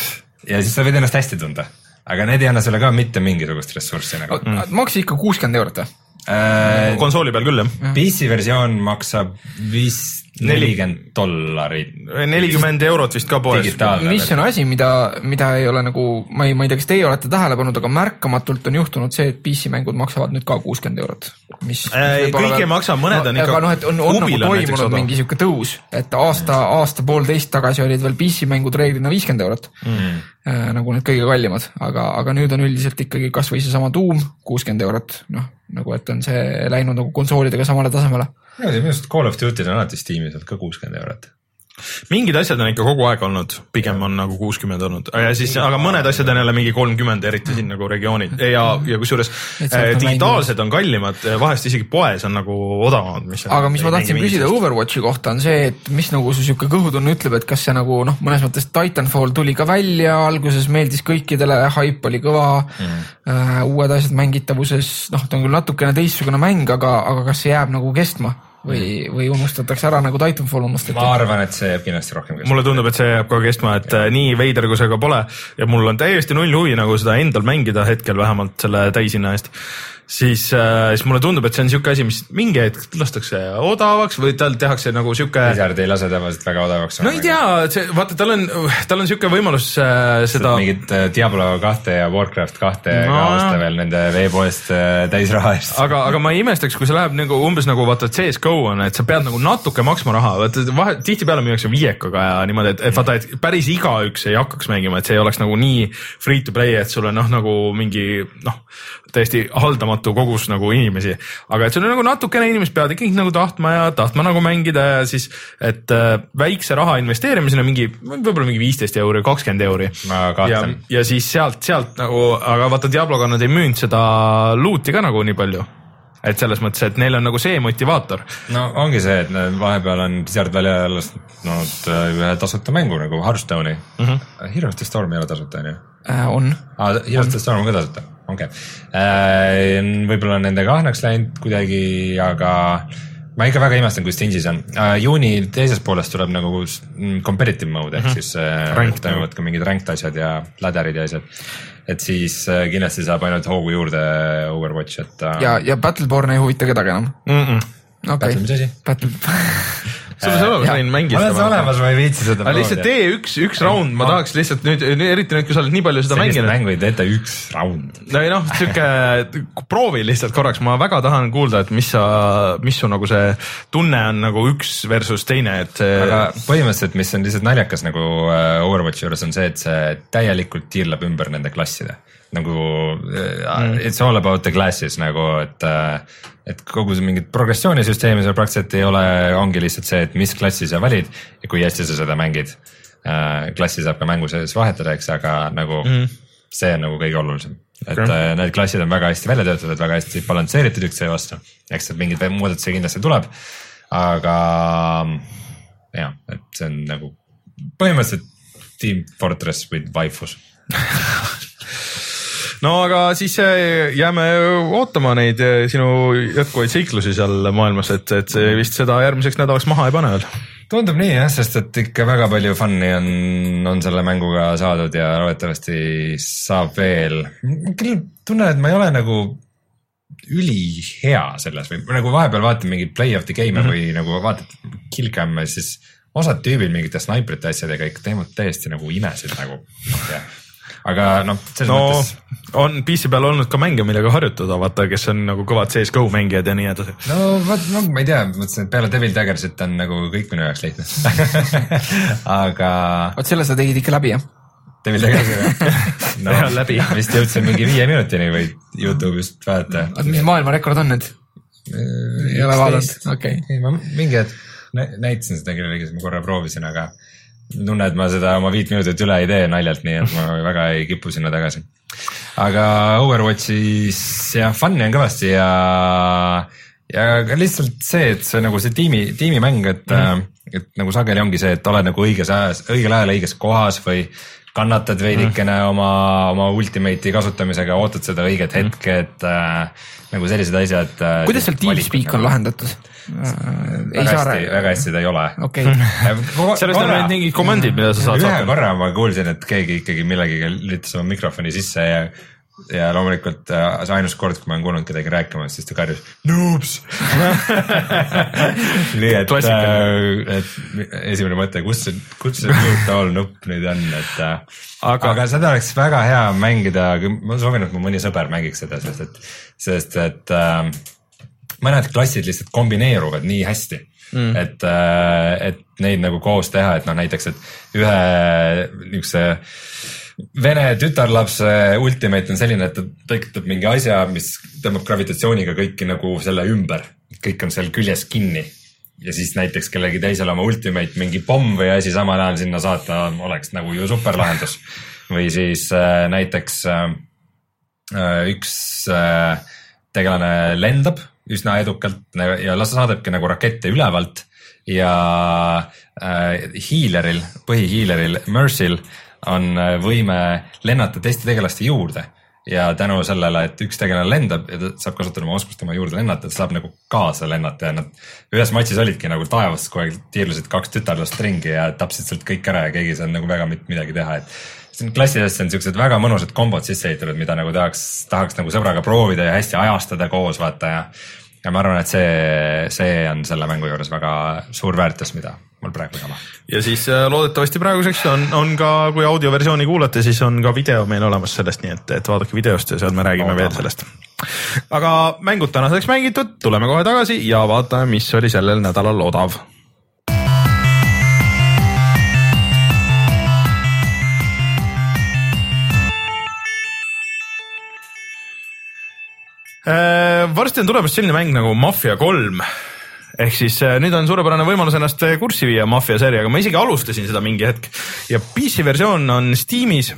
ja siis sa võid ennast hästi tunda, aga need ei anna sulle ka mitte mingisugust ressurssi nagu. Mm. Maksis ikka kuuskümmend eurot või? Äh, konsooli peal küll jah. P C versioon maksab viis nelikümmend dollarit. nelikümmend eurot vist ka poes. Mis on asi, mida, mida ei ole nagu, ma ei, ma ei tea, kas teie olete tähele pannud, aga märkamatult on juhtunud see, et P C mängud maksavad nüüd ka kuuskümmend eurot. Mis, äh, kõik ei maksa, mõned no, on ikka no, on, on nagu toimunud mingi siuke tõus, et aasta, aasta poolteist tagasi olid veel P C mängud reeglina viiskümmend eurot. Mm. Äh, nagu need kõige kallimad, aga, aga nüüd on üldiselt ikkagi kas või see sama Doom kuuskümmend eurot, noh, nagu et on see läinud nagu konsoolidega samale tasemele. Ja, minu arust Call of Duty on alati Steamis ka kuuskümmend eurot. Mingid asjad on ikka kogu aeg olnud, pigem on nagu kuuskümmend olnud, ja siis, aga mõned asjad on jälle mingi kolmkümmend, eriti siin nagu regioonid ja, ja kusjuures eh, digitaalsed on kallimad, vahest isegi poes on nagu odavamad. Mis on, aga mis ma tahtsin küsida Overwatchi kohta on see, et mis nagu see siuke kõhutunne ütleb, et kas see nagu noh, mõnes mõttes Titanfall tuli ka välja, alguses meeldis kõikidele, hype oli kõva, mm. uh, uued asjad mängitavuses, noh, ta on küll natukene teistsugune mäng, aga, aga kas see jääb nagu kestma? Või, või unustatakse ära nagu Titanfall unustati? Ma arvan, et see jääb kindlasti rohkem kestma. Mulle tundub, et see jääb ka kestma, et ja. Nii veider kui see ka pole ja mul on täiesti null huvi nagu seda endal mängida hetkel vähemalt selle täishinna eest. Siis, äh, siis mulle tundub, et see on siuke asi, mis mingi hetk lastakse odavaks või tal tehakse nagu siuke... Blizzard ei lase tavaliselt väga odavaks. No ei tea, see, vaata, tal on, tal on siuke võimalus äh, seda... Mingid Diablo kahte ja Warcraft kahte no, ka osta veel nende veepoest äh, täisraha eest. Aga, aga ma ei imestaks, kui see läheb nagu umbes nagu vaata C S G O on, et sa pead nagu natuke maksma raha. Vaata, vahe, tihti peale müüakse viiekaga ja niimoodi, et, et vaata, et päris igaüks ei hakkaks mängima, et see ei oleks nagu nii free to play, et sulle noh, nagu mingi noh, täiesti haldamatu kogus nagu inimesi, aga et sul on nagu natukene inimesed peavad ikkagi nagu tahtma ja tahtma nagu mängida ja siis, et äh, väikse raha investeerimisena mingi, võib-olla mingi viisteist euri, kakskümmend euri. Ja, ja siis sealt, sealt nagu, aga vaata Diabloga nad ei müünud seda loot'i ka nagu nii palju. Et selles mõttes, et neil on nagu see motivaator. No ongi see, et vahepeal on Blizzard välja lasknud ühe tasuta mängu nagu Hearthstone'i. Mm-hmm. Heroes of the Storm ei ole tasuta, on ju? Äh, on. Ah, Heroes of the Storm on ka tasuta. Okay. Äh, võib-olla on nendega ahnaks läinud kuidagi, aga ma ikka väga imestan, kui stingy see on. Äh, juuni teises poolest tuleb nagu competitive mode, ehk mm-hmm. siis äh, toimuvad ka mingid ranked asjad ja ladderid ja asjad. Et siis äh, kindlasti saab ainult hoogu juurde Overwatch. Et, äh... ja, ja Battleborn ei huvita kedagi enam? Mm-mm. Okay. Battle, mis asi? Battle... Sul on olemas võin mängida. Ma olen see olemas, ma ei viitsi seda. Aga lihtsalt tee üks, üks round, ma tahaks lihtsalt nüüd, eriti nüüd, kui sa oled nii palju seda mänginud. Sellist mängu ei teeta üks round. No ei noh, siuke proovi lihtsalt korraks, ma väga tahan kuulda, et mis sa, mis su nagu see tunne on nagu üks versus teine, et see... Aga põhimõtteliselt, mis on lihtsalt naljakas nagu Overwatchi juures on see, et see täielikult tiirleb ümber nende klasside. Nagu mm. it's all about the classes nagu, et et kogu see mingid progressioonisüsteemi seal praktiliselt ei ole, ongi lihtsalt see, et mis klassi sa valid ja kui hästi sa seda mängid. Klassi saab ka mängu sees vahetada, eks, aga nagu mm. see on nagu kõige olulisem. Et okay. Need klassid on väga hästi välja töötatud, väga hästi balansseeritud üksteise vastu. Eks et mingid muudatuse kindlasti tuleb, aga jah, et see on nagu põhimõtteliselt Team Fortress with waifus. No aga siis jääme ootama neid sinu jätkuvaid seiklusi seal maailmas, et, et see vist seda järgmiseks nädalaks maha ei pane veel. Tundub nii jah, sest et ikka väga palju fun'i on, on selle mänguga saadud ja loodetavasti saab veel. Küll tunnen, et ma ei ole nagu ülihea selles või nagu vahepeal vaatan mingid play of the game mm-hmm. või nagu vaatad killcam, siis osad tüübil mingite snaiprite asjadega ikka teemad täiesti nagu imesid nagu ja. Aga noh, selles no, mõttes on P C peal olnud ka mänge, millega harjutada, vaata, kes on nagu kõvad C S G O mängijad ja nii edasi. No vaat, no ma ei tea, mõtlesin, et peale Devil Daggersit on nagu kõik minu jaoks lihtne. Aga vaat selle sa tegid ikka läbi, jah? Devil Daggersit no, läbi. Vist jõudsin mingi viie minutini või YouTube'ist vaadata. Mis maailmarekord on nüüd? Ei ole vaadanud, okei okay. Ma mingi hetk näitasin seda kellelegi, ma korra proovisin, aga tunne, et ma seda oma viit minutit üle ei tee naljalt, nii et ma väga ei kipu sinna tagasi. Aga Overwatchis jah, fun'i on kõvasti ja, ja lihtsalt see, et see nagu see tiimi, tiimimäng, et mm., et nagu sageli ongi see, et oled nagu õiges ajas, õigel ajal õiges kohas või kannatad veidikene mm. oma, oma ultimate'i kasutamisega, ootad seda õiget hetke, et äh, nagu sellised asjad. Kuidas seal TeamSpeak on lahendatud? Väga hästi, väga hästi ta ei ole. Okay. Sellest on need mingid komandid, mida sa saad saata. Ühe korra ma kuulsin, et keegi ikkagi millegagi lülitas oma mikrofoni sisse ja ja loomulikult see ainus kord, kui ma olen kuulnud kedagi rääkimas, siis ta karjus noobs. Nii et, et esimene mõte, kus see, kus see mute all nupp nüüd on, et aga, aga seda oleks väga hea mängida, ma soovin, et mu mõni sõber mängiks seda, sest et, sest et äh, mõned klassid lihtsalt kombineeruvad nii hästi. Mm. Et, et neid nagu koos teha, et noh näiteks, et ühe niisuguse Vene tütarlapse ultimate on selline, et ta tekitab mingi asja, mis tõmbab gravitatsiooniga kõiki nagu selle ümber. Kõik on seal küljes kinni. Ja siis näiteks kellegi teisele oma ultimate mingi pomm või asi samal ajal sinna saata oleks nagu ju superlahendus. Või siis äh, näiteks äh, üks äh, tegelane lendab üsna edukalt ja las saadabki nagu rakette ülevalt ja äh, hiileril, põhihiileril, Mercyl on võime lennata teiste tegelaste juurde ja tänu sellele, et üks tegelane lendab ja ta saab kasutada oma oskust tema juurde lennata, ta saab nagu kaasa lennata ja nad ühes matšis olidki nagu taevas kogu aeg tiirlusid kaks tütarlast ringi ja tapsid sealt kõik ära ja keegi seal nagu väga midagi teha, et klassidesse on siuksed väga mõnusad kombod sisse ehitatud, mida nagu tahaks, tahaks nagu sõbraga proovida ja hästi ajastada koos vaata ja ja ma arvan, et see, see on selle mängu juures väga suur väärtus, mida mul praegu ei ole. Ja siis loodetavasti praeguseks on, on ka, kui audioversiooni kuulate, siis on ka video meil olemas sellest, nii et, et vaadake videost ja seal me räägime Oodame. veel sellest. Aga mängud tänaseks mängitud, tuleme kohe tagasi ja vaatame, mis oli sellel nädalal odav. Varsti on tulemas selline mäng nagu Mafia kolm. Ehk siis nüüd on suurepärane võimalus ennast kurssi viia Mafia seriaga. Ma isegi alustasin seda mingi hetk. Ja P C versioon on Steamis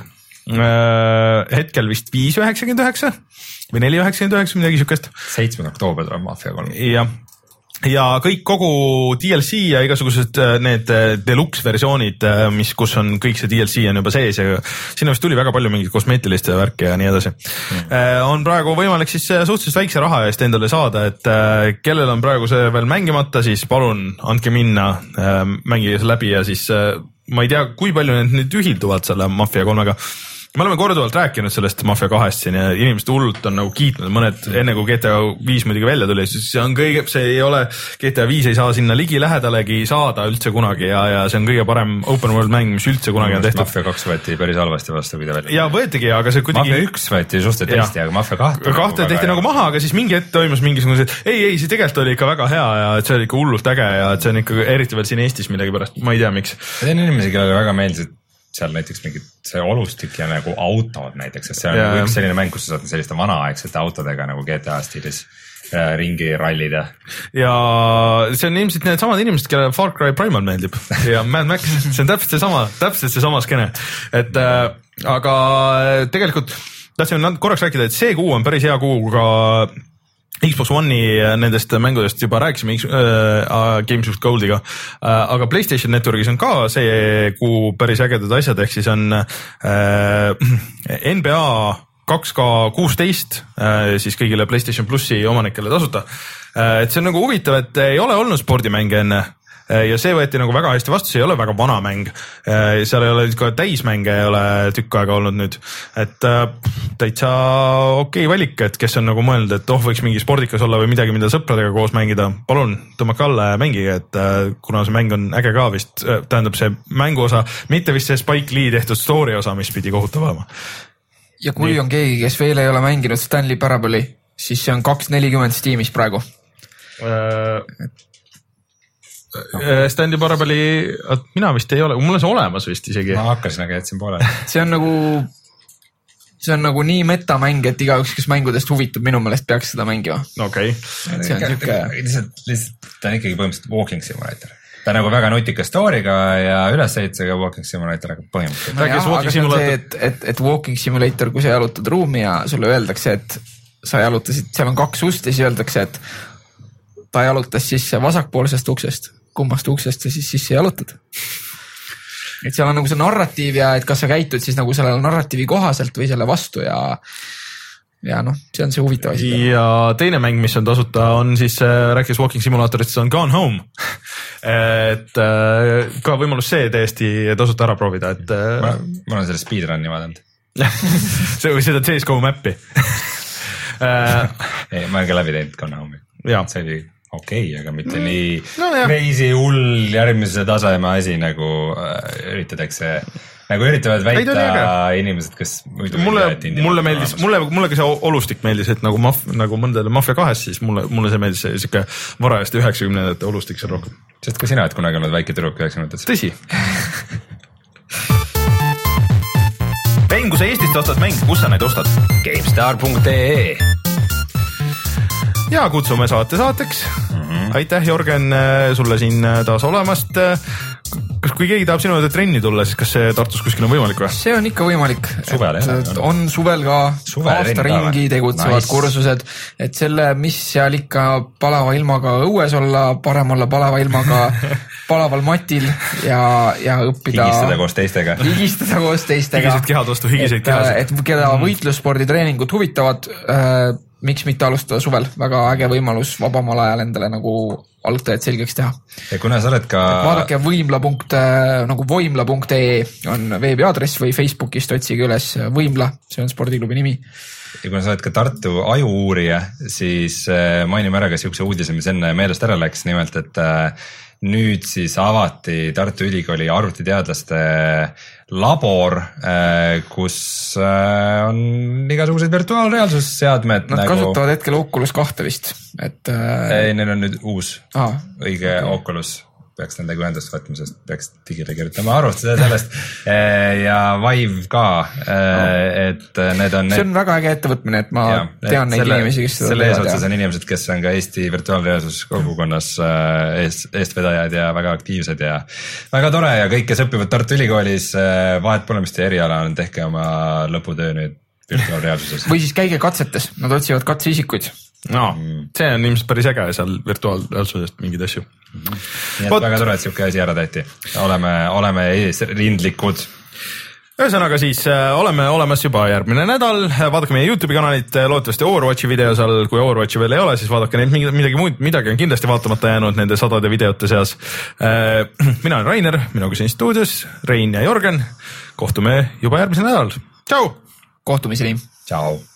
hetkel vist viis üheksakümmend üheksa või neli üheksakümmend üheksa, midagi siukest. seitsmendal oktoobril tuleb Mafia kolm. Ja. Ja kõik kogu D L C ja igasugused need deluxe versioonid, mis, kus on kõik see D L C on juba sees ja sinna vist tuli väga palju mingit kosmeetilist värke ja nii edasi. Mm. On praegu võimalik siis suhteliselt väikse raha eest endale saada, et kellel on praegu see veel mängimata, siis palun andke minna, mängige see läbi ja siis ma ei tea, kui palju need nüüd ühilduvad selle Mafia kolmega. Me oleme korduvalt rääkinud sellest Mafia kahest siin ja inimesed hullult on nagu kiitnud, mõned enne kui G T A viis muidugi välja tuli, siis see on kõige, see ei ole, G T A viis ei saa sinna ligi lähedalegi saada üldse kunagi ja, ja see on kõige parem open world mäng, mis üldse kunagi on tehtud. Mafia kaks võeti päris halvasti vastu, kui ta välja. Ja võetigi, aga see kuidagi... Mafia üks võeti suhteliselt hästi, aga Mafia kahte... Kahte tehti nagu maha, aga siis mingi hetk toimus mingisugune, ei, ei, see tegelikult oli ikka väga hea ja see oli ikka hullult äge ja see on ikka eriti veel siin Eestis midagi pärast, ma ei tea, miks. See on inimesi, kellele väga meeldisid seal näiteks mingid see olustik ja nagu autod näiteks, sest see on yeah. üks selline mäng, kus sa saad selliste vanaaegsete autodega nagu G T A stiilis äh, ringi rallida. Ja see on ilmselt need samad inimesed, kellele Far Cry Primal meeldib ja Mad Max, see on täpselt see sama, täpselt see sama skene. Et äh, aga tegelikult tahtsime korraks rääkida, et see kuu on päris hea kuu ka Xbox One'i nendest mängudest juba rääkisime äh, Games with Goldiga, äh, aga PlayStation Networkis on ka see kuu päris ägedad asjad, ehk siis on äh, N B A kaks K kuusteist äh, siis kõigile PlayStation Plussi omanikele tasuta. Äh, et see on nagu huvitav, et ei ole olnud spordimänge enne ja see võeti nagu väga hästi vastu, see ei ole väga vana mäng. Seal ei ole ka täismänge, ei ole tükk aega olnud nüüd, et täitsa okei valik, et kes on nagu mõelnud, et oh, võiks mingi spordikas olla või midagi, mida sõpradega koos mängida. Palun tõmmake alla ja mängige, et kuna see mäng on äge ka vist, tähendab see mängu osa, mitte vist see Spike Lee tehtud story osa, mis pidi kohutav olema. Ja kui Nii. on keegi, kes veel ei ole mänginud Stanley Parable'i, siis see on kaks nelikümmend Steamis praegu. Uh... Stanley Parable'i, mina vist ei ole, mul on see olemas vist isegi. Ma hakkasin, aga jätsin poole. See on nagu, see on nagu nii metamäng, et igaüks, kes mängudest huvitub, minu meelest peaks seda mängima. Okei. Okay. See on siuke... Lihtsalt, lihtsalt, ta on ikkagi põhimõtteliselt walking simulator. Ta on nagu väga nutika story'ga ja üleseitsega walking simulator, aga põhimõtteliselt. No jah, aga see on see, et, et, et walking simulator, kui sa jalutad ruumi ja sulle öeldakse, et sa jalutasid, seal on kaks ust ja siis öeldakse, et ta jalutas sisse vasakpoolsest uksest, kummast uksest sa siis sisse jalutad. Et seal on nagu see narratiiv ja et kas sa käitud siis nagu selle narratiivi kohaselt või selle vastu ja ja noh, see on see huvitav asi. Ja teine mäng, mis on tasuta, on siis rääkis Walking Simulatorist, on Gone Home. Et ka võimalus see täiesti tasuta ära proovida, et ma, ma olen selle speedrun'i vaadanud. see või seda C S G O mappi. Ei, ma olen ka läbi teinud Gone Home'i. See oli okei okay,, aga mitte mm. nii no, crazy hull järgmise taseme asi nagu äh, üritatakse, nagu üritavad väita Ei, inimesed, kes muidu mulle, mulle meeldis, mulle, mulle ka see olustik meeldis, et nagu, maf, nagu mõndele Mafia kahes, siis mulle, mulle see meeldis see siuke varajast üheksakümnendate olustik seal rohkem. Sest ka sina oled kunagi olnud väike tüdruk üheksakümnendates. Tõsi. Mäng, kui sa Eestist ostad mäng, kus sa neid ostad? GameStar punkt ee Ja kutsume saate saateks. Mm-hmm. Aitäh, Jorgen, sulle siin taas olemast. Kas kui keegi tahab sinu juurde trenni tulla, siis kas see Tartus kuskil on võimalik või? See on ikka võimalik. Suvel, et, on suvel ka aasta ringi tegutsevad nice. Kursused, et selle, mis seal ikka palava ilmaga õues olla, parem olla palava ilmaga palaval matil ja, ja õppida. Higistada koos teistega. Higistada koos teistega. Higised kehad vastu higiseid kehasid. Et keda võitlusspordi treeningud huvitavad, äh, miks mitte alustada suvel, väga äge võimalus vabamal ajal endale nagu algtajad selgeks teha. Ja kuna sa oled ka... Et vaadake võimla punkt, nagu voimla punkt ee on veebiaadress või Facebookist otsige üles Võimla, see on spordiklubi nimi. Ja kuna sa oled ka Tartu ajuuurija, siis mainime ära ka siukse uudise, mis enne meelest ära läks, nimelt, et nüüd siis avati Tartu Ülikooli arvutiteadlaste labor, kus on igasugused virtuaalreaalsusseadmed. Nad nagu... kasutavad hetkel Oculus kahte vist. Et, ei, neil on nüüd uus, ah, õige okay. Oculus. Peaks nendega ühendust võtma, sest peaks digile kirjutama arvustada sellest ja Vive ka, et need on... See on väga äge ettevõtmine, et ma ja, tean neid selle, inimesi, kes seda selle eesotsas on inimesed, kes on ka Eesti virtuaalreaalsus kogukonnas eest, eestvedajad ja väga aktiivsed ja väga tore ja kõik, kes õpivad Tartu Ülikoolis, vahet pole, mis teie eriala on, tehke oma lõputöö nüüd virtuaalreaalsuses. Või siis käige katsetes, nad otsivad katseisikuid. No, see on ilmselt päris äge seal virtuaalreaalsusest mingid asju. Mm-hmm. Nii et But... väga tore, et siuke asi ära tehti. Oleme, oleme rindlikud. Ühesõnaga siis äh, oleme olemas juba järgmine nädal. Vaadake meie YouTube'i kanalit, loodetavasti Overwatchi video seal, kui Overwatchi veel ei ole, siis vaadake neid midagi muud, midagi on kindlasti vaatamata jäänud nende sadade videote seas. Äh, mina olen Rainer, minuga siin stuudios, Rein ja Jorgen. Kohtume juba järgmisel nädal. Tšau! Kohtumiseni! Tšau!